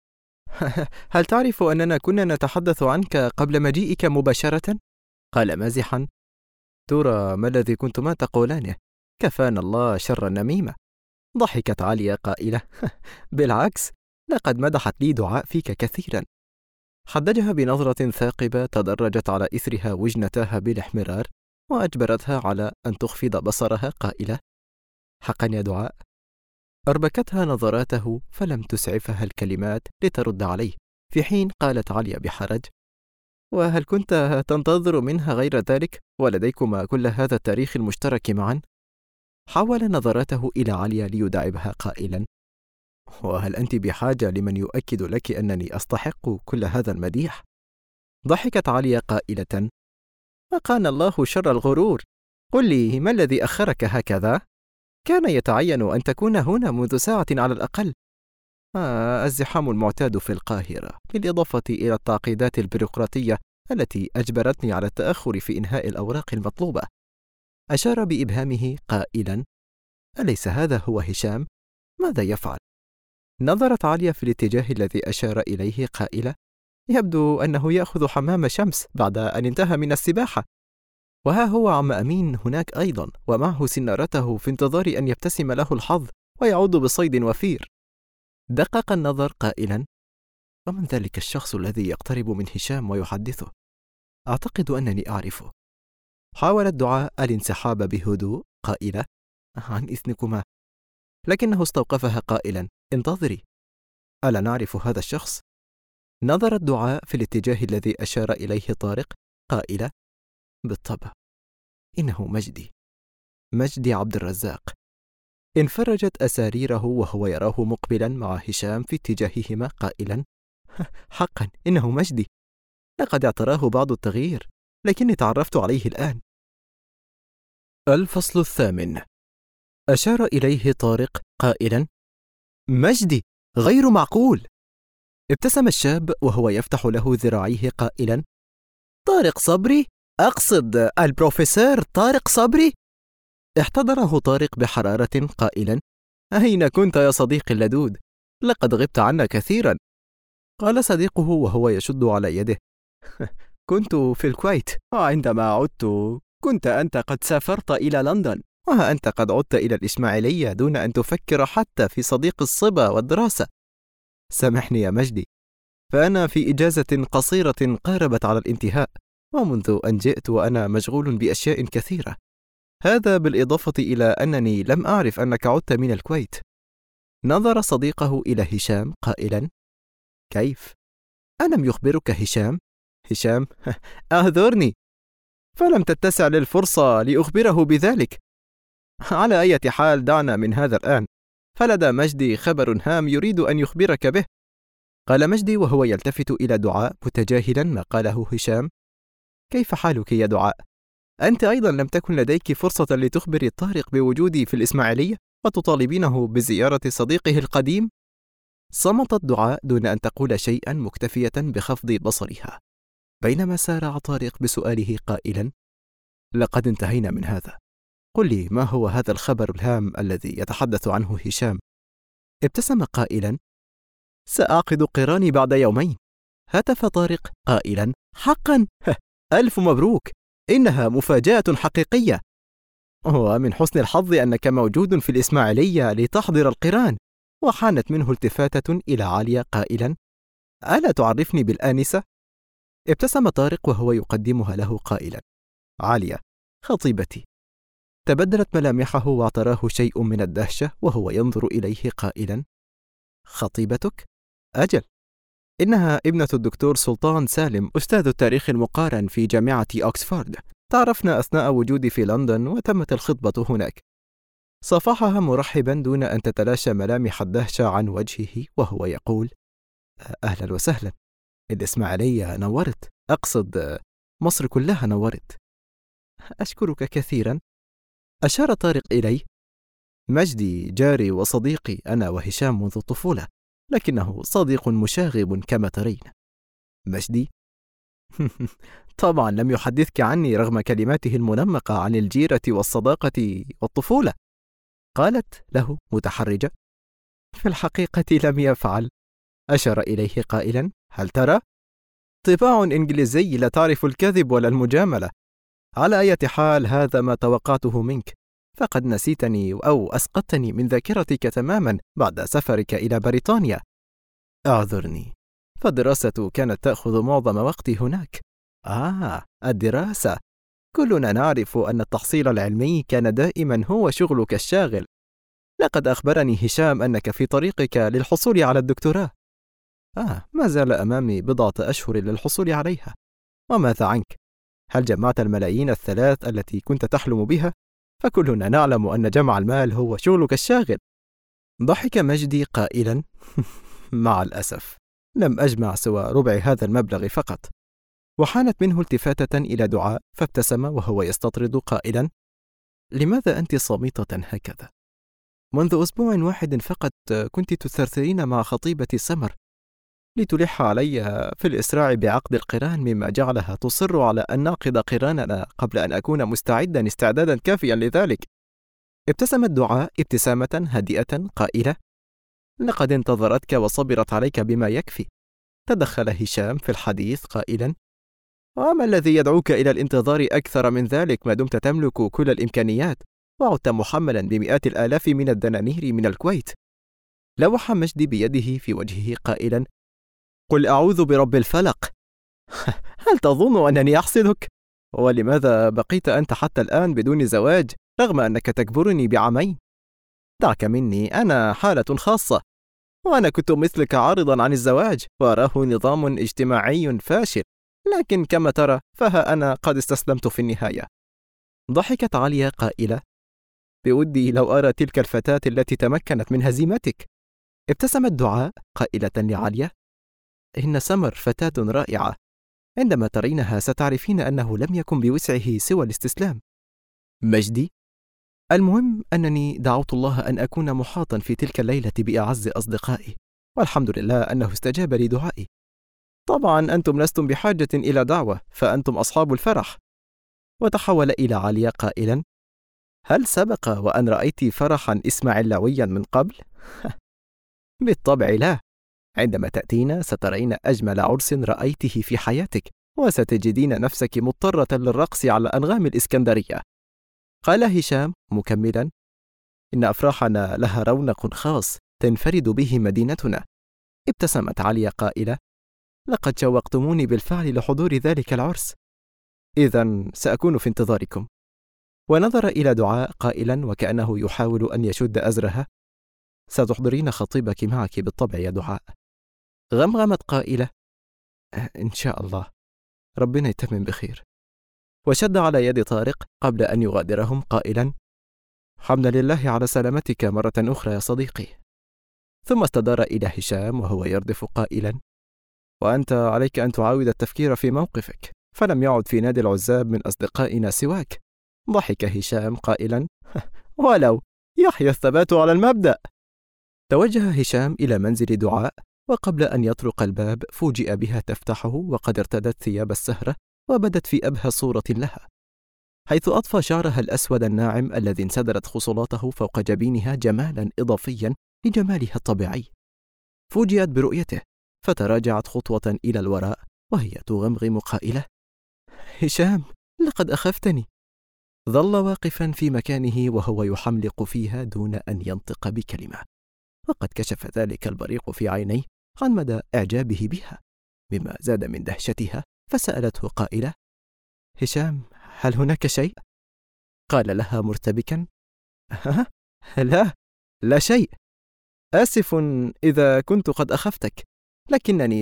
هل تعرف أننا كنا نتحدث عنك قبل مجيئك مباشرة؟ قال مازحا: ترى ما الذي كنتما تقولانه؟ كفانا الله شر النميمة. ضحكت عليا قائلة: بالعكس، لقد مدحت لي دعاء فيك كثيرا. حدجها بنظرة ثاقبة تدرجت على إثرها وجنتها بالاحمرار، وأجبرتها على أن تخفض بصرها قائلة: حقا يا دعاء؟ أربكتها نظراته فلم تسعفها الكلمات لترد عليه، في حين قالت عليا بحرج: وهل كنت تنتظر منها غير ذلك ولديكما كل هذا التاريخ المشترك معا؟ حول نظراته إلى عليا ليداعبها قائلا: وهل أنت بحاجة لمن يؤكد لك أنني أستحق كل هذا المديح؟ ضحكت عليا قائلة: وقانا الله شر الغرور. قل لي، ما الذي أخرك هكذا؟ كان يتعين أن تكون هنا منذ ساعة على الأقل. الزحام المعتاد في القاهرة، بالإضافة إلى التعقيدات البيروقراطية التي أجبرتني على التأخر في إنهاء الأوراق المطلوبة. أشار بإبهامه قائلا: أليس هذا هو هشام؟ ماذا يفعل؟ نظرت عالية في الاتجاه الذي أشار إليه قائلة: يبدو أنه يأخذ حمام شمس بعد أن انتهى من السباحة. وها هو عم أمين هناك أيضا، ومعه سنارته في انتظار أن يبتسم له الحظ ويعود بصيد وفير. دقق النظر قائلا: ومن ذلك الشخص الذي يقترب من هشام ويحدثه؟ أعتقد أنني أعرفه. حاولت دعاء الانسحاب بهدوء قائلة: عن إذنكما. لكنه استوقفها قائلا: انتظري، ألا نعرف هذا الشخص؟ نظرت دعاء في الاتجاه الذي أشار إليه طارق قائلة: بالطبع، إنه مجدي عبد الرزاق. انفرجت أساريره وهو يراه مقبلا مع هشام في اتجاههما قائلا: حقا إنه مجدي، لقد اعتراه بعض التغيير، لكني تعرفت عليه الآن. الفصل الثامن. أشار إليه طارق قائلا: مجدي، غير معقول. ابتسم الشاب وهو يفتح له ذراعيه قائلا: طارق صبري؟ أقصد البروفيسور طارق صبري؟ احتضنه طارق بحرارة قائلا: أين كنت يا صديقي اللدود؟ لقد غبت عنا كثيرا. قال صديقه وهو يشد على يده: كنت في الكويت، وعندما عدت كنت أنت قد سافرت إلى لندن، وها أنت قد عدت إلى الإسماعيلية دون أن تفكر حتى في صديق الصبا والدراسة. سامحني يا مجدي، فأنا في إجازة قصيرة قاربت على الانتهاء، ومنذ أن جئت وأنا مشغول بأشياء كثيرة، هذا بالإضافة إلى أنني لم أعرف أنك عدت من الكويت. نظر صديقه إلى هشام قائلا: كيف؟ ألم يخبرك هشام أعذرني، فلم تتسع للفرصة لأخبره بذلك. على أي حال دعنا من هذا الآن، فلدى مجدي خبر هام يريد أن يخبرك به. قال مجدي وهو يلتفت إلى دعاء متجاهلا ما قاله هشام: كيف حالك يا دعاء؟ أنت أيضا لم تكن لديك فرصة لتخبري طارق بوجودي في الإسماعيلية وتطالبينه بزيارة صديقه القديم؟ صمتت دعاء دون أن تقول شيئا، مكتفية بخفض بصرها، بينما سارع طارق بسؤاله قائلا: لقد انتهينا من هذا، قل لي ما هو هذا الخبر الهام الذي يتحدث عنه هشام؟ ابتسم قائلا: سأعقد قراني بعد يومين. هتف طارق قائلا: حقا؟ ألف مبروك، إنها مفاجأة حقيقية، ومن حسن الحظ أنك موجود في الإسماعيلية لتحضر القران. وحانت منه التفاتة إلى عالية قائلا: ألا تعرفني بالآنسة؟ ابتسم طارق وهو يقدمها له قائلا: عالية، خطيبتي. تبدلت ملامحه واعتراه شيء من الدهشة وهو ينظر إليه قائلا: خطيبتك؟ أجل، إنها ابنة الدكتور سلطان سالم، أستاذ التاريخ المقارن في جامعة أكسفورد. تعرفنا أثناء وجودي في لندن وتمت الخطبة هناك. صافحها مرحبا دون أن تتلاشى ملامح الدهشة عن وجهه وهو يقول: أهلا وسهلا، الإسماعيلية نورت، أقصد مصر كلها نورت. أشكرك كثيرا. أشار طارق إليه: مجدي جاري وصديقي أنا وهشام منذ الطفولة، لكنه صديق مشاغب كما ترين. مجدي؟ طبعا لم يحدثك عني رغم كلماته المنمقة عن الجيرة والصداقة والطفولة. قالت له متحرجة: في الحقيقة لم يفعل. أشار إليه قائلا: هل ترى؟ طباع إنجليزي لا تعرف الكذب ولا المجاملة. على أي حال هذا ما توقعته منك، فقد نسيتني أو أسقطتني من ذاكرتك تماما بعد سفرك إلى بريطانيا. أعذرني، فالدراسة كانت تأخذ معظم وقتي هناك. الدراسة، كلنا نعرف أن التحصيل العلمي كان دائما هو شغلك الشاغل. لقد أخبرني هشام أنك في طريقك للحصول على الدكتوراه. ما زال أمامي بضعة أشهر للحصول عليها. وماذا عنك؟ هل جمعت الملايين الثلاث التي كنت تحلم بها؟ فكلنا نعلم أن جمع المال هو شغلك الشاغل. ضحك مجدي قائلا: مع الأسف لم أجمع سوى ربع هذا المبلغ فقط. وحانت منه التفاتة إلى دعاء فابتسم وهو يستطرد قائلا: لماذا أنت صامتة هكذا؟ منذ أسبوع واحد فقط كنت تثرثرين مع خطيبتي سمر لتلح علي في الإسراع بعقد القران، مما جعلها تصر على أن نعقد قراننا قبل أن أكون مستعدا استعدادا كافيا لذلك. ابتسمت دعاء ابتسامة هادئة قائلة: لقد انتظرتك وصبرت عليك بما يكفي. تدخل هشام في الحديث قائلا: وما الذي يدعوك إلى الانتظار أكثر من ذلك ما دمت تملك كل الإمكانيات وعدت محملا بمئات الآلاف من الدنانير من الكويت؟ لوح مجدي بيده في وجهه قائلا: قل أعوذ برب الفلق. هل تظن أنني أحسدك؟ ولماذا بقيت أنت حتى الآن بدون زواج رغم أنك تكبرني بعامين؟ دعك مني، أنا حالة خاصة، وأنا كنت مثلك عارضا عن الزواج وأراه نظام اجتماعي فاشل، لكن كما ترى فها أنا قد استسلمت في النهاية. ضحكت عليا قائلة: بودي لو أرى تلك الفتاة التي تمكنت من هزيمتك. ابتسمت دعاء قائلة لعليا: إن سمر فتاة رائعة، عندما ترينها ستعرفين أنه لم يكن بوسعه سوى الاستسلام. مجدي: المهم أنني دعوت الله أن أكون محاطا في تلك الليلة بأعز أصدقائي، والحمد لله أنه استجاب لدعائي. طبعا أنتم لستم بحاجة إلى دعوة، فأنتم أصحاب الفرح. وتحول إلى عليا قائلا: هل سبق وأن رأيت فرحا إسماعيلويا من قبل؟ بالطبع لا. عندما تأتين سترين أجمل عرس رأيته في حياتك، وستجدين نفسك مضطرة للرقص على أنغام الإسكندرية. قال هشام مكملا: إن أفراحنا لها رونق خاص تنفرد به مدينتنا. ابتسمت عليا قائلة: لقد شوقتموني بالفعل لحضور ذلك العرس، إذن سأكون في انتظاركم. ونظر إلى دعاء قائلا وكأنه يحاول أن يشد أزرها: ستحضرين خطيبك معك بالطبع يا دعاء. غمغمت قائلة: إن شاء الله، ربنا يتمم بخير. وشد على يد طارق قبل أن يغادرهم قائلا: حمدا لله على سلامتك مرة أخرى يا صديقي. ثم استدار إلى هشام وهو يردف قائلا: وأنت عليك أن تعاود التفكير في موقفك، فلم يعد في نادي العزاب من أصدقائنا سواك. ضحك هشام قائلا: ولو يحيى الثبات على المبدأ. توجه هشام إلى منزل دعاء، وقبل أن يطرق الباب فوجئ بها تفتحه وقد ارتدت ثياب السهرة وبدت في أبهى صورة لها، حيث أضفى شعرها الأسود الناعم الذي انسدرت خصلاته فوق جبينها جمالا إضافيا لجمالها الطبيعي. فوجئت برؤيته فتراجعت خطوة إلى الوراء وهي تغمغم قائلة: هشام، لقد أخفتني. ظل واقفا في مكانه وهو يحملق فيها دون أن ينطق بكلمة، وقد كشف ذلك البريق في عينيه عن مدى إعجابه بها، مما زاد من دهشتها، فسألته قائلة: هشام، هل هناك شيء؟ قال لها مرتبكا: لا، لا شيء. آسف إذا كنت قد أخفتك، لكنني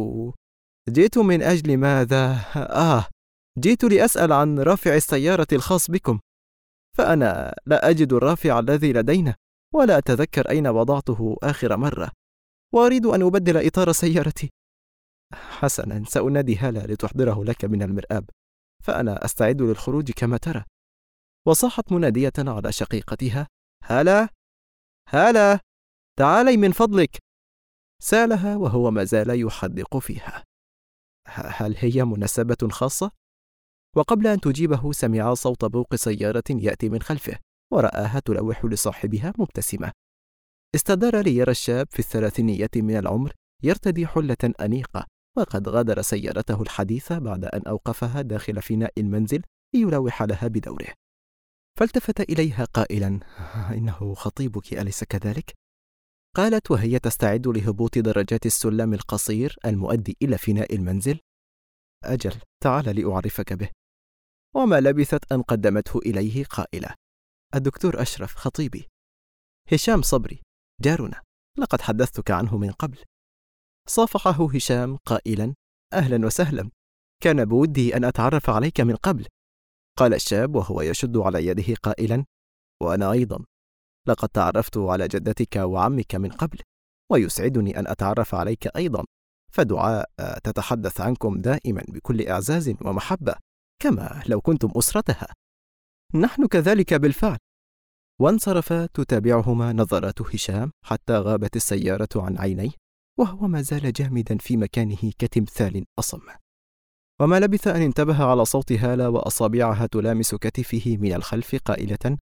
جئت من أجل ماذا؟ جئت لأسأل عن رافع السيارة الخاص بكم، فأنا لا أجد الرافع الذي لدينا، ولا أتذكر أين وضعته آخر مرة، وأريد أن أبدل إطار سيارتي. حسنا، سأنادي هالة لتحضره لك من المرآب، فأنا أستعد للخروج كما ترى. وصاحت منادية على شقيقتها: هالة، هالة، تعالي من فضلك. سألها وهو ما زال يحدق فيها: هل هي مناسبة خاصة؟ وقبل أن تجيبه سمع صوت بوق سيارة يأتي من خلفه، ورآها تلوح لصاحبها مبتسمة. استدار ليرى الشاب في الثلاثينية من العمر يرتدي حلة أنيقة، وقد غادر سيارته الحديثة بعد أن أوقفها داخل فناء المنزل ليلوح لها بدوره. فالتفت إليها قائلا: إنه خطيبك أليس كذلك؟ قالت وهي تستعد لهبوط درجات السلم القصير المؤدي إلى فناء المنزل: أجل، تعال لأعرفك به. وما لبثت أن قدمته إليه قائلة: الدكتور أشرف خطيبي، هشام صبري جارنا، لقد حدثتك عنه من قبل. صافحه هشام قائلا: أهلا وسهلا، كان بودي أن أتعرف عليك من قبل. قال الشاب وهو يشد على يده قائلا: وأنا أيضا، لقد تعرفت على جدتك وعمك من قبل، ويسعدني أن أتعرف عليك أيضا، فدعاء تتحدث عنكم دائما بكل إعزاز ومحبة، كما لو كنتم أسرتها. نحن كذلك بالفعل. وانصرف تتابعهما نظرات هشام حتى غابت السيارة عن عينيه، وهو ما زال جامدا في مكانه كتمثال أصم. وما لبث أن انتبه على صوت هالة وأصابعها تلامس كتفه من الخلف قائلة: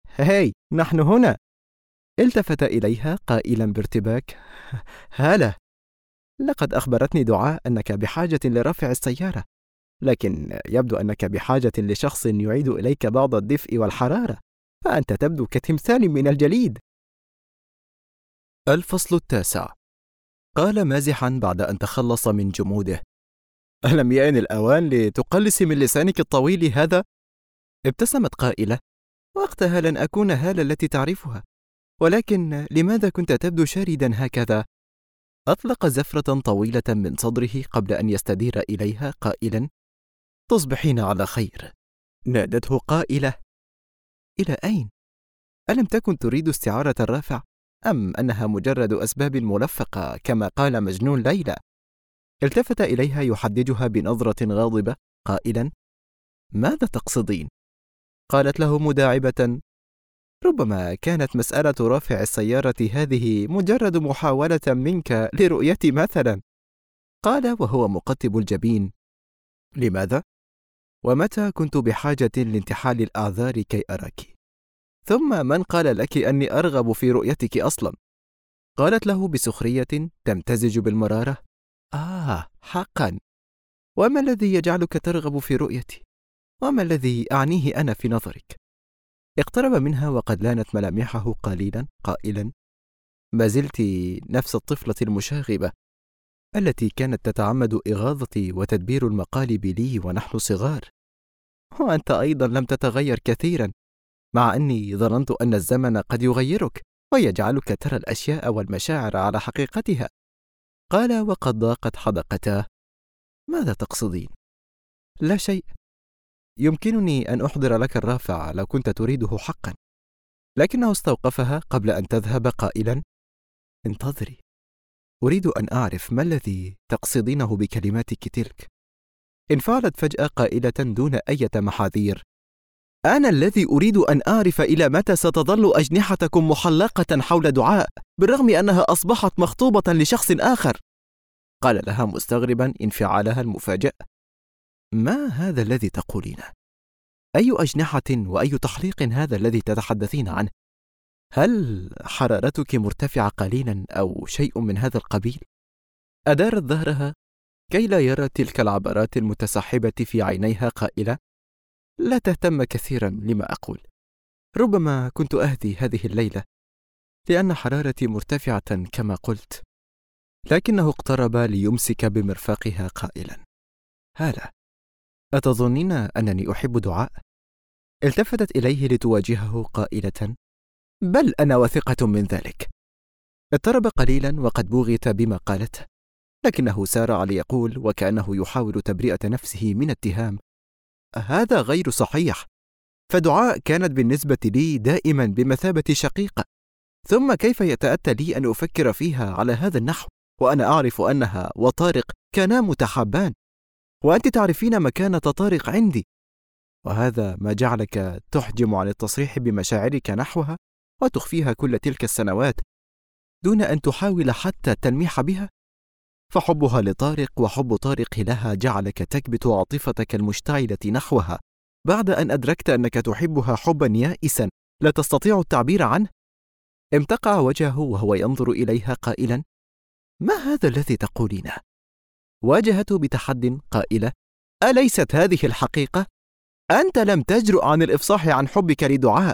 هاي، نحن هنا. التفت إليها قائلا بارتباك: هالة، لقد أخبرتني دعاء أنك بحاجة لرفع السيارة، لكن يبدو أنك بحاجة لشخص يعيد إليك بعض الدفء والحرارة، فأنت تبدو كتمثال من الجليد. الفصل 9. قال مازحا بعد أن تخلص من جموده: ألم يأن الأوان لتقلص من لسانك الطويل هذا؟ ابتسمت قائلة: وقتها لن أكون هالة التي تعرفها، ولكن لماذا كنت تبدو شاردا هكذا؟ أطلق زفرة طويلة من صدره قبل أن يستدير إليها قائلا: تصبحين على خير. نادته قائلة: إلى أين؟ ألم تكن تريد استعارة الرافع؟ أم أنها مجرد أسباب ملفقة كما قال مجنون ليلى؟ التفت إليها يحدجها بنظرة غاضبة قائلا: ماذا تقصدين؟ قالت له مداعبة: ربما كانت مسألة رافع السيارة هذه مجرد محاولة منك لرؤيتي مثلا. قال وهو مقتب الجبين: لماذا؟ ومتى كنت بحاجة لانتحال الأعذار كي أراك؟ ثم من قال لك أني أرغب في رؤيتك أصلا؟ قالت له بسخرية تمتزج بالمرارة: حقا. وما الذي يجعلك ترغب في رؤيتي؟ وما الذي أعنيه أنا في نظرك؟ اقترب منها وقد لانت ملامحه قليلا قائلا: ما زلت نفس الطفلة المشاغبة التي كانت تتعمد إغاظتي وتدبير المقالب لي ونحن صغار. وأنت أيضا لم تتغير كثيرا، مع أني ظننت أن الزمن قد يغيرك ويجعلك ترى الأشياء والمشاعر على حقيقتها. قال وقد ضاقت حدقتاه: ماذا تقصدين؟ لا شيء. يمكنني أن أحضر لك الرافع لو كنت تريده حقا. لكنه استوقفها قبل أن تذهب قائلا: انتظري، أريد أن أعرف ما الذي تقصدينه بكلماتك تلك. انفعلت فجأة قائلة دون أي محاذير: أنا الذي أريد أن أعرف إلى متى ستظل أجنحتكم محلقة حول دعاء بالرغم أنها أصبحت مخطوبة لشخص آخر. قال لها مستغربا انفعالها المفاجئ: ما هذا الذي تقولينه؟ أي أجنحة وأي تحليق هذا الذي تتحدثين عنه؟ هل حرارتك مرتفعة قليلا أو شيء من هذا القبيل؟ أدارت ظهرها كي لا يرى تلك العبرات المتسحبة في عينيها قائلة: لا تهتم كثيرا لما أقول، ربما كنت أهدي هذه الليلة لأن حرارتي مرتفعة كما قلت. لكنه اقترب ليمسك بمرفقها قائلا: هالة، أتظنين أنني أحب دعاء؟ التفتت إليه لتواجهه قائلة: بل أنا واثقة من ذلك. اضطرب قليلا وقد بوغت بما قالته، لكنه سارع ليقول وكأنه يحاول تبرئة نفسه من اتهام: هذا غير صحيح، فدعاء كانت بالنسبة لي دائما بمثابة شقيقة، ثم كيف يتأتى لي أن أفكر فيها على هذا النحو وأنا أعرف أنها وطارق كانا متحابان، وأنت تعرفين مكانة طارق عندي، وهذا ما جعلك تحجم عن التصريح بمشاعرك نحوها وتخفيها كل تلك السنوات دون أن تحاول حتى التلميح بها. فحبها لطارق وحب طارق لها جعلك تكبت عاطفتك المشتعلة نحوها بعد أن أدركت أنك تحبها حبا يائسا لا تستطيع التعبير عنه. امتقع وجهه وهو ينظر إليها قائلا: ما هذا الذي تقولينه؟ واجهته بتحد قائلة: أليست هذه الحقيقة؟ أنت لم تجرؤ عن الإفصاح عن حبك لدعاء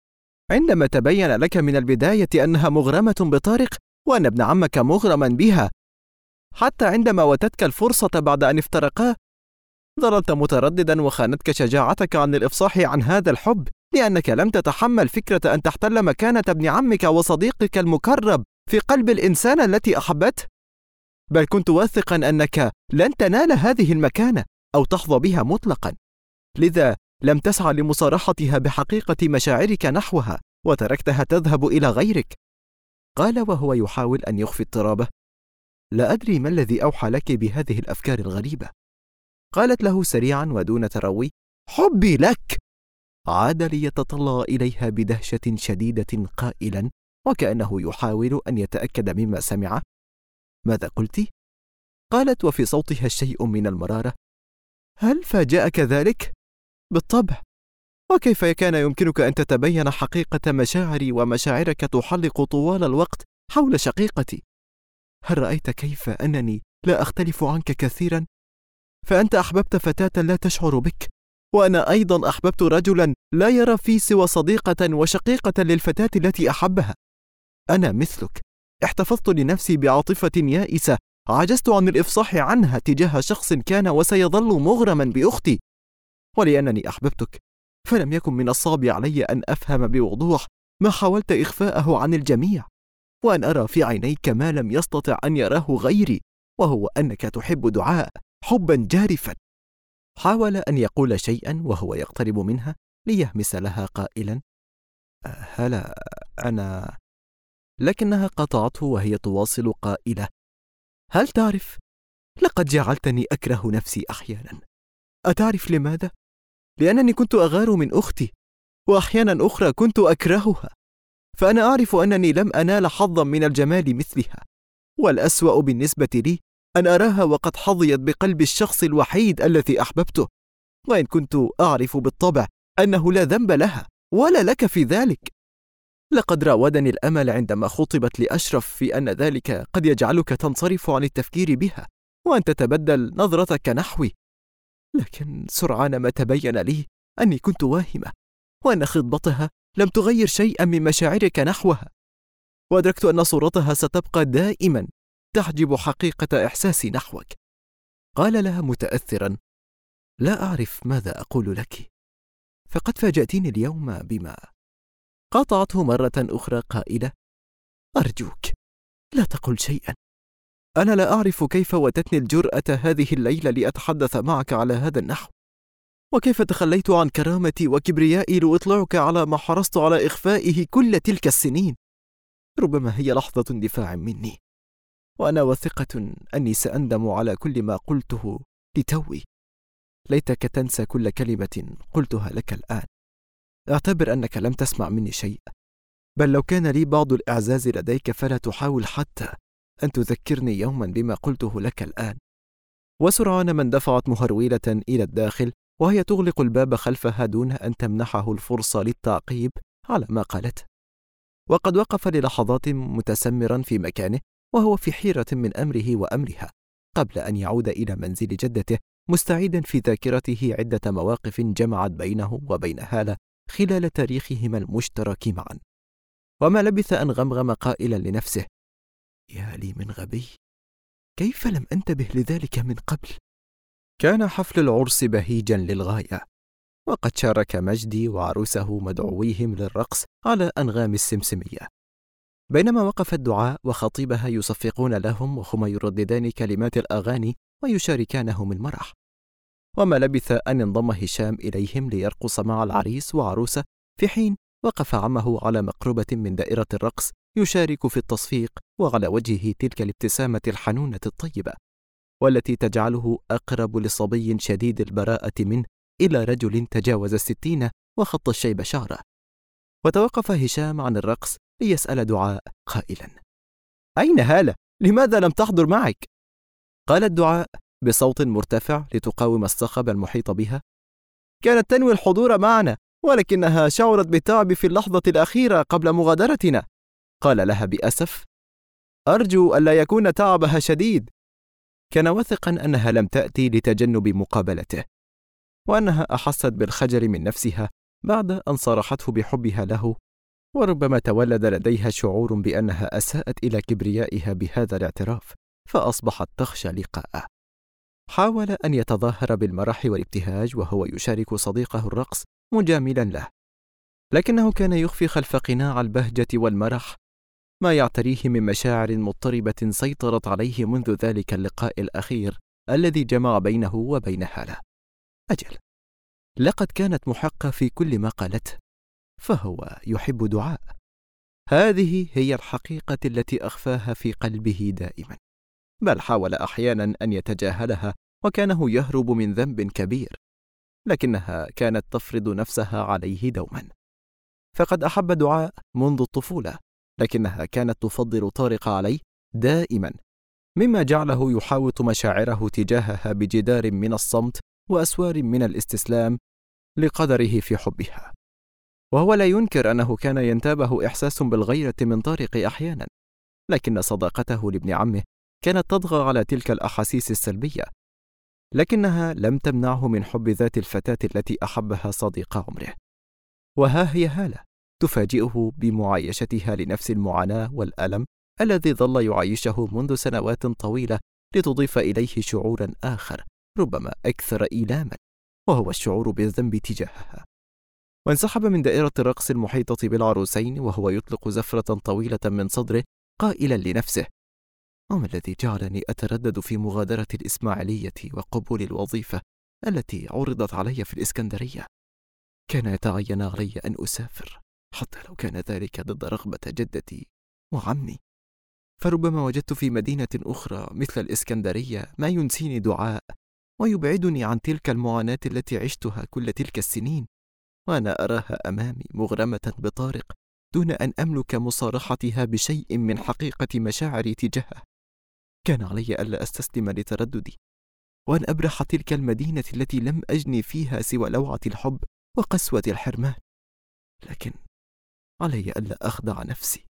عندما تبين لك من البداية أنها مغرمة بطارق وأن ابن عمك مغرما بها، حتى عندما وتتك الفرصة بعد أن افترقا ظللت مترددا وخانتك شجاعتك عن الإفصاح عن هذا الحب لأنك لم تتحمل فكرة أن تحتل مكانة ابن عمك وصديقك المقرب في قلب الإنسان التي أحبته، بل كنت واثقا أنك لن تنال هذه المكانة أو تحظى بها مطلقا، لذا لم تسعى لمصارحتها بحقيقة مشاعرك نحوها وتركتها تذهب إلى غيرك. قال وهو يحاول أن يخفي اضطرابه: لا أدري ما الذي أوحى لك بهذه الأفكار الغريبة. قالت له سريعا ودون تروي: حبي لك. عاد ليتطلع إليها بدهشة شديدة قائلا وكأنه يحاول أن يتأكد مما سمع: ماذا قلت؟ قالت وفي صوتها شيء من المرارة: هل فاجأك ذلك؟ بالطبع، وكيف كان يمكنك أن تتبين حقيقة مشاعري ومشاعرك تحلق طوال الوقت حول شقيقتي؟ هل رأيت كيف أنني لا أختلف عنك كثيرا؟ فأنت أحببت فتاة لا تشعر بك، وأنا أيضا أحببت رجلا لا يرى في سوى صديقة وشقيقة للفتاة التي أحبها. أنا مثلك، احتفظت لنفسي بعاطفة يائسة عجزت عن الإفصاح عنها تجاه شخص كان وسيظل مغرما بأختي. ولأنني أحببتك فلم يكن من الصعب علي أن أفهم بوضوح ما حاولت إخفاءه عن الجميع، وأن أرى في عينيك ما لم يستطع أن يراه غيري، وهو أنك تحب دعاء حبا جارفا. حاول أن يقول شيئا وهو يقترب منها ليهمس لها قائلا: هلا أنا، لكنها قطعته وهي تواصل قائلة: هل تعرف؟ لقد جعلتني أكره نفسي أحيانا. أتعرف لماذا؟ لأنني كنت أغار من أختي، وأحيانا أخرى كنت أكرهها، فأنا أعرف أنني لم أنال حظا من الجمال مثلها، والأسوأ بالنسبة لي أن أراها وقد حظيت بقلب الشخص الوحيد الذي أحببته، وإن كنت أعرف بالطبع أنه لا ذنب لها ولا لك في ذلك. لقد راودني الأمل عندما خطبت لأشرف في أن ذلك قد يجعلك تنصرف عن التفكير بها وأن تتبدل نظرتك نحوي، لكن سرعان ما تبين لي أني كنت واهمة، وأن خطبتها لم تغير شيئا من مشاعرك نحوها، وأدركت أن صورتها ستبقى دائما تحجب حقيقة إحساسي نحوك. قال لها متأثرا: لا أعرف ماذا أقول لك، فقد فاجأتيني اليوم بما. قاطعته مرة أخرى قائلة: أرجوك لا تقل شيئا، أنا لا أعرف كيف وتتني الجرأة هذه الليلة لأتحدث معك على هذا النحو، وكيف تخليت عن كرامتي وكبريائي لأطلعك على ما حرصت على إخفائه كل تلك السنين. ربما هي لحظة اندفاع مني، وأنا واثقة أني سأندم على كل ما قلته لتوي. ليتك تنسى كل كلمة قلتها لك الآن. اعتبر أنك لم تسمع مني شيء، بل لو كان لي بعض الإعزاز لديك فلا تحاول حتى أن تذكرني يوما بما قلته لك الآن. وسرعان ما اندفعت مهرولة إلى الداخل وهي تغلق الباب خلفها دون أن تمنحه الفرصة للتعقيب على ما قالته. وقد وقف للحظات متسمرا في مكانه وهو في حيرة من أمره وأمرها، قبل أن يعود إلى منزل جدته مستعيدا في ذاكرته عدة مواقف جمعت بينه وبين هالة خلال تاريخهما المشترك معا. وما لبث أن غمغم قائلا لنفسه: يا لي من غبي، كيف لم أنتبه لذلك من قبل؟ كان حفل العرس بهيجا للغاية، وقد شارك مجدي وعروسه مدعويهم للرقص على أنغام السمسمية، بينما وقف الدعاء وخطيبها يصفقون لهم وهما يرددان كلمات الأغاني ويشاركانهم المرح. وما لبث أن انضم هشام إليهم ليرقص مع العريس وعروسه، في حين وقف عمه على مقربة من دائرة الرقص يشارك في التصفيق، وعلى وجهه تلك الابتسامة الحنونة الطيبة والتي تجعله أقرب لصبي شديد البراءة منه إلى رجل تجاوز 60 وخط الشيب شعره. وتوقف هشام عن الرقص ليسأل دعاء قائلا: أين هالة؟ لماذا لم تحضر معك؟ قالت دعاء بصوت مرتفع لتقاوم الصخب المحيط بها: كانت تنوي الحضور معنا، ولكنها شعرت بالتعب في اللحظة الأخيرة قبل مغادرتنا. قال لها بأسف: أرجو ألا يكون تعبها شديد. كان واثقا أنها لم تأتي لتجنب مقابلته، وأنها أحست بالخجل من نفسها بعد أن صارحته بحبها له، وربما تولد لديها شعور بأنها أساءت إلى كبريائها بهذا الاعتراف، فأصبحت تخشى لقاءه. حاول أن يتظاهر بالمرح والابتهاج وهو يشارك صديقه الرقص مجاملا له، لكنه كان يخفي خلف قناع البهجة والمرح ما يعتريه من مشاعر مضطربة سيطرت عليه منذ ذلك اللقاء الأخير الذي جمع بينه وبين هالة. أجل، لقد كانت محقة في كل ما قالته، فهو يحب دعاء. هذه هي الحقيقة التي أخفاها في قلبه دائما، بل حاول أحيانا أن يتجاهلها وكانه يهرب من ذنب كبير، لكنها كانت تفرض نفسها عليه دوما. فقد أحب دعاء منذ الطفولة، لكنها كانت تفضل طارق عليه دائما، مما جعله يحاوط مشاعره تجاهها بجدار من الصمت وأسوار من الاستسلام، لقدره في حبها، وهو لا ينكر أنه كان ينتابه إحساس بالغيرة من طارق أحيانا، لكن صداقته لابن عمه كانت تطغى على تلك الأحاسيس السلبية، لكنها لم تمنعه من حب ذات الفتاة التي أحبها صديق عمره. وها هي هالة تفاجئه بمعايشتها لنفس المعاناة والألم الذي ظل يعيشه منذ سنوات طويلة، لتضيف إليه شعورا آخر ربما أكثر إيلاما، وهو الشعور بالذنب تجاهها. وانسحب من دائرة الرقص المحيطة بالعروسين وهو يطلق زفرة طويلة من صدره، قائلا لنفسه: وما الذي جعلني أتردد في مغادرة الإسماعيلية وقبول الوظيفة التي عرضت علي في الإسكندرية؟ كان يتعين علي أن أسافر، حتى لو كان ذلك ضد رغبة جدتي وعمي، فربما وجدت في مدينة أخرى مثل الإسكندرية ما ينسيني دعاء ويبعدني عن تلك المعاناة التي عشتها كل تلك السنين، وأنا أراها أمامي مغرمة بطارق دون أن أملك مصارحتها بشيء من حقيقة مشاعري تجاهه. كان علي ألا أستسلم لترددي، وأن أبرح تلك المدينة التي لم أجني فيها سوى لوعة الحب وقسوة الحرمان، لكن علي ألا أخدع نفسي،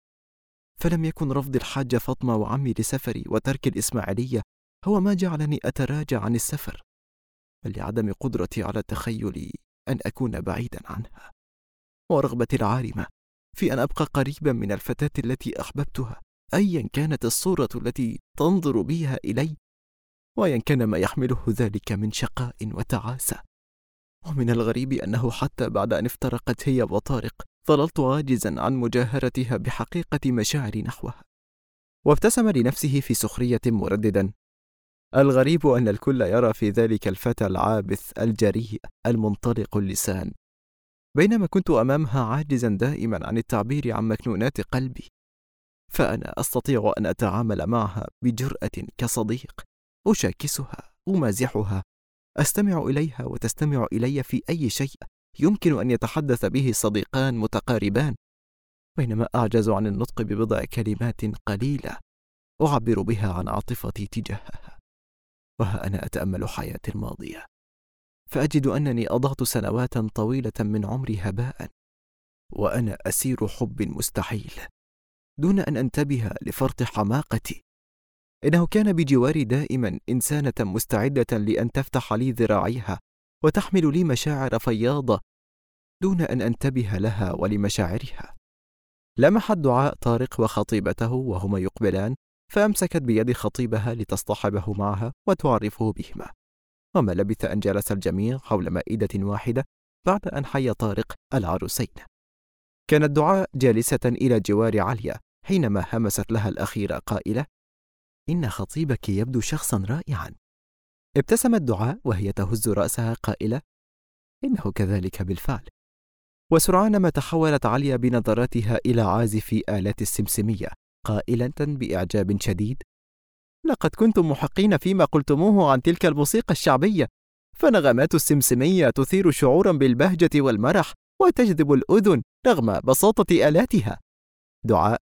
فلم يكن رفض الحاجة فاطمة وعمي لسفري وترك الإسماعيلية هو ما جعلني أتراجع عن السفر، بل لعدم قدرتي على تخيل أن أكون بعيدا عنها، ورغبتي العارمة في أن أبقى قريبا من الفتاة التي أحببتها أيا كانت الصورة التي تنظر بها إلي، وأيا كان ما يحمله ذلك من شقاء وتعاسة. ومن الغريب أنه حتى بعد أن افترقت هي وطارق ظللت عاجزا عن مجاهرتها بحقيقة مشاعري نحوها. وابتسم لنفسه في سخرية مرددا: الغريب أن الكل يرى في ذلك الفتى العابث الجريء المنطلق اللسان، بينما كنت أمامها عاجزا دائما عن التعبير عن مكنونات قلبي، فأنا أستطيع أن أتعامل معها بجرأة كصديق، أشاكسها، أمازحها، أستمع إليها وتستمع إلي في أي شيء يمكن أن يتحدث به صديقان متقاربان، بينما أعجز عن النطق ببضع كلمات قليلة أعبر بها عن عاطفتي تجاهها. وها أنا أتأمل حياتي الماضية، فأجد أنني أضعت سنوات طويلة من عمري هباء، وأنا أسير حب مستحيل دون أن أنتبه لفرط حماقتي. إنه كان بجواري دائما إنسانة مستعدة لأن تفتح لي ذراعيها وتحمل لي مشاعر فياضة دون أن أنتبه لها ولمشاعرها. لمحت دعاء طارق وخطيبته وهما يقبلان، فأمسكت بيد خطيبها لتصطحبه معها وتعرفه بهما، وما لبث أن جلس الجميع حول مائدة واحدة بعد أن حيا طارق العروسين. كانت دعاء جالسة إلى جوار عليا حينما همست لها الأخيرة قائلة: إن خطيبك يبدو شخصا رائعا. ابتسمت دعاء وهي تهز رأسها قائلة: إنه كذلك بالفعل. وسرعان ما تحولت عليا بنظراتها إلى عازف آلات السمسمية قائلة بإعجاب شديد: لقد كنتم محقين فيما قلتموه عن تلك الموسيقى الشعبية، فنغمات السمسمية تثير شعورا بالبهجة والمرح وتجذب الأذن رغم بساطة آلاتها. دعاء: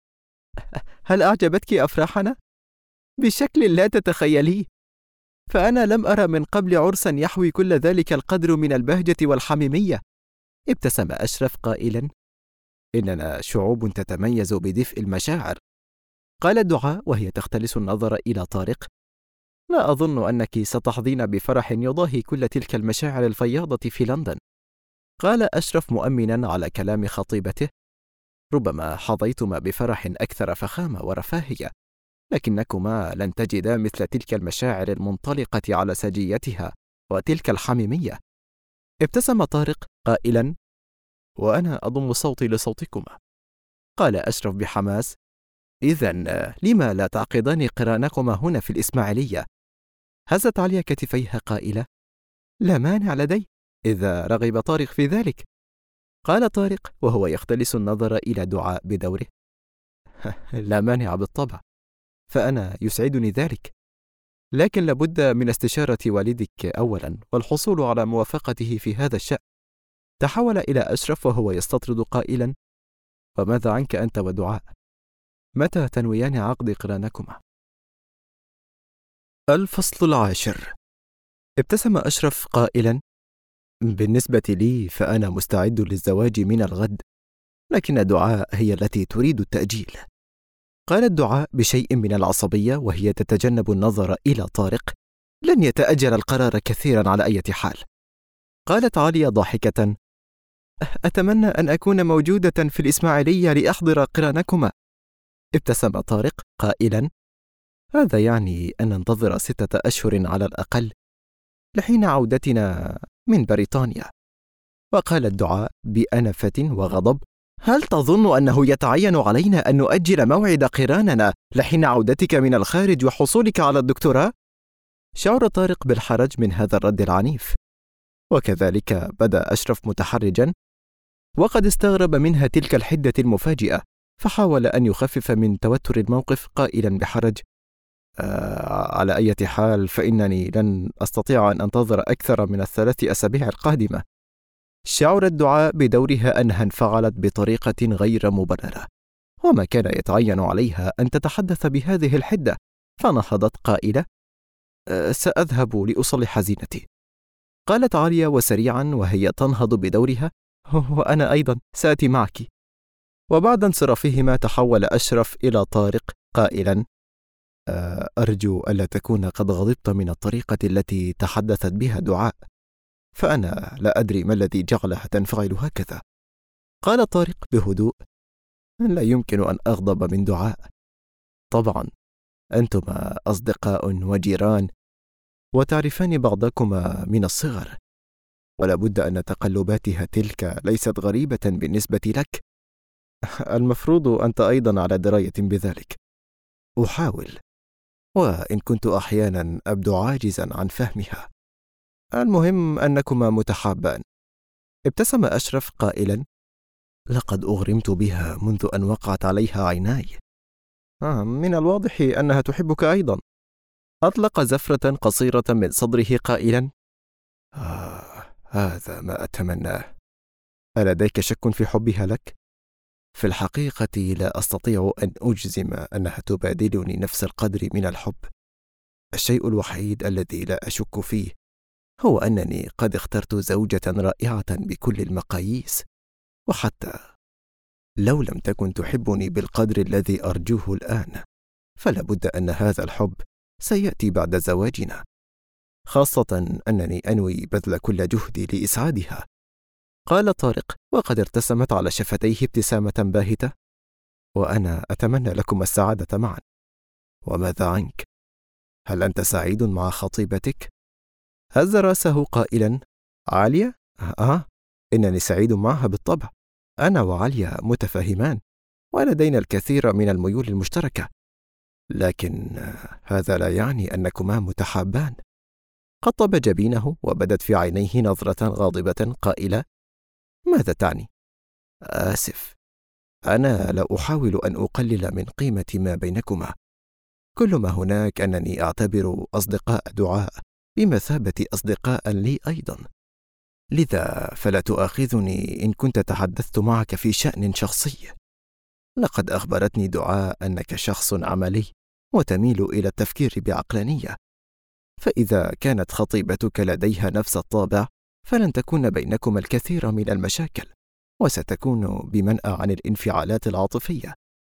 هل أعجبتك أفراحنا؟ بشكل لا تتخيليه، فأنا لم أرى من قبل عرسا يحوي كل ذلك القدر من البهجة والحميمية. ابتسم أشرف قائلا: إننا شعوب تتميز بدفء المشاعر. قالت دعاء وهي تختلس النظر إلى طارق: لا أظن أنك ستحظين بفرح يضاهي كل تلك المشاعر الفياضة في لندن. قال أشرف مؤمنا على كلام خطيبته: ربما حظيتما بفرح أكثر فخامة ورفاهية، لكنكما لن تجدا مثل تلك المشاعر المنطلقة على سجيتها وتلك الحميمية. ابتسم طارق قائلا: وأنا أضم صوتي لصوتكما. قال أشرف بحماس: إذن لما لا تعقدان قرانكما هنا في الإسماعيلية؟ هزت عليا كتفيها قائلة: لا مانع لدي إذا رغب طارق في ذلك. قال طارق وهو يختلس النظر إلى دعاء بدوره: لا مانع بالطبع، فأنا يسعدني ذلك، لكن لابد من استشارة والدك أولا والحصول على موافقته في هذا الشأن. تحول إلى أشرف وهو يستطرد قائلا: وماذا عنك أنت ودعاء؟ متى تنويان عقد قرانكما؟ الفصل 10. ابتسم أشرف قائلا: بالنسبة لي فأنا مستعد للزواج من الغد، لكن دعاء هي التي تريد التأجيل. قالت دعاء بشيء من العصبية وهي تتجنب النظر إلى طارق: لن يتأجل القرار كثيرا على أي حال. قالت عالية ضاحكة: أتمنى أن أكون موجودة في الإسماعيلية لأحضر قرانكما. ابتسم طارق قائلا: هذا يعني أن ننتظر 6 أشهر على الأقل لحين عودتنا من بريطانيا. وقالت دعاء بأنفة وغضب: هل تظن أنه يتعين علينا أن نؤجل موعد قراننا لحين عودتك من الخارج وحصولك على الدكتوراه؟ شعر طارق بالحرج من هذا الرد العنيف، وكذلك بدأ أشرف متحرجا، وقد استغرب منها تلك الحدة المفاجئة، فحاول أن يخفف من توتر الموقف قائلا بحرج: على أي حال فإنني لن أستطيع أن أنتظر أكثر من 3 أسابيع القادمة. شعرت دعاء بدورها أنها انفعلت بطريقة غير مبررة، وما كان يتعين عليها أن تتحدث بهذه الحدة، فنهضت قائلة: سأذهب لأصلح زينتي. قالت عالية وسريعا وهي تنهض بدورها: وأنا أيضا سأتي معك. وبعد انصرافهما تحول أشرف إلى طارق قائلا: أرجو ألا تكون قد غضبت من الطريقة التي تحدثت بها دعاء، فأنا لا أدري ما الذي جعلها تنفعل هكذا. قال طارق بهدوء: لا يمكن أن أغضب من دعاء، طبعا أنتما أصدقاء وجيران وتعرفان بعضكما من الصغر، ولا بد أن تقلباتها تلك ليست غريبة بالنسبة لك. المفروض أنت أيضا على دراية بذلك. أحاول، وإن كنت أحيانا أبدو عاجزا عن فهمها. المهم أنكما متحابان. ابتسم أشرف قائلا: لقد أغرمت بها منذ أن وقعت عليها عيناي. من الواضح أنها تحبك أيضا. أطلق زفرة قصيرة من صدره قائلا: هذا ما أتمناه. ألديك شك في حبها لك؟ في الحقيقة لا أستطيع أن أجزم أنها تبادلني نفس القدر من الحب. الشيء الوحيد الذي لا أشك فيه هو أنني قد اخترت زوجة رائعة بكل المقاييس، وحتى لو لم تكن تحبني بالقدر الذي أرجوه الآن، فلا بد أن هذا الحب سيأتي بعد زواجنا، خاصة أنني أنوي بذل كل جهدي لإسعادها. قال طارق وقد ارتسمت على شفتيه ابتسامة باهتة: وأنا أتمنى لكم السعادة معا. وماذا عنك؟ هل أنت سعيد مع خطيبتك؟ هز رأسه قائلا: عالية؟ إنني سعيد معها بالطبع. أنا وعالية متفاهمان، ولدينا الكثير من الميول المشتركة، لكن هذا لا يعني أنكما متحابان. قطب جبينه وبدت في عينيه نظرة غاضبة قائلة: ماذا تعني؟ آسف، أنا لا أحاول أن أقلل من قيمة ما بينكما. كل ما هناك أنني أعتبر أصدقاء دعاء بمثابة أصدقاء لي أيضا، لذا فلا تؤاخذني إن كنت تحدثت معك في شأن شخصي. لقد أخبرتني دعاء أنك شخص عملي وتميل إلى التفكير بعقلانية، فإذا كانت خطيبتك لديها نفس الطابع فلن تكون بينكما الكثير من المشاكل، وستكون بمنأى عن الانفعالات العاطفية.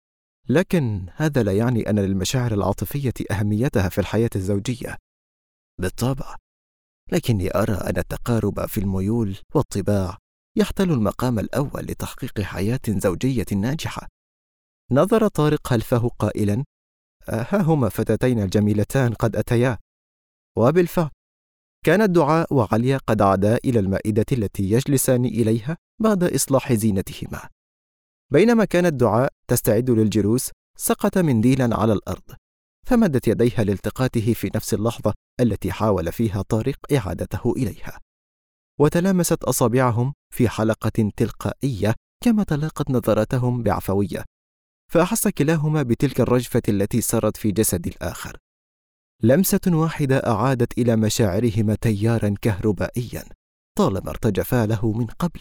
لكن هذا لا يعني أن للمشاعر العاطفية أهميتها في الحياة الزوجية. بالطبع، لكني أرى أن التقارب في الميول والطباع يحتل المقام الأول لتحقيق حياة زوجية ناجحة. نظر طارق خلفه قائلا: ها هما فتاتين الجميلتان قد أتيا. وبالفعل كانت دعاء وعليا قد عادا إلى المائدة التي يجلسان إليها بعد إصلاح زينتهما. بينما كانت دعاء تستعد للجلوس، سقط منديلا على الأرض، فمدت يديها لالتقاطه في نفس اللحظة التي حاول فيها طارق إعادته إليها، وتلامست أصابعهم في حلقة تلقائية كما تلاقت نظراتهم بعفوية، فأحس كلاهما بتلك الرجفة التي سرت في جسد الآخر. لمسة واحدة أعادت إلى مشاعرهما تيارا كهربائيا طالما ارتجفا له من قبل،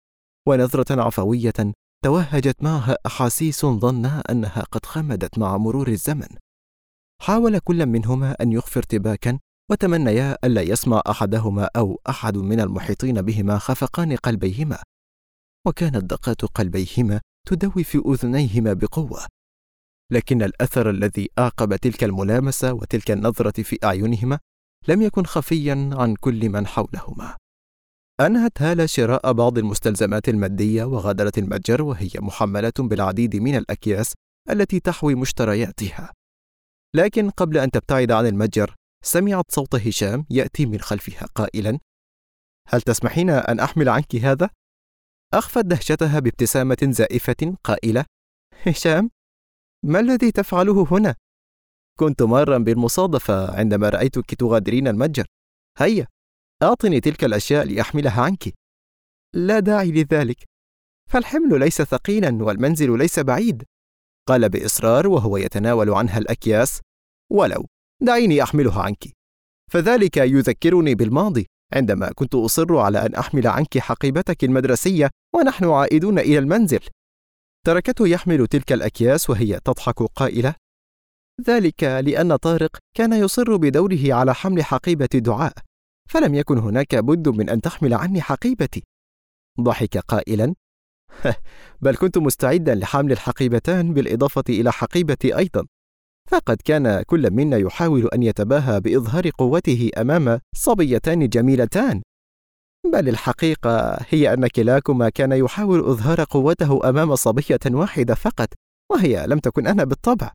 ونظرة عفوية توهجت معها أحاسيس ظنا أنها قد خمدت مع مرور الزمن. حاول كل منهما أن يخفي ارتباكا وتمنيا ألا يسمع أحدهما أو أحد من المحيطين بهما خفقان قلبيهما، وكانت دقات قلبيهما تدوي في أذنيهما بقوة. لكن الأثر الذي أعقب تلك الملامسة وتلك النظرة في أعينهما لم يكن خفيا عن كل من حولهما. أنهت هالة شراء بعض المستلزمات المادية وغادرت المتجر وهي محملة بالعديد من الأكياس التي تحوي مشترياتها. لكن قبل أن تبتعد عن المتجر سمعت صوت هشام يأتي من خلفها قائلا: هل تسمحين أن أحمل عنك هذا؟ أخفت دهشتها بابتسامة زائفة قائلة: هشام، ما الذي تفعله هنا؟ كنت مارا بالمصادفة عندما رأيتك تغادرين المتجر. هيا أعطني تلك الأشياء لأحملها عنك. لا داعي لذلك، فالحمل ليس ثقيلا والمنزل ليس بعيد، قال بإصرار وهو يتناول عنها الأكياس. ولو، دعيني أحملها عنك، فذلك يذكرني بالماضي عندما كنت أصر على أن أحمل عنك حقيبتك المدرسية ونحن عائدون إلى المنزل. تركته يحمل تلك الأكياس وهي تضحك قائلة: ذلك لأن طارق كان يصر بدوره على حمل حقيبة دعاء، فلم يكن هناك بد من أن تحمل عني حقيبتي. ضحك قائلا: بل كنت مستعدا لحمل الحقيبتان بالإضافة إلى حقيبتي أيضا، فقد كان كل منا يحاول أن يتباهى بإظهار قوته أمام صبيتان جميلتان، بل الحقيقة هي أن كلاكما كان يحاول إظهار قوته أمام صبية واحدة فقط، وهي لم تكن أنا بالطبع.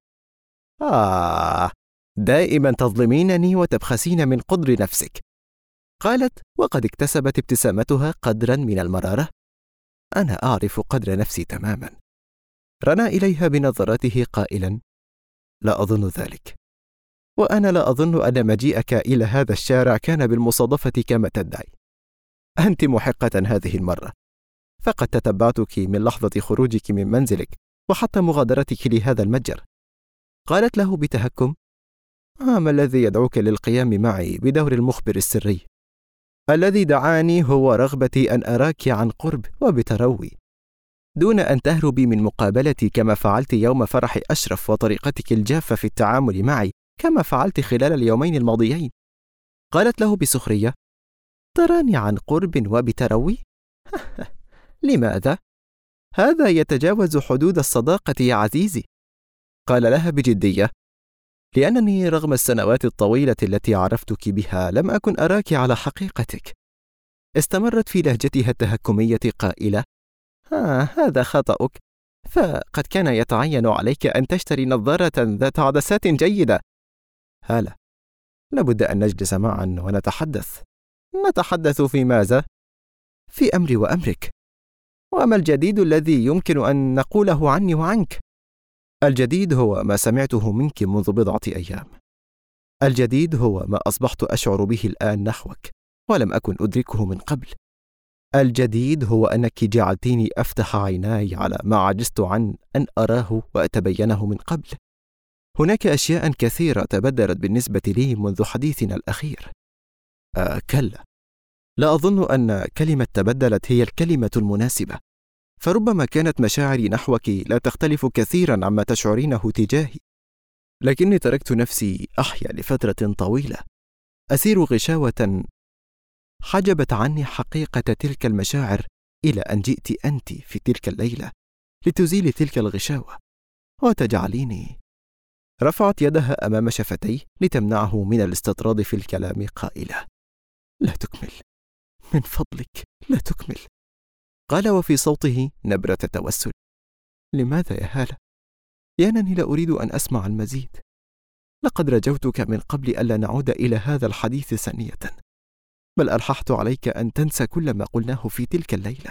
دائما تظلمينني وتبخسين من قدر نفسك، قالت وقد اكتسبت ابتسامتها قدرا من المرارة. أنا أعرف قدر نفسي تماما. رنا إليها بنظراته قائلا: لا أظن ذلك، وأنا لا أظن أن مجيئك إلى هذا الشارع كان بالمصادفة كما تدعي. أنت محقة هذه المرة، فقد تتبعتك من لحظة خروجك من منزلك وحتى مغادرتك لهذا المتجر. قالت له بتهكم: ما الذي يدعوك للقيام معي بدور المخبر السري؟ الذي دعاني هو رغبتي أن أراك عن قرب وبتروي، دون أن تهربي من مقابلتي كما فعلت يوم فرح أشرف وطريقتك الجافة في التعامل معي كما فعلت خلال اليومين الماضيين. قالت له بسخرية: تراني عن قرب وبتروي؟ لماذا؟ هذا يتجاوز حدود الصداقة يا عزيزي. قال لها بجدية: لأنني رغم السنوات الطويلة التي عرفتك بها لم أكن أراك على حقيقتك. استمرت في لهجتها التهكمية قائلة: هذا خطأك، فقد كان يتعين عليك أن تشتري نظارة ذات عدسات جيدة. هالة، لابد أن نجلس معا ونتحدث. نتحدث في ماذا؟ في أمري وأمرك. وما الجديد الذي يمكن أن نقوله عني وعنك؟ الجديد هو ما سمعته منك منذ بضعة أيام. الجديد هو ما أصبحت أشعر به الآن نحوك ولم أكن أدركه من قبل. الجديد هو أنك جعلتيني أفتح عيناي على ما عجزت عن أن أراه وأتبينه من قبل. هناك أشياء كثيرة تبدلت بالنسبة لي منذ حديثنا الأخير. كلا، لا أظن أن كلمة تبدلت هي الكلمة المناسبة، فربما كانت مشاعري نحوك لا تختلف كثيرا عما تشعرينه تجاهي، لكني تركت نفسي أحيا لفترة طويلة أسير غشاوة حجبت عني حقيقة تلك المشاعر إلى أن جئت أنت في تلك الليلة لتزيلي تلك الغشاوة وتجعليني. رفعت يدها أمام شفتيه لتمنعه من الاستطراد في الكلام قائلة: لا تكمل، من فضلك لا تكمل. قال وفي صوته نبرة توسل: لماذا يا هالة؟ لأنني لا أريد أن أسمع المزيد. لقد رجوتك من قبل ألا نعود إلى هذا الحديث ثانية، بل ألححت عليك أن تنسى كل ما قلناه في تلك الليلة،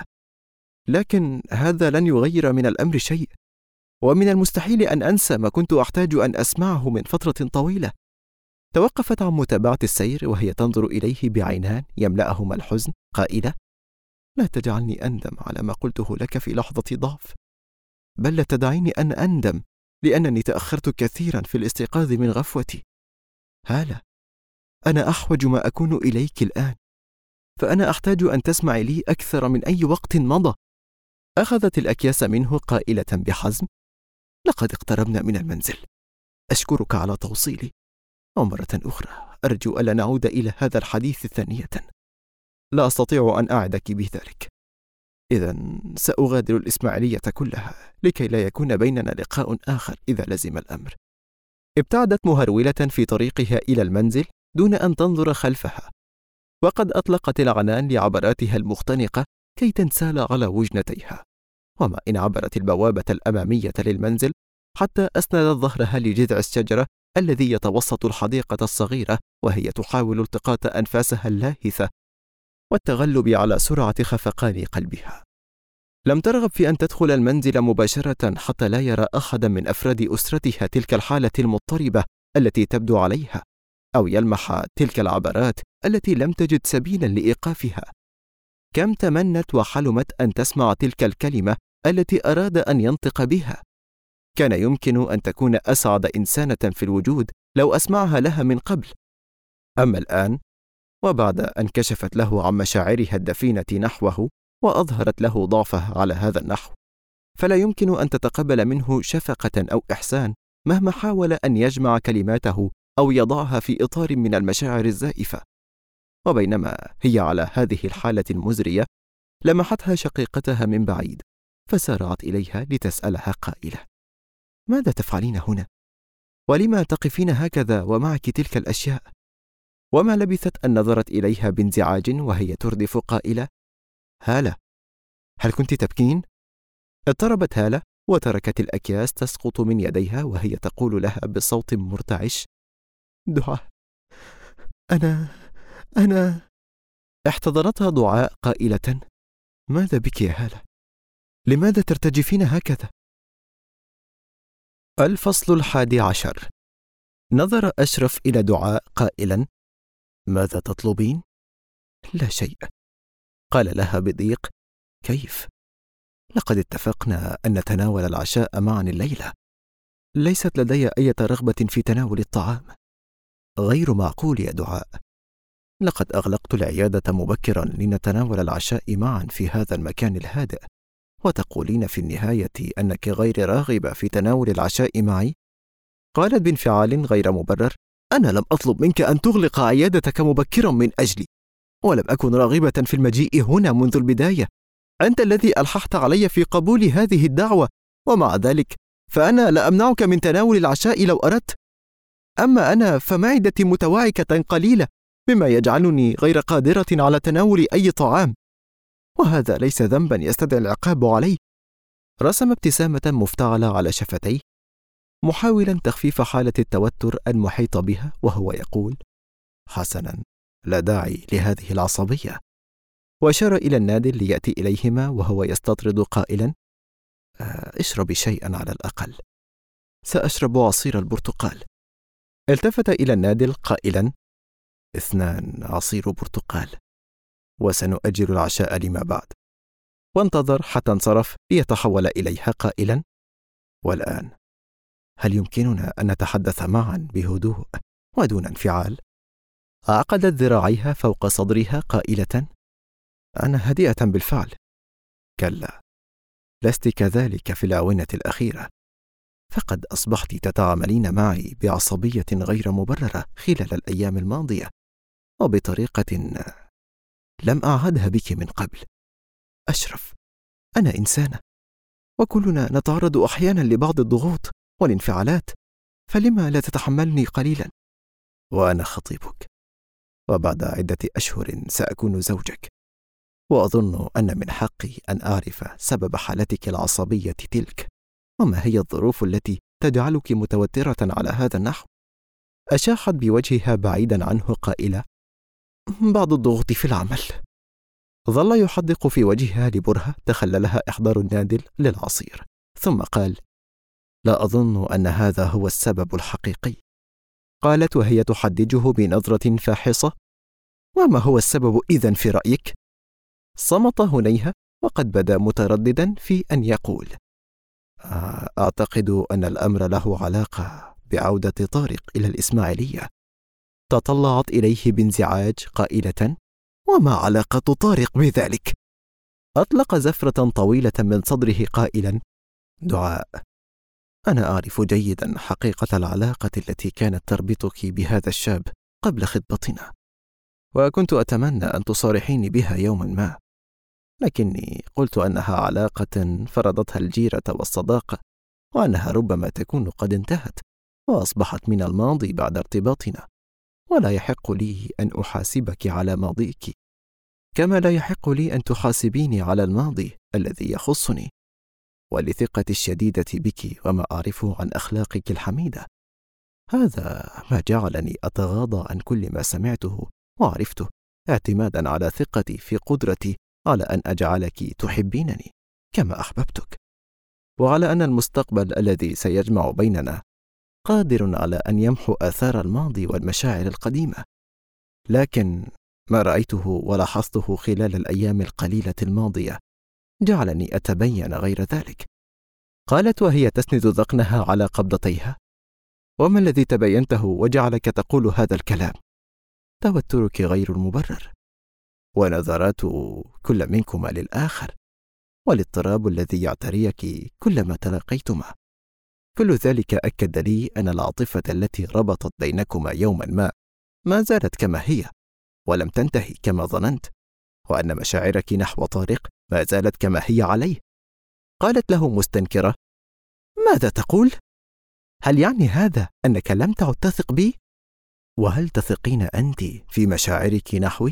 لكن هذا لن يغير من الأمر شيء، ومن المستحيل أن أنسى ما كنت أحتاج أن أسمعه من فترة طويلة. توقفت عن متابعة السير وهي تنظر إليه بعينان يملأهما الحزن قائلة: لا تجعلني أندم على ما قلته لك في لحظة ضعف، بل لا تدعيني أن أندم لأنني تأخرت كثيرا في الاستيقاظ من غفوتي. هالة، أنا أحوج ما أكون إليك الآن، فأنا أحتاج أن تسمعي لي أكثر من أي وقت مضى. أخذت الأكياس منه قائلة بحزم: لقد اقتربنا من المنزل، أشكرك على توصيلي، ومرة أخرى أرجو ألا نعود إلى هذا الحديث ثانية. لا أستطيع أن أعدك بذلك. إذن سأغادر الإسماعيلية كلها لكي لا يكون بيننا لقاء آخر إذا لزم الأمر. ابتعدت مهرولة في طريقها إلى المنزل دون أن تنظر خلفها، وقد أطلقت العنان لعبراتها المختنقة كي تنسال على وجنتيها. وما إن عبرت البوابة الأمامية للمنزل حتى أسندت ظهرها لجذع الشجرة الذي يتوسط الحديقة الصغيرة، وهي تحاول التقاط أنفاسها اللاهثة والتغلب على سرعة خفقان قلبها. لم ترغب في أن تدخل المنزل مباشرة حتى لا يرى أحدا من أفراد أسرتها تلك الحالة المضطربة التي تبدو عليها، أو يلمح تلك العبرات التي لم تجد سبيلا لإيقافها. كم تمنت وحلمت أن تسمع تلك الكلمة التي أراد أن ينطق بها. كان يمكن أن تكون أسعد إنسانة في الوجود لو أسمعها لها من قبل. أما الآن، وبعد أن كشفت له عن مشاعرها الدفينة نحوه وأظهرت له ضعفها على هذا النحو، فلا يمكن أن تتقبل منه شفقة أو إحسان مهما حاول أن يجمع كلماته أو يضعها في إطار من المشاعر الزائفة. وبينما هي على هذه الحالة المزرية، لمحتها شقيقتها من بعيد، فسارعت إليها لتسألها قائلة: ماذا تفعلين هنا؟ ولما تقفين هكذا ومعك تلك الأشياء؟ وما لبثت أن نظرت إليها بانزعاج وهي تردف قائلة: هالة، هل كنت تبكين؟ اضطربت هالة وتركت الأكياس تسقط من يديها وهي تقول لها بصوت مرتعش: دعاء، أنا احتضنتها دعاء قائلة: ماذا بك يا هالة؟ لماذا ترتجفين هكذا؟ الفصل 11. نظر أشرف إلى دعاء قائلا: ماذا تطلبين؟ لا شيء. قال لها بضيق: كيف؟ لقد اتفقنا أن نتناول العشاء معا الليلة. ليست لدي أي رغبة في تناول الطعام. غير معقول يا دعاء. لقد أغلقت العيادة مبكرا لنتناول العشاء معا في هذا المكان الهادئ، وتقولين في النهاية أنك غير راغبة في تناول العشاء معي؟ قالت بانفعال غير مبرر: أنا لم أطلب منك أن تغلق عيادتك مبكرا من أجلي، ولم أكن راغبة في المجيء هنا منذ البداية. أنت الذي ألححت علي في قبول هذه الدعوة، ومع ذلك فأنا لا أمنعك من تناول العشاء لو أردت. أما أنا فمعدتي متوعكة قليلة، مما يجعلني غير قادرة على تناول أي طعام، وهذا ليس ذنبا يستدعي العقاب عليه. رسم ابتسامة مفتعلة على شفتيه، محاولا تخفيف حالة التوتر المحيطة بها، وهو يقول: حسنا، لا داعي لهذه العصبية. وأشار إلى النادل ليأتي إليهما وهو يستطرد قائلا: اشربي شيئا على الأقل. سأشرب عصير البرتقال. التفت إلى النادل قائلا: 2 عصير برتقال، وسنؤجل العشاء لما بعد. وانتظر حتى انصرف ليتحول إليها قائلا: والآن هل يمكننا أن نتحدث معا بهدوء ودون انفعال؟ عقدت ذراعيها فوق صدرها قائلة: أنا هادئة بالفعل. كلا، لست كذلك في الآونة الأخيرة، فقد أصبحت تتعاملين معي بعصبية غير مبررة خلال الأيام الماضية، وبطريقة لم أعهدها بك من قبل. أشرف، أنا إنسانة، وكلنا نتعرض أحيانا لبعض الضغوط والانفعالات، فلما لا تتحملني قليلا؟ وأنا خطيبك، وبعد عدة أشهر سأكون زوجك، وأظن أن من حقي أن أعرف سبب حالتك العصبية تلك، وما هي الظروف التي تجعلك متوترة على هذا النحو. أشاحت بوجهها بعيدا عنه قائلة: بعض الضغوط في العمل. ظل يحدق في وجهها لبرهة تخللها إحضار النادل للعصير، ثم قال: لا أظن أن هذا هو السبب الحقيقي. قالت وهي تحدجه بنظرة فاحصة: وما هو السبب إذن في رأيك؟ صمت هنيهة، وقد بدا مترددا في أن يقول: أعتقد أن الأمر له علاقة بعودة طارق إلى الإسماعيلية. تطلعت إليه بانزعاج قائلة: وما علاقة طارق بذلك؟ أطلق زفرة طويلة من صدره قائلا: دعاء، أنا أعرف جيدا حقيقة العلاقة التي كانت تربطك بهذا الشاب قبل خطبتنا، وكنت أتمنى أن تصارحيني بها يوما ما، لكني قلت أنها علاقة فرضتها الجيرة والصداقة، وأنها ربما تكون قد انتهت وأصبحت من الماضي بعد ارتباطنا، ولا يحق لي أن أحاسبك على ماضيك، كما لا يحق لي أن تحاسبيني على الماضي الذي يخصني. ولثقتي الشديدة بك وما أعرفه عن أخلاقك الحميدة، هذا ما جعلني أتغاضى عن كل ما سمعته وعرفته، اعتمادا على ثقتي في قدرتي على أن أجعلك تحبينني كما أحببتك، وعلى أن المستقبل الذي سيجمع بيننا قادر على أن يمحو آثار الماضي والمشاعر القديمة. لكن ما رأيته ولاحظته خلال الأيام القليلة الماضية جعلني أتبين غير ذلك. قالت وهي تسند ذقنها على قبضتيها: وما الذي تبينته وجعلك تقول هذا الكلام؟ توترك غير المبرر، ونظرات كل منكما للآخر، والاضطراب الذي يعتريك كلما تلاقيتما، كل ذلك أكد لي أن العاطفة التي ربطت بينكما يوما ما زالت كما هي ولم تنتهي كما ظننت، وأن مشاعرك نحو طارق ما زالت كما هي عليه. قالت له مستنكرة: ماذا تقول؟ هل يعني هذا أنك لم تعد تثق بي؟ وهل تثقين أنت في مشاعرك نحوي؟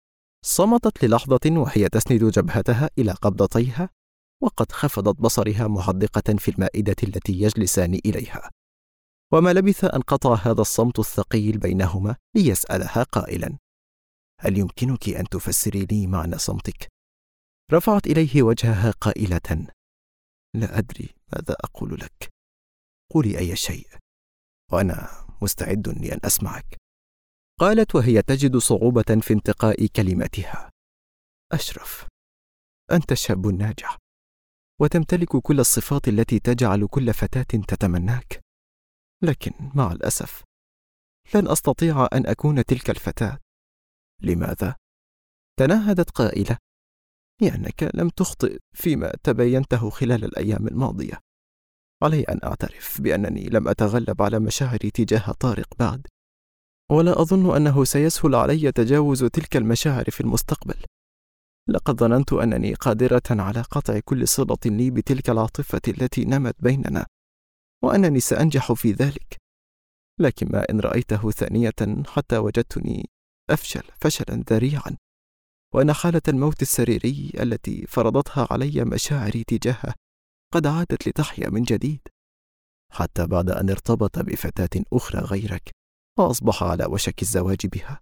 صمتت للحظة وهي تسند جبهتها إلى قبضتيها، وقد خفضت بصرها محدقة في المائدة التي يجلسان إليها. وما لبث أن قطع هذا الصمت الثقيل بينهما ليسألها قائلا: هل يمكنك أن تفسري لي معنى صمتك؟ رفعت إليه وجهها قائلة: لا أدري ماذا أقول لك، قولي أي شيء وأنا مستعد لأن أسمعك. قالت وهي تجد صعوبة في انتقاء كلماتها: أشرف، أنت شاب ناجح وتمتلك كل الصفات التي تجعل كل فتاة تتمناك، لكن مع الأسف لن أستطيع أن أكون تلك الفتاة. لماذا؟ تنهدت قائلة: لأنك لم تخطئ فيما تبينته خلال الأيام الماضية. علي أن أعترف بأنني لم أتغلب على مشاعري تجاه طارق بعد، ولا أظن أنه سيسهل علي تجاوز تلك المشاعر في المستقبل. لقد ظننت أنني قادرة على قطع كل صلة لي بتلك العاطفة التي نمت بيننا، وأنني سأنجح في ذلك، لكن ما إن رأيته ثانية حتى وجدتني أفشل فشلا ذريعا، وأن حالة الموت السريري التي فرضتها علي مشاعري تجاهه قد عادت لتحيا من جديد، حتى بعد أن ارتبط بفتاة أخرى غيرك وأصبح على وشك الزواج بها.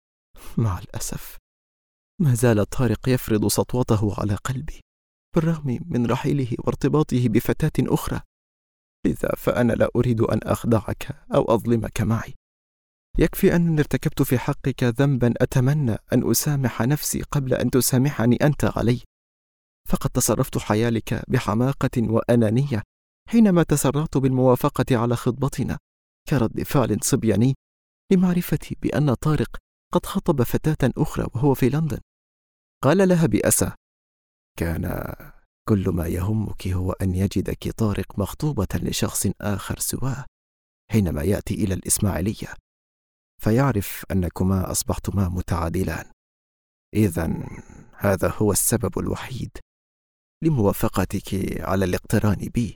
مع الأسف ما زال طارق يفرض سطوته على قلبي بالرغم من رحيله وارتباطه بفتاة أخرى، لذا فأنا لا أريد أن أخدعك أو أظلمك معي. يكفي أنني ارتكبت في حقك ذنبا أتمنى أن أسامح نفسي قبل أن تسامحني أنت علي، فقد تصرفت حيالك بحماقة وأنانية حينما تسرعت بالموافقة على خطبتنا كرد فعل صبياني لمعرفتي بأن طارق قد خطب فتاة أخرى وهو في لندن. قال لها بأسى: كان كل ما يهمك هو أن يجدك طارق مخطوبة لشخص آخر سواه حينما يأتي إلى الإسماعيلية، فيعرف أنكما أصبحتما متعادلان. إذن هذا هو السبب الوحيد لموافقتك على الاقتران بي.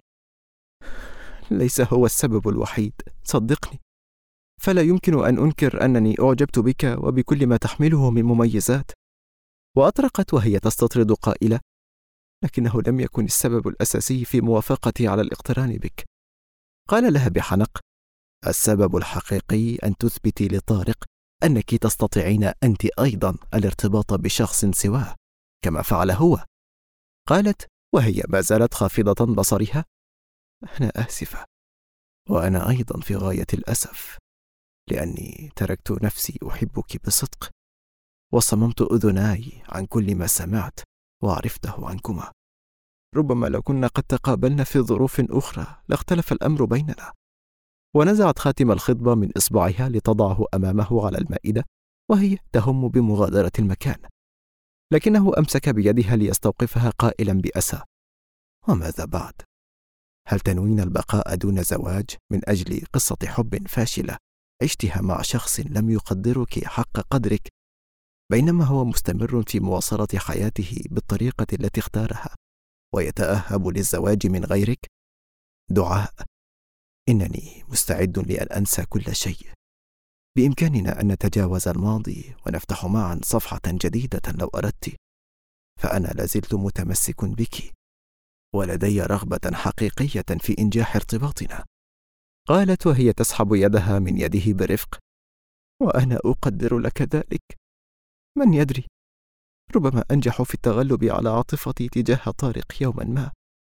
ليس هو السبب الوحيد، صدقني، فلا يمكن أن أنكر أنني أعجبت بك وبكل ما تحمله من مميزات. وأطرقت وهي تستطرد قائلة: لكنه لم يكن السبب الأساسي في موافقتي على الاقتران بك. قال لها بحنق: السبب الحقيقي أن تثبتي لطارق أنك تستطيعين أنت أيضا الارتباط بشخص سواه كما فعل هو. قالت وهي ما زالت خافضة بصرها: أنا آسفة، وأنا أيضا في غاية الأسف، لأني تركت نفسي أحبك بصدق، وصممت أذناي عن كل ما سمعت وعرفته عنكما. ربما لو كنا قد تقابلنا في ظروف أخرى لاختلف الأمر بيننا. ونزعت خاتم الخطبة من إصبعها لتضعه أمامه على المائدة وهي تهم بمغادرة المكان، لكنه أمسك بيدها ليستوقفها قائلا بأسى: وماذا بعد؟ هل تنوين البقاء دون زواج من أجل قصة حب فاشلة عشتها مع شخص لم يقدرك حق قدرك، بينما هو مستمر في مواصلة حياته بالطريقة التي اختارها ويتأهب للزواج من غيرك؟ دعاء، إنني مستعد لأن أنسى كل شيء. بإمكاننا أن نتجاوز الماضي ونفتح معا صفحة جديدة لو أردت، فأنا لازلت متمسك بك، ولدي رغبة حقيقية في إنجاح ارتباطنا. قالت وهي تسحب يدها من يده برفق. وأنا أقدر لك ذلك. من يدري، ربما أنجح في التغلب على عاطفتي تجاه طارق يوما ما،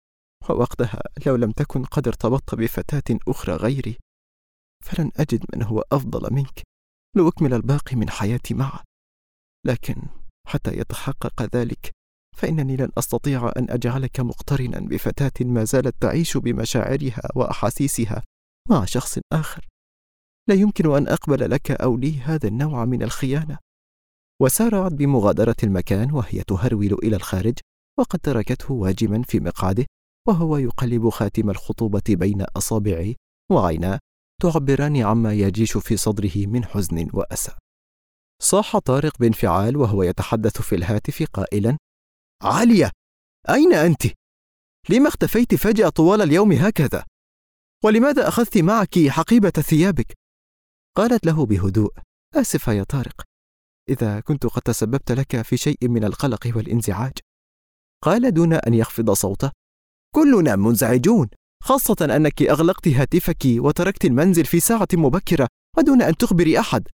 ووقتها لو لم تكن قد ارتبطت بفتاة أخرى غيري، فلن أجد من هو أفضل منك لأكمل الباقي من حياتي معه. لكن حتى يتحقق ذلك فإنني لن أستطيع أن أجعلك مقترنا بفتاة ما زالت تعيش بمشاعرها وأحاسيسها مع شخص آخر. لا يمكن أن أقبل لك أو لي هذا النوع من الخيانة. وسارعت بمغادرة المكان وهي تهرول إلى الخارج، وقد تركته واجما في مقعده وهو يقلب خاتم الخطوبة بين أصابعه، وعيناه تعبران عما يجيش في صدره من حزن وأسى. صاح طارق بانفعال وهو يتحدث في الهاتف قائلا: عالية، أين أنت؟ لما اختفيت فجأة طوال اليوم هكذا؟ ولماذا أخذت معك حقيبة ثيابك؟ قالت له بهدوء: آسفة يا طارق، إذا كنت قد تسببت لك في شيء من القلق والانزعاج. قال دون أن يخفض صوته: كلنا منزعجون، خاصة أنك أغلقت هاتفك وتركت المنزل في ساعة مبكرة ودون أن تخبري أحد.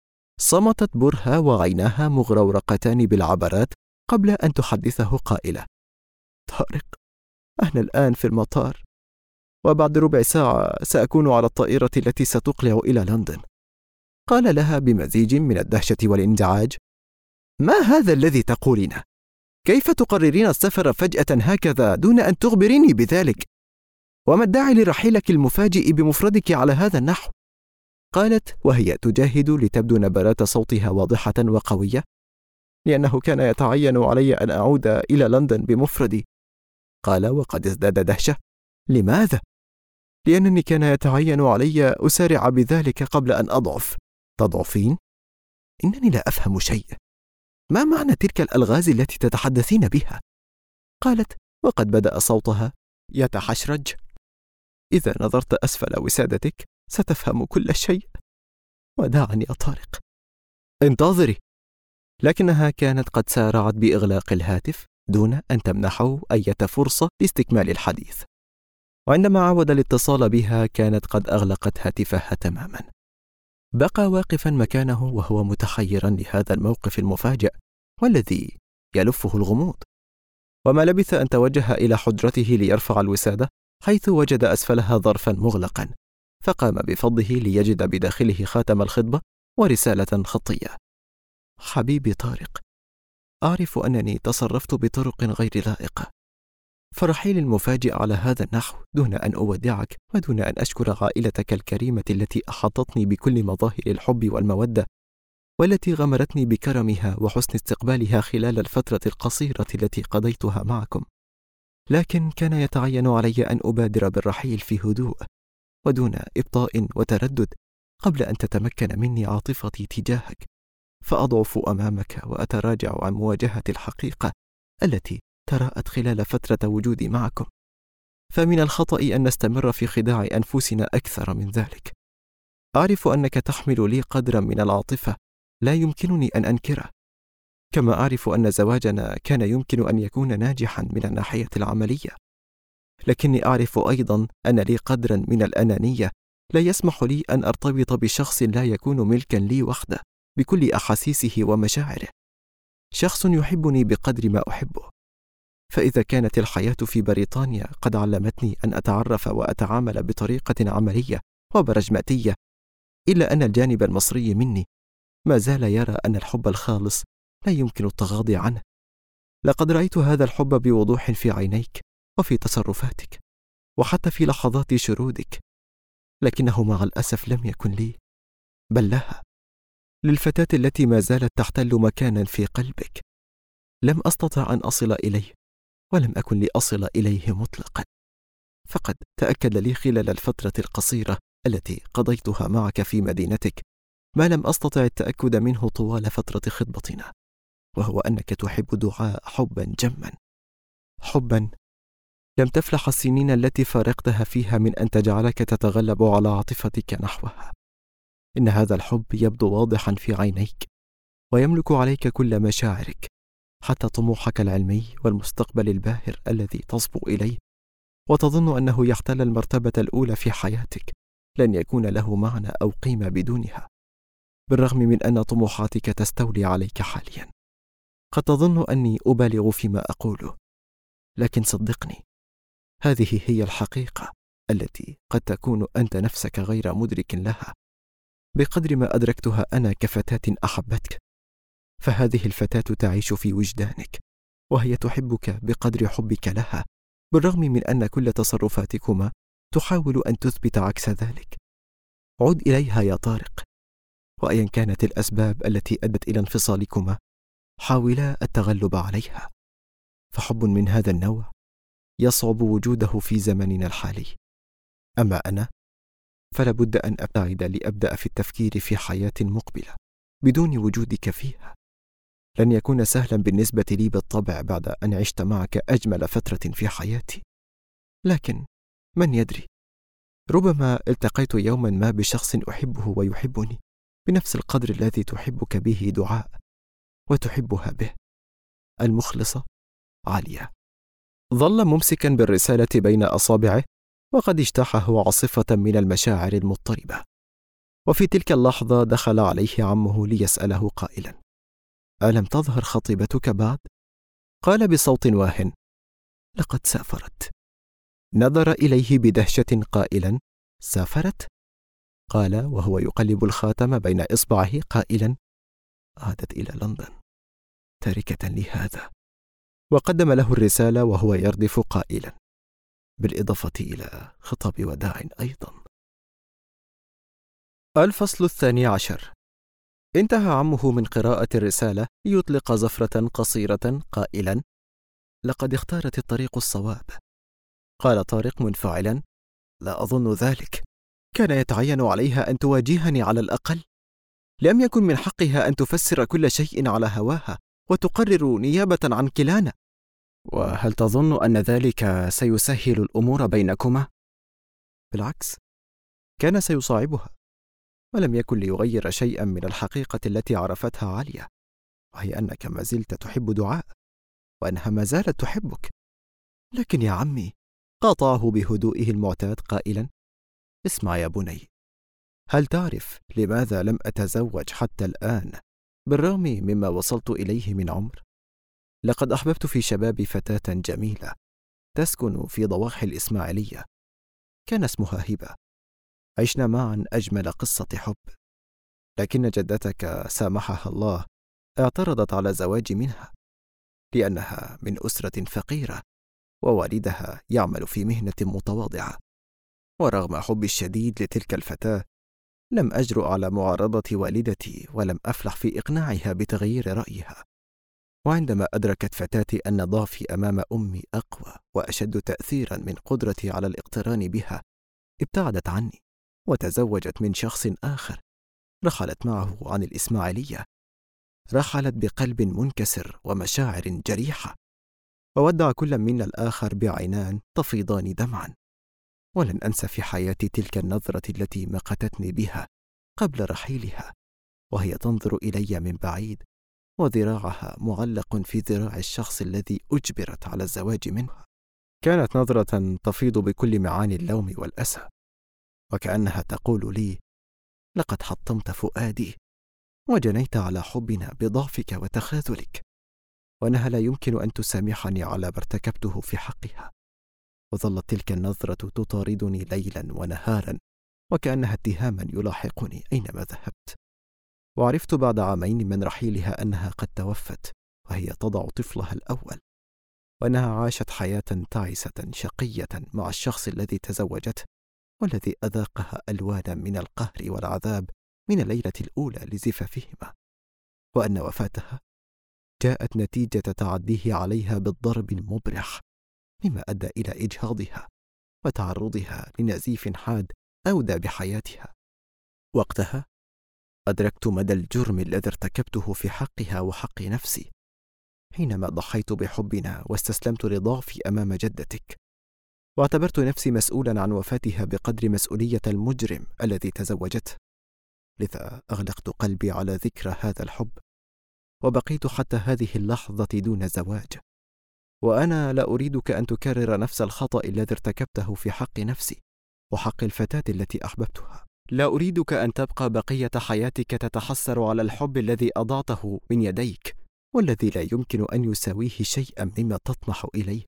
صمتت برهة وعيناها مغرورقتان بالعبرات قبل أن تحدثه قائلة: طارق، أنا الآن في المطار، وبعد ربع ساعة سأكون على الطائرة التي ستقلع إلى لندن. قال لها بمزيج من الدهشة والانزعاج: ما هذا الذي تقولينه؟ كيف تقررين السفر فجأة هكذا دون أن تخبريني بذلك؟ وما الداعي لرحيلك المفاجئ بمفردك على هذا النحو؟ قالت وهي تجاهد لتبدو نبرات صوتها واضحة وقوية: لأنه كان يتعين علي أن أعود إلى لندن بمفردي. قال وقد ازداد دهشة: لماذا؟ لأنني كان يتعين علي أسارع بذلك قبل أن أضعف. تضعفين؟ إنني لا أفهم شيء. ما معنى تلك الألغاز التي تتحدثين بها؟ قالت وقد بدأ صوتها يتحشرج: إذا نظرت أسفل وسادتك ستفهم كل شيء. وداعني يا طارق. انتظري. لكنها كانت قد سارعت بإغلاق الهاتف دون أن تمنحه أي فرصة لاستكمال الحديث. وعندما عاود الاتصال بها كانت قد أغلقت هاتفها تماما. بقى واقفا مكانه وهو متحيرا لهذا الموقف المفاجئ والذي يلفه الغموض. وما لبث أن توجه إلى حجرته ليرفع الوسادة، حيث وجد أسفلها ظرفا مغلقا، فقام بفضه ليجد بداخله خاتم الخطبة ورسالة خطية: حبيبي طارق، أعرف أنني تصرفت بطرق غير لائقة، فرحيلي المفاجئ على هذا النحو دون أن أودعك ودون أن أشكر عائلتك الكريمة التي أحاطتني بكل مظاهر الحب والمودة، والتي غمرتني بكرمها وحسن استقبالها خلال الفترة القصيرة التي قضيتها معكم. لكن كان يتعين علي أن أبادر بالرحيل في هدوء ودون إبطاء وتردد قبل أن تتمكن مني عاطفتي تجاهك، فأضعف أمامك وأتراجع عن مواجهة الحقيقة التي تراءت خلال فترة وجودي معكم. فمن الخطأ أن نستمر في خداع أنفسنا أكثر من ذلك. أعرف أنك تحمل لي قدرا من العاطفة لا يمكنني أن أنكره، كما أعرف أن زواجنا كان يمكن أن يكون ناجحا من الناحية العملية، لكني أعرف أيضا أن لي قدرا من الأنانية لا يسمح لي أن أرتبط بشخص لا يكون ملكا لي وحده بكل أحاسيسه ومشاعره، شخص يحبني بقدر ما أحبه. فإذا كانت الحياة في بريطانيا قد علمتني أن أتعرف وأتعامل بطريقة عملية وبرجماتية، إلا أن الجانب المصري مني ما زال يرى أن الحب الخالص لا يمكن التغاضي عنه. لقد رأيت هذا الحب بوضوح في عينيك وفي تصرفاتك وحتى في لحظات شرودك، لكنه مع الأسف لم يكن لي، بل لها، للفتاة التي ما زالت تحتل مكانا في قلبك. لم أستطع أن أصل إليه ولم أكن لأصل إليه مطلقا، فقد تأكد لي خلال الفترة القصيرة التي قضيتها معك في مدينتك ما لم أستطع التأكد منه طوال فترة خطبتنا، وهو أنك تحب دعاء حبا جما، حبا لم تفلح السنين التي فارقتها فيها من أن تجعلك تتغلب على عاطفتك نحوها. إن هذا الحب يبدو واضحا في عينيك، ويملك عليك كل مشاعرك، حتى طموحك العلمي والمستقبل الباهر الذي تصبو إليه، وتظن أنه يحتل المرتبة الأولى في حياتك، لن يكون له معنى أو قيمة بدونها، بالرغم من أن طموحاتك تستولي عليك حاليا. قد تظن أني أبالغ فيما أقوله، لكن صدقني، هذه هي الحقيقة التي قد تكون أنت نفسك غير مدرك لها بقدر ما أدركتها أنا كفتاة أحبتك. فهذه الفتاة تعيش في وجدانك، وهي تحبك بقدر حبك لها، بالرغم من أن كل تصرفاتكما تحاول أن تثبت عكس ذلك. عد إليها يا طارق، وأيا كانت الأسباب التي أدت إلى انفصالكما حاولا التغلب عليها، فحب من هذا النوع يصعب وجوده في زمننا الحالي. أما أنا فلابد أن أبتعد لأبدأ في التفكير في حياة مقبلة بدون وجودك فيها. لن يكون سهلا بالنسبة لي بالطبع بعد أن عشت معك أجمل فترة في حياتي، لكن من يدري، ربما التقيت يوما ما بشخص أحبه ويحبني بنفس القدر الذي تحبك به دعاء وتحبها به. المخلصة عالية. ظل ممسكا بالرسالة بين أصابعه، وقد اجتاحه عاصفة من المشاعر المضطربة. وفي تلك اللحظة دخل عليه عمه ليسأله قائلا: ألم تظهر خطيبتك بعد؟ قال بصوت واهٍ: لقد سافرت. نظر إليه بدهشة قائلا: سافرت؟ قال وهو يقلب الخاتم بين إصبعه قائلا: عادت إلى لندن تاركة لهذا. وقدم له الرسالة وهو يردف قائلا: بالإضافة إلى خطاب وداع أيضا. الفصل 12. انتهى عمه من قراءة الرسالة ليطلق زفرة قصيرة قائلا: لقد اختارت الطريق الصواب. قال طارق منفعلا: لا أظن ذلك، كان يتعين عليها أن تواجهني على الأقل. لم يكن من حقها أن تفسر كل شيء على هواها وتقرر نيابة عن كلانا. وهل تظن أن ذلك سيسهل الأمور بينكما؟ بالعكس، كان سيصعبها، ولم يكن ليغير شيئا من الحقيقة التي عرفتها عالية، وهي أنك ما زلت تحب دعاء، وأنها ما زالت تحبك. لكن يا عمي، قاطعه بهدوئه المعتاد قائلا: اسمع يا بني، هل تعرف لماذا لم أتزوج حتى الآن بالرغم مما وصلت إليه من عمر؟ لقد أحببت في شبابي فتاة جميلة تسكن في ضواحي الإسماعيلية، كان اسمها هبة. عشنا معا أجمل قصة حب، لكن جدتك سامحها الله اعترضت على زواجي منها، لأنها من أسرة فقيرة ووالدها يعمل في مهنة متواضعة. ورغم حبي الشديد لتلك الفتاة لم أجرؤ على معارضة والدتي، ولم أفلح في إقناعها بتغيير رأيها. وعندما أدركت فتاتي أن ضعفي أمام أمي أقوى وأشد تأثيرا من قدرتي على الاقتران بها، ابتعدت عني وتزوجت من شخص آخر. رحلت معه عن الإسماعيلية، رحلت بقلب منكسر ومشاعر جريحة، وودع كل منا الآخر بعينان تفيضان دمعا. ولن أنسى في حياتي تلك النظرة التي مقتتني بها قبل رحيلها، وهي تنظر إلي من بعيد وذراعها معلق في ذراع الشخص الذي أجبرت على الزواج منه. كانت نظرة تفيض بكل معاني اللوم والأسى، وكأنها تقول لي: لقد حطمت فؤادي وجنيت على حبنا بضعفك وتخاذلك، وأنها لا يمكن أن تسامحني على ما ارتكبته في حقها. وظلت تلك النظرة تطاردني ليلا ونهارا، وكأنها اتهاما يلاحقني أينما ذهبت. وعرفت بعد عامين من رحيلها أنها قد توفت وهي تضع طفلها الأول، وأنها عاشت حياة تعيسة شقية مع الشخص الذي تزوجته، والذي أذاقها ألوانا من القهر والعذاب من الليلة الأولى لزفافهما. وأن وفاتها جاءت نتيجة تعديه عليها بالضرب المبرح، مما أدى إلى إجهاضها وتعرضها لنزيف حاد أودى بحياتها. وقتها أدركت مدى الجرم الذي ارتكبته في حقها وحق نفسي حينما ضحيت بحبنا واستسلمت لضعفي أمام جدتك، واعتبرت نفسي مسؤولا عن وفاتها بقدر مسؤولية المجرم الذي تزوجته. لذا أغلقت قلبي على ذكرى هذا الحب، وبقيت حتى هذه اللحظة دون زواج. وأنا لا أريدك أن تكرر نفس الخطأ الذي ارتكبته في حق نفسي وحق الفتاة التي أحببتها. لا أريدك أن تبقى بقية حياتك تتحسر على الحب الذي أضعته من يديك، والذي لا يمكن أن يساويه شيئا مما تطمح إليه.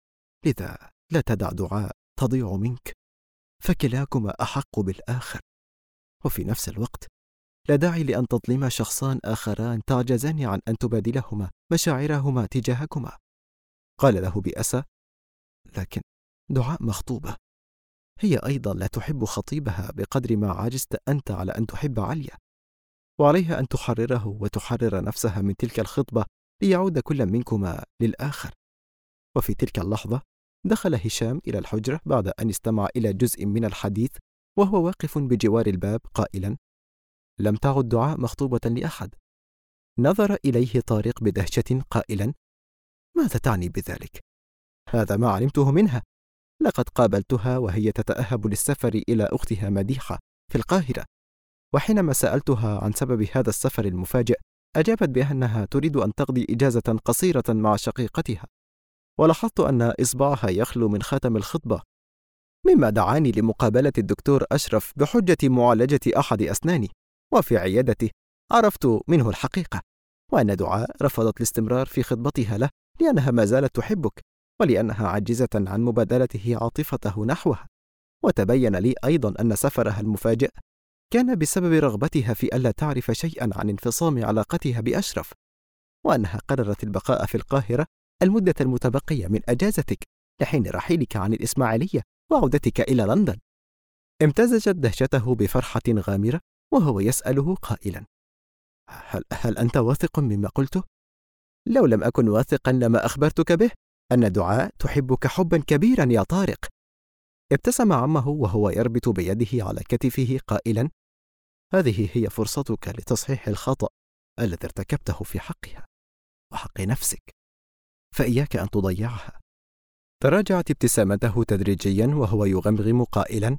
لذا لا تدع دعاء تضيع منك، فكلاكما أحق بالآخر. وفي نفس الوقت لا داعي لأن تظلما شخصان آخران تعجزان عن أن تبادلهما مشاعرهما تجاهكما. قال له بأسى: لكن دعاء مخطوبة، هي أيضا لا تحب خطيبها بقدر ما عجزت أنت على أن تحب عليا، وعليها أن تحرره وتحرر نفسها من تلك الخطبة ليعود كل منكما للآخر. وفي تلك اللحظة دخل هشام إلى الحجرة بعد أن استمع إلى جزء من الحديث، وهو واقف بجوار الباب قائلا: لم تعد دعاء مخطوبة لأحد. نظر إليه طارق بدهشة قائلا: ماذا تعني بذلك؟ هذا ما علمته منها. لقد قابلتها وهي تتأهب للسفر إلى أختها مديحة في القاهرة، وحينما سألتها عن سبب هذا السفر المفاجئ أجابت بأنها تريد أن تقضي إجازة قصيرة مع شقيقتها، ولاحظت أن إصبعها يخلو من خاتم الخطبة، مما دعاني لمقابلة الدكتور أشرف بحجة معالجة أحد أسناني، وفي عيادته عرفت منه الحقيقة، وأن دعاء رفضت الاستمرار في خطبتها له لأنها ما زالت تحبك، ولأنها عاجزة عن مبادلته عاطفته نحوها. وتبين لي أيضا أن سفرها المفاجئ كان بسبب رغبتها في ألا تعرف شيئا عن انفصام علاقتها بأشرف، وأنها قررت البقاء في القاهرة المدة المتبقية من أجازتك لحين رحيلك عن الإسماعيلية وعودتك إلى لندن. امتزجت دهشته بفرحة غامرة وهو يسأله قائلا: هل أنت واثق مما قلته؟ لو لم أكن واثقا لما أخبرتك به. أن دعاء تحبك حبا كبيرا يا طارق. ابتسم عمه وهو يربط بيده على كتفه قائلا: هذه هي فرصتك لتصحيح الخطأ الذي ارتكبته في حقها وحق نفسك، فإياك أن تضيعها. تراجعت ابتسامته تدريجيا وهو يغمغم قائلا: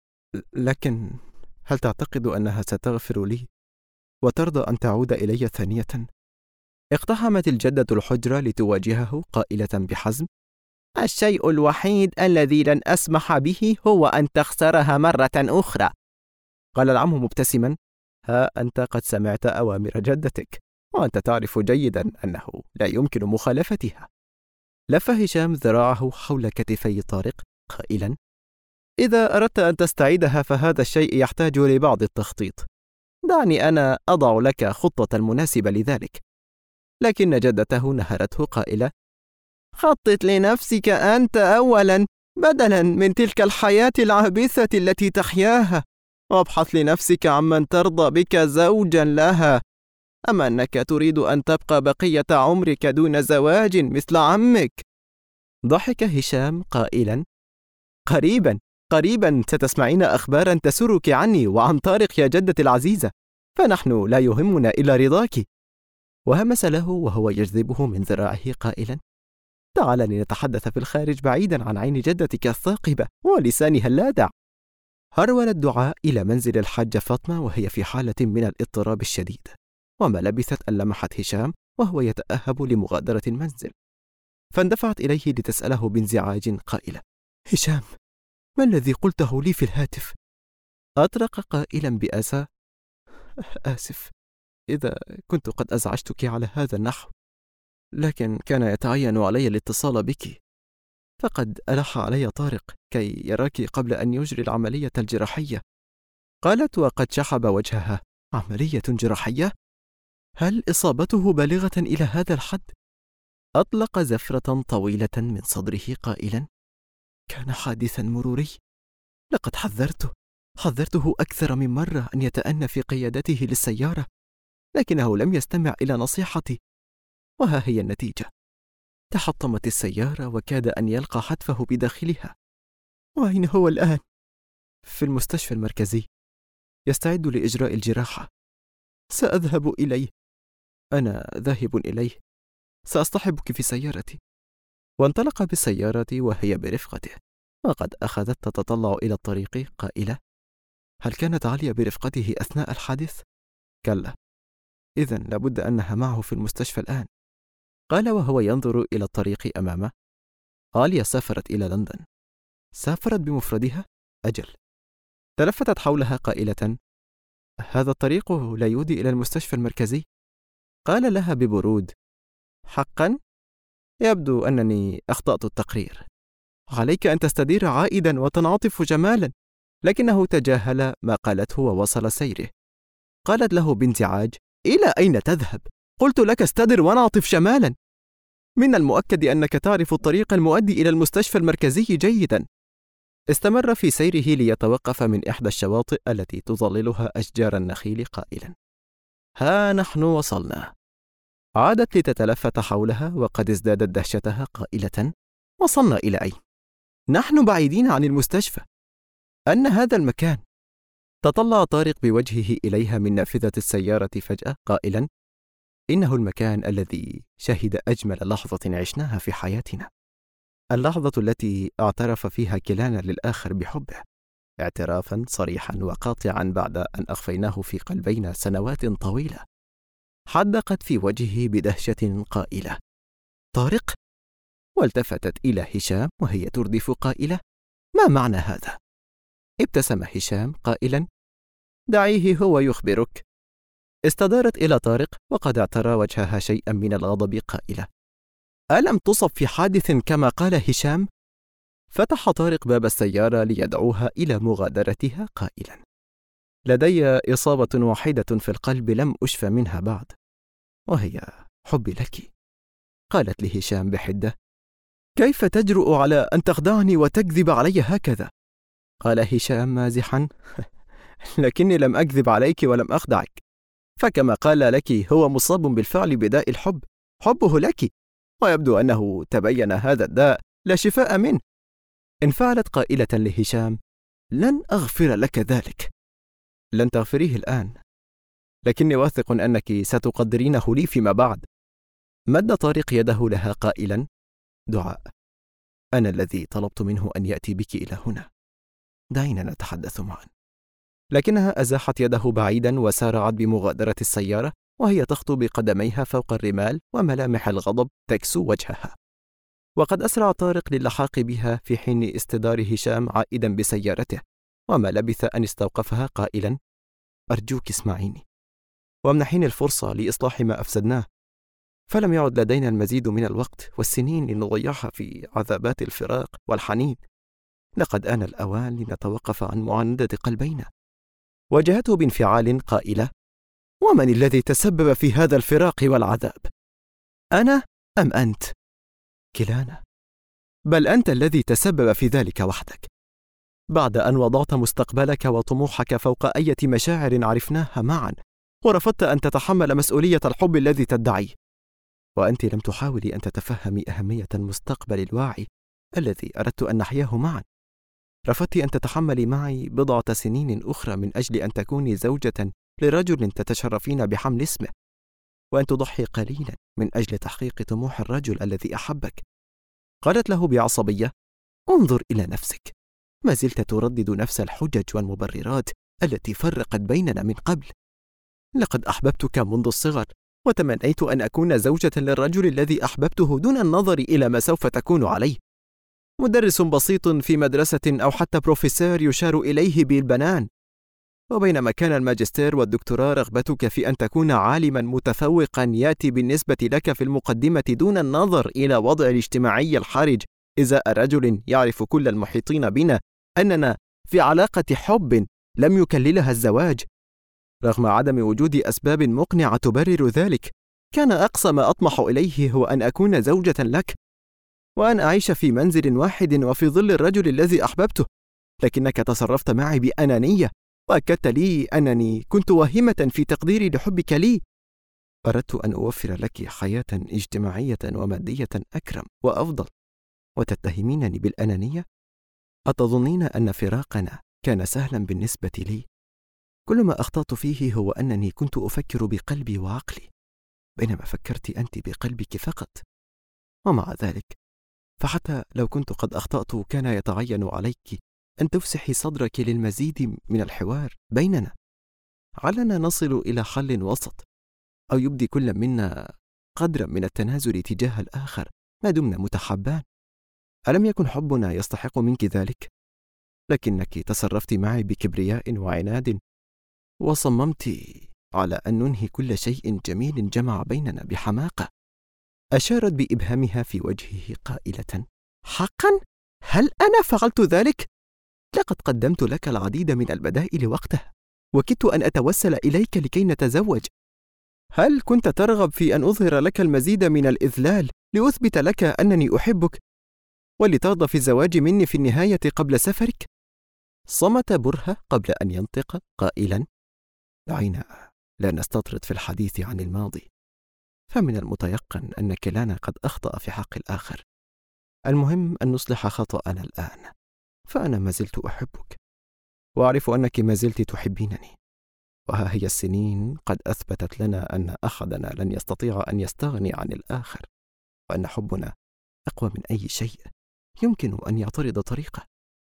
لكن هل تعتقد أنها ستغفر لي وترضى أن تعود إلي ثانية؟ اقتحمت الجدة الحجرة لتواجهه قائلة بحزم: الشيء الوحيد الذي لن أسمح به هو أن تخسرها مرة أخرى. قال العم مبتسما: ها أنت قد سمعت أوامر جدتك، وأنت تعرف جيدا أنه لا يمكن مخالفتها. لف هشام ذراعه حول كتفي طارق قائلا: إذا أردت أن تستعيدها فهذا الشيء يحتاج لبعض التخطيط، دعني أنا أضع لك خطة مناسبة لذلك. لكن جدته نهرته قائلة: خطط لنفسك أنت أولا بدلا من تلك الحياة العابثة التي تحياها، وابحث لنفسك عمن ترضى بك زوجا لها. أما أنك تريد أن تبقى بقية عمرك دون زواج مثل عمك. ضحك هشام قائلا: قريبا ستسمعين أخبارا تسرك عني وعن طارق يا جدتي العزيزة، فنحن لا يهمنا إلا رضاك. وهمس له وهو يجذبه من ذراعه قائلا: تعال لنتحدث في الخارج بعيدا عن عين جدتك الثاقبة ولسانها اللادع. هرولت دعاء إلى منزل الحاجة فاطمة وهي في حالة من الاضطراب الشديد، وما لبثت أن لمحت هشام وهو يتأهب لمغادرة المنزل، فاندفعت إليه لتسأله بانزعاج قائلة: هشام، ما الذي قلته لي في الهاتف؟ أطرق قائلا بأسى: آسف إذا كنت قد أزعجتك على هذا النحو، لكن كان يتعين علي الاتصال بك، فقد ألح علي طارق كي يراك قبل أن يجري العملية الجراحية. قالت وقد شحب وجهها: عملية جراحية؟ هل إصابته بالغة إلى هذا الحد؟ أطلق زفرة طويلة من صدره قائلا: كان حادثا مروري، لقد حذرته أكثر من مرة أن يتأنى في قيادته للسيارة، لكنه لم يستمع إلى نصيحتي، وها هي النتيجة. تحطمت السيارة وكاد أن يلقى حتفه بداخلها. وأين هو الآن؟ في المستشفى المركزي يستعد لإجراء الجراحة. سأذهب إليه. أنا ذاهب إليه. سأصطحبك في سيارتي. وانطلق بالسيارة وهي برفقته، وقد أخذت تتطلع إلى الطريق قائلة: هل كانت عالية برفقته أثناء الحادث؟ كلا، إذن لابد أنها معه في المستشفى الآن. قال وهو ينظر إلى الطريق أمامه: عالية سافرت إلى لندن. سافرت بمفردها؟ أجل. تلفتت حولها قائلة: هذا الطريق لا يودي إلى المستشفى المركزي؟ قال لها ببرود: حقا؟ يبدو أنني أخطأت التقرير. عليك أن تستدير عائدا وتنعطف جمالا. لكنه تجاهل ما قالته ووصل سيره. قالت له بانزعاج: إلى أين تذهب؟ قلت لك استدر وانعطف شمالا. من المؤكد أنك تعرف الطريق المؤدي إلى المستشفى المركزي جيدا. استمر في سيره ليتوقف من إحدى الشواطئ التي تظللها أشجار النخيل قائلا: ها نحن وصلنا. عادت لتتلفت حولها وقد ازدادت دهشتها قائلة: وصلنا إلى أين؟ نحن بعيدين عن المستشفى. أن هذا المكان؟ تطلع طارق بوجهه إليها من نافذة السيارة فجأة قائلا: إنه المكان الذي شهد أجمل لحظة عشناها في حياتنا. اللحظة التي اعترف فيها كلانا للآخر بحبه، اعترافا صريحا وقاطعا بعد أن أخفيناه في قلبينا سنوات طويلة. حدقت في وجهه بدهشة قائلة: طارق؟ والتفتت إلى هشام وهي تردف قائلة: ما معنى هذا؟ ابتسم هشام قائلا: دعيه هو يخبرك. استدارت إلى طارق وقد اعترى وجهها شيئا من الغضب قائلة: ألم تصب في حادث كما قال هشام؟ فتح طارق باب السيارة ليدعوها إلى مغادرتها قائلا: لدي إصابة واحدة في القلب لم أشفى منها بعد، وهي حبي لك. قالت لهشام بحدة: كيف تجرؤ على أن تخدعني وتكذب علي هكذا؟ قال هشام مازحا: لكني لم أكذب عليك ولم أخدعك، فكما قال لك هو مصاب بالفعل بداء الحب، حبه لك، ويبدو أنه تبين هذا الداء لا شفاء منه. انفعلت قائلة لهشام: لن أغفر لك ذلك. لن تغفريه الآن، لكني واثق أنك ستقدرينه لي فيما بعد. مد طارق يده لها قائلا: دعاء، أنا الذي طلبت منه أن يأتي بك إلى هنا، دعينا نتحدث معا. لكنها أزاحت يده بعيدا وسارعت بمغادرة السيارة وهي تخطو بقدميها فوق الرمال وملامح الغضب تكسو وجهها. وقد أسرع طارق للحاق بها في حين استدار هشام عائدا بسيارته، وما لبث أن استوقفها قائلا: أرجوك اسمعيني وامنحيني الفرصة لإصلاح ما أفسدناه، فلم يعد لدينا المزيد من الوقت والسنين لنضيعها في عذابات الفراق والحنين. لقد آن الأوان لنتوقف عن معاندة قلبينا. واجهته بانفعال قائلة: ومن الذي تسبب في هذا الفراق والعذاب؟ أنا أم أنت؟ كلانا، بل أنت الذي تسبب في ذلك وحدك، بعد أن وضعت مستقبلك وطموحك فوق أي مشاعر عرفناها معا، ورفضت أن تتحمل مسؤولية الحب الذي تدعيه. وأنت لم تحاولي أن تتفهمي أهمية المستقبل الواعي الذي أردت أن نحياه معا. رفضت أن تتحملي معي بضعة سنين أخرى من أجل أن تكوني زوجة لرجل تتشرفين بحمل اسمه، وأن تضحي قليلا من أجل تحقيق طموح الرجل الذي أحبك. قالت له بعصبية: انظر إلى نفسك، ما زلت تردد نفس الحجج والمبررات التي فرقت بيننا من قبل. لقد أحببتك منذ الصغر، وتمنيت أن أكون زوجة للرجل الذي أحببته دون النظر إلى ما سوف تكون عليه، مدرس بسيط في مدرسة أو حتى بروفيسور يشار إليه بالبنان. وبينما كان الماجستير والدكتوراه رغبتك في أن تكون عالما متفوقا يأتي بالنسبة لك في المقدمة دون النظر إلى وضع الاجتماعي الحرج إزاء رجل يعرف كل المحيطين بنا أننا في علاقة حب لم يكللها الزواج. رغم عدم وجود أسباب مقنعة تبرر ذلك، كان أقصى ما أطمح إليه هو أن أكون زوجة لك، وأن أعيش في منزل واحد وفي ظل الرجل الذي أحببته. لكنك تصرفت معي بأنانية، وأكدت لي أنني كنت واهمة في تقديري لحبك لي. أردت أن أوفر لك حياة اجتماعية ومادية أكرم وأفضل، وتتهمينني بالأنانية؟ أتظنين أن فراقنا كان سهلا بالنسبة لي. كل ما أخطأت فيه هو أنني كنت أفكر بقلبي وعقلي، بينما فكرت أنت بقلبك فقط. ومع ذلك فحتى لو كنت قد أخطأت كان يتعين عليك أن تفسحي صدرك للمزيد من الحوار بيننا، علنا نصل إلى حل وسط، أو يبدي كل منا قدرا من التنازل تجاه الآخر ما دمنا متحبان. ألم يكن حبنا يستحق منك ذلك؟ لكنك تصرفت معي بكبرياء وعناد، وصممت على أن ننهي كل شيء جميل جمع بيننا بحماقة. أشارت بإبهامها في وجهه قائلة: حقا؟ هل أنا فعلت ذلك؟ لقد قدمت لك العديد من البدائل وقتها، وكدت أن أتوسل إليك لكي نتزوج. هل كنت ترغب في أن أظهر لك المزيد من الإذلال لأثبت لك أنني أحبك ولترضى في الزواج مني في النهاية قبل سفرك؟ صمت برهة قبل أن ينطق قائلا: دعينا لا نستطرد في الحديث عن الماضي، فمن المتيقن أن كلانا قد أخطأ في حق الآخر. المهم أن نصلح خطأنا الآن، فأنا ما زلت أحبك، وأعرف أنك ما زلت تحبينني، وها هي السنين قد أثبتت لنا أن أحدنا لن يستطيع أن يستغني عن الآخر، وأن حبنا أقوى من أي شيء يمكن أن يعترض طريقه.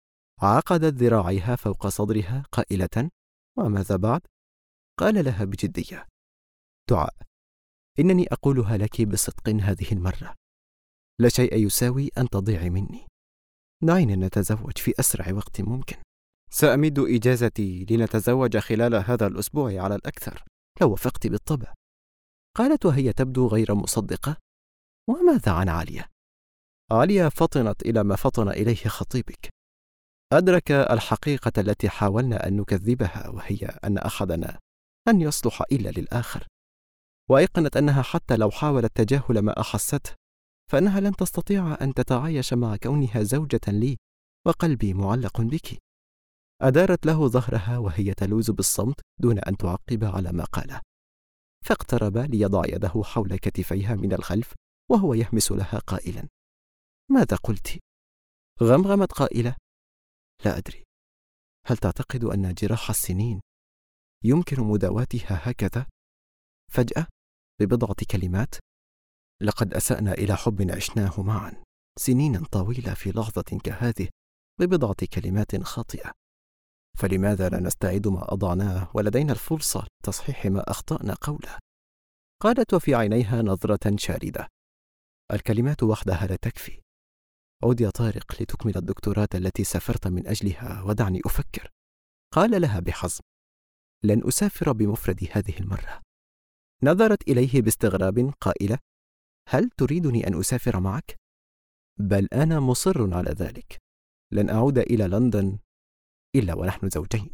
عقدت ذراعيها فوق صدرها قائلة: وماذا بعد؟ قال لها بجدية: دعاء، إنني أقولها لك بصدق هذه المرة، لا شيء يساوي أن تضيعي مني. دعينا نتزوج في أسرع وقت ممكن. سأمد إجازتي لنتزوج خلال هذا الأسبوع على الأكثر، لو وافقت بالطبع. قالت وهي تبدو غير مصدقة: وماذا عن عالية؟ عالية فطنت إلى ما فطن إليه خطيبك. أدرك الحقيقة التي حاولنا أن نكذبها، وهي أن أحدنا لن يصلح إلا للآخر، وأيقنت أنها حتى لو حاولت تجاهل ما أحسته فإنها لن تستطيع أن تتعايش مع كونها زوجة لي وقلبي معلق بك. أدارت له ظهرها وهي تلوذ بالصمت دون أن تعقب على ما قاله، فاقترب ليضع يده حول كتفيها من الخلف وهو يهمس لها قائلا: ماذا قلت؟ غمغمت قائلة: لا أدري. هل تعتقد أن جراح السنين يمكن مداواتها هكذا فجأة ببضعة كلمات؟ لقد أسأنا إلى حب عشناه معا سنين طويلة في لحظة كهذه ببضعة كلمات خاطئة، فلماذا لا نستعيد ما أضعناه ولدينا الفرصة لتصحيح ما أخطأنا قوله؟ قالت وفي عينيها نظرة شاردة: الكلمات وحدها لا تكفي. عد يا طارق لتكمل الدكتوراه التي سافرت من أجلها ودعني أفكر. قال لها بحزم: لن أسافر بمفردي هذه المرة. نظرت إليه باستغراب قائلة: هل تريدني أن أسافر معك؟ بل أنا مصر على ذلك. لن أعود إلى لندن إلا ونحن زوجين.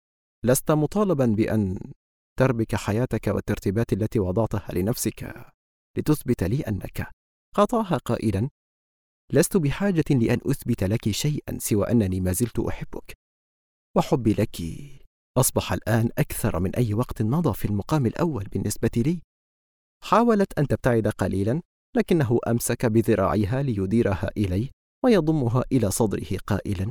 لست مطالبا بأن تربك حياتك والترتيبات التي وضعتها لنفسك لتثبت لي أنك. قاطعها قائلا: لست بحاجة لأن أثبت لك شيئا سوى أنني ما زلت أحبك، وحبي لك أصبح الآن أكثر من أي وقت مضى في المقام الأول بالنسبة لي. حاولت أن تبتعد قليلا، لكنه أمسك بذراعيها ليديرها إليه ويضمها إلى صدره قائلا: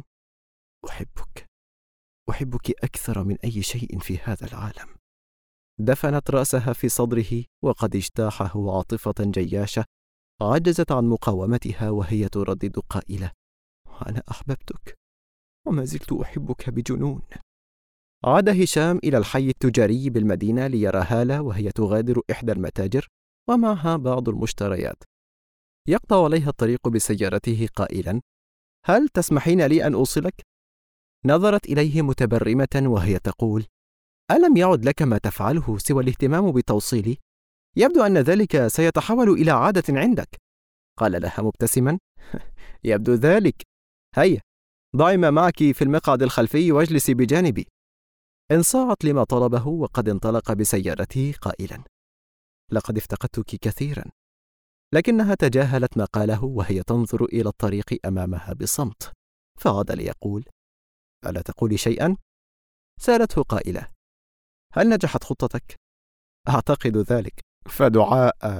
أحبك أكثر من أي شيء في هذا العالم. دفنت رأسها في صدره وقد اجتاحه عاطفة جياشة عجزت عن مقاومتها، وهي تردد قائلة: وأنا أحببتك وما زلت أحبك بجنون. عاد هشام إلى الحي التجاري بالمدينة ليرى هالة وهي تغادر إحدى المتاجر ومعها بعض المشتريات. يقطع عليها الطريق بسيارته قائلا: هل تسمحين لي أن أوصلك؟ نظرت إليه متبرمة وهي تقول: ألم يعد لك ما تفعله سوى الاهتمام بتوصيلي؟ يبدو أن ذلك سيتحول إلى عادة عندك. قال لها مبتسما: يبدو ذلك. هيا ضعي ما معك في المقعد الخلفي واجلسي بجانبي. انصاعت لما طلبه وقد انطلق بسيارته قائلا: لقد افتقدتك كثيرا. لكنها تجاهلت ما قاله وهي تنظر إلى الطريق أمامها بصمت، فعاد ليقول: ألا تقولي شيئا؟ سألته قائلة: هل نجحت خطتك؟ أعتقد ذلك، فدعاء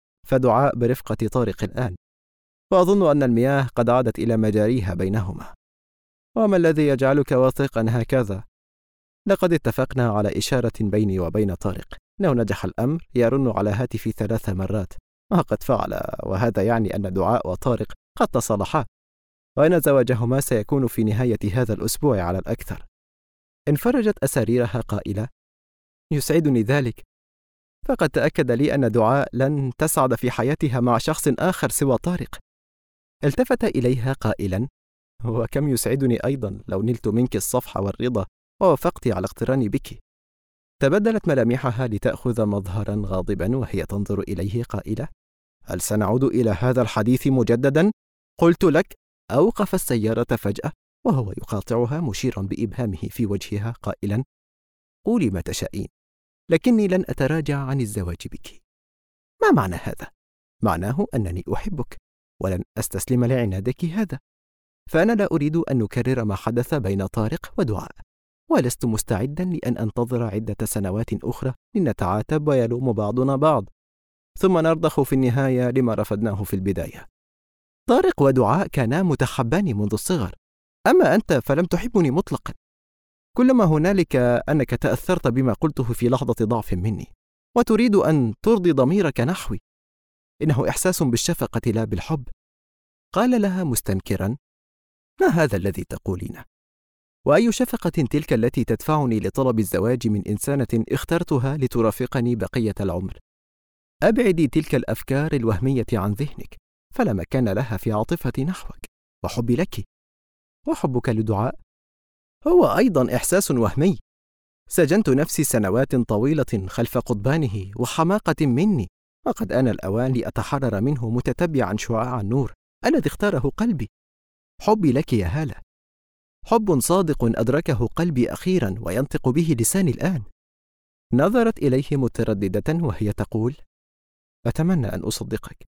برفقة طارق الآن، وأظن أن المياه قد عادت إلى مجاريها بينهما. وما الذي يجعلك واثقا هكذا؟ لقد اتفقنا على إشارة بيني وبين طارق. لو نجح الأمر يرن على هاتفي 3 مرات، وقد فعل، وهذا يعني أن دعاء وطارق قد تصالحا، وأن زواجهما سيكون في نهاية هذا الأسبوع على الأكثر. انفرجت أساريرها قائلة: يسعدني ذلك، فقد تأكد لي أن دعاء لن تسعد في حياتها مع شخص آخر سوى طارق. التفت إليها قائلا: وكم يسعدني أيضا لو نلت منك الصفح والرضا ووافقت على اقتراني بك. تبدلت ملامحها لتأخذ مظهرا غاضبا وهي تنظر إليه قائلة: هل سنعود إلى هذا الحديث مجددا؟ قلت لك. أوقف السيارة فجأة وهو يقاطعها مشيرا بإبهامه في وجهها قائلا: قولي ما تشائين، لكني لن أتراجع عن الزواج بك. ما معنى هذا؟ معناه أنني أحبك ولن أستسلم لعنادك هذا، فأنا لا أريد أن نكرر ما حدث بين طارق ودعاء، ولست مستعدا لأن أنتظر عدة سنوات أخرى لنتعاتب ويلوم بعضنا بعض، ثم نرضخ في النهاية لما رفضناه في البداية. طارق ودعاء كانا متحبان منذ الصغر، أما أنت فلم تحبني مطلقا. كل ما هنالك أنك تأثرت بما قلته في لحظة ضعف مني، وتريد أن ترضي ضميرك نحوي. إنه إحساس بالشفقة لا بالحب. قال لها مستنكرا: ما هذا الذي تقولينه؟ وأي شفقة تلك التي تدفعني لطلب الزواج من إنسانة اخترتها لترافقني بقية العمر؟ أبعدي تلك الأفكار الوهمية عن ذهنك، فلا مكان لها في عاطفتي نحوك وحبي لك. وحبك لدعاء هو أيضا إحساس وهمي. سجنت نفسي سنوات طويلة خلف قضبانه وحماقة مني، وقد آن الأوان لأتحرر منه متتبعا شعاع النور الذي اختاره قلبي. حبي لك يا هالة حب صادق أدركه قلبي أخيرا وينطق به لساني الآن. نظرت إليه مترددة وهي تقول: أتمنى أن أصدقك.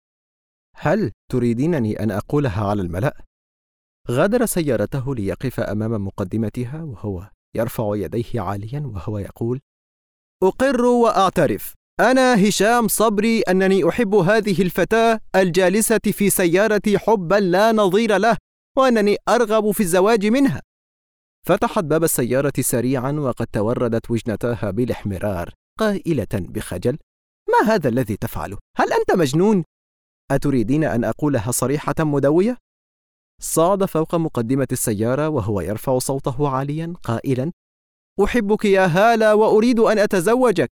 هل تريدينني أن أقولها على الملأ؟ غادر سيارته ليقف أمام مقدمتها وهو يرفع يديه عاليا وهو يقول: أقر وأعترف، أنا هشام صبري، أنني أحب هذه الفتاة الجالسة في سيارتي حبا لا نظير له، وأنني أرغب في الزواج منها. فتحت باب السيارة سريعا وقد توردت وجنتاها بالاحمرار قائلة بخجل: ما هذا الذي تفعله؟ هل أنت مجنون؟ أتريدين أن أقولها صريحة مدوية؟ صعد فوق مقدمة السيارة وهو يرفع صوته عاليا قائلا: أحبك يا هالة وأريد أن أتزوجك.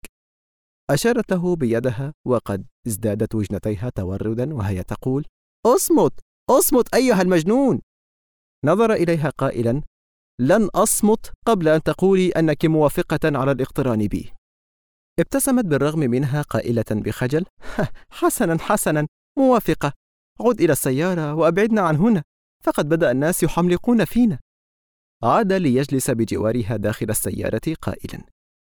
أشارته بيدها وقد ازدادت وجنتيها توردا وهي تقول: أصمت أصمت أيها المجنون. نظر إليها قائلا: لن أصمت قبل أن تقولي أنك موافقة على الاقتران بي. ابتسمت بالرغم منها قائلة بخجل: حسنا حسنا، موافقة. عد إلى السيارة وأبعدنا عن هنا، فقد بدأ الناس يحملقون فينا. عاد ليجلس بجوارها داخل السيارة قائلا: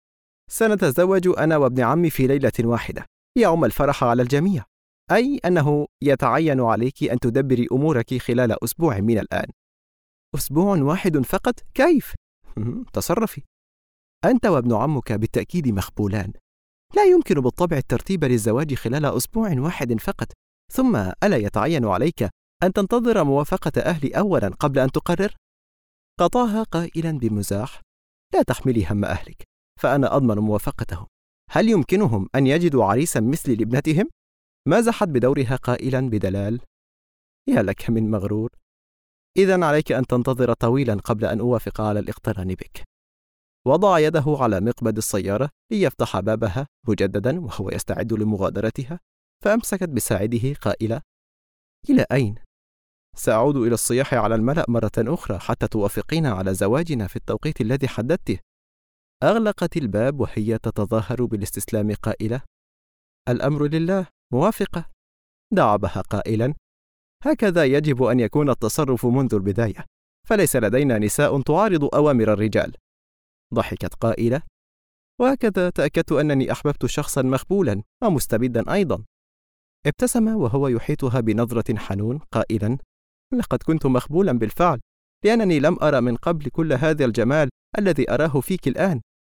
سنتزوج أنا وابن عمي في ليلة واحدة يعم الفرح على الجميع، أي أنه يتعين عليك أن تدبري أمورك خلال أسبوع من الآن. أسبوع واحد فقط؟ كيف؟ تصرفي. أنت وابن عمك بالتأكيد مخبولان، لا يمكن بالطبع الترتيب للزواج خلال أسبوع واحد فقط، ثم ألا يتعين عليك أن تنتظر موافقة أهلي أولا قبل أن تقرر؟ قطعها قائلا بمزاح: لا تحملي هم أهلك، فأنا أضمن موافقتهم. هل يمكنهم أن يجدوا عريسا مثلي لابنتهم؟ مازحت بدورها قائلا بدلال: يا لك من مغرور. إذن عليك أن تنتظر طويلا قبل أن أوافق على الاقتران بك. وضع يده على مقبض السيارة ليفتح بابها مجددا وهو يستعد لمغادرتها، فأمسكت بساعده قائلة: إلى أين؟ سأعود إلى الصياح على الملأ مرة أخرى حتى توافقين على زواجنا في التوقيت الذي حددته. أغلقت الباب وهي تتظاهر بالاستسلام قائلة: الأمر لله، موافقة. دعبها قائلا: هكذا يجب أن يكون التصرف منذ البداية، فليس لدينا نساء تعارض أوامر الرجال. ضحكت قائلة: وهكذا تأكدت أنني أحببت شخصا مخبولا ومستبدا أيضا. ابتسم وهو يحيطها بنظرة حنون قائلا: لقد كنت مخبولا بالفعل، لأنني لم أرى من قبل كل هذا الجمال الذي أراه فيك الآن.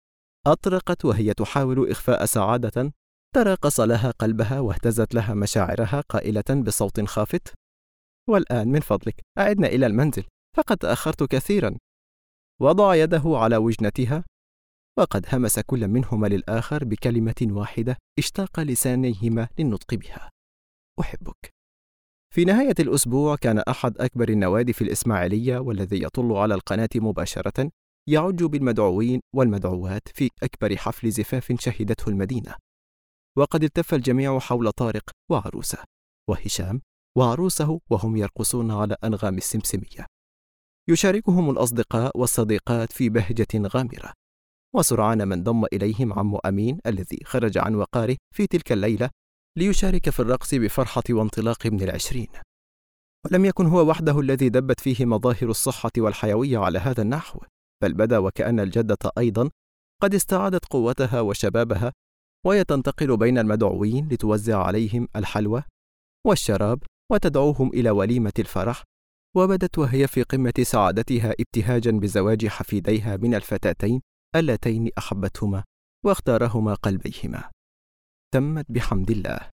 أطرقت وهي تحاول إخفاء سعادة تراقص لها قلبها واهتزت لها مشاعرها قائلة بصوت خافت: والآن من فضلك أعدنا إلى المنزل، فقد تأخرت كثيرا. وضع يده على وجنتها، وقد همس كل منهما للآخر بكلمة واحدة اشتاق لسانيهما للنطق بها: أحبك. في نهاية الأسبوع كان أحد أكبر النوادي في الإسماعيلية، والذي يطل على القناة مباشرة، يعج بالمدعوين والمدعوات في أكبر حفل زفاف شهدته المدينة. وقد التف الجميع حول طارق وعروسه وهشام وعروسه وهم يرقصون على أنغام السمسمية. يشاركهم الأصدقاء والصديقات في بهجة غامرة. وسرعان من ضم إليهم عم أمين الذي خرج عن وقاره في تلك الليلة ليشارك في الرقص بفرحة وانطلاق ابن 20. ولم يكن هو وحده الذي دبت فيه مظاهر الصحة والحيوية على هذا النحو، بل بدا وكأن الجدة أيضا قد استعادت قوتها وشبابها، وهي تنتقل بين المدعوين لتوزع عليهم الحلوى والشراب وتدعوهم إلى وليمة الفرح. وبدت وهي في قمة سعادتها ابتهاجا بزواج حفيديها من الفتاتين اللتين أحبتهما واختارهما قلبيهما. تمت بحمد الله.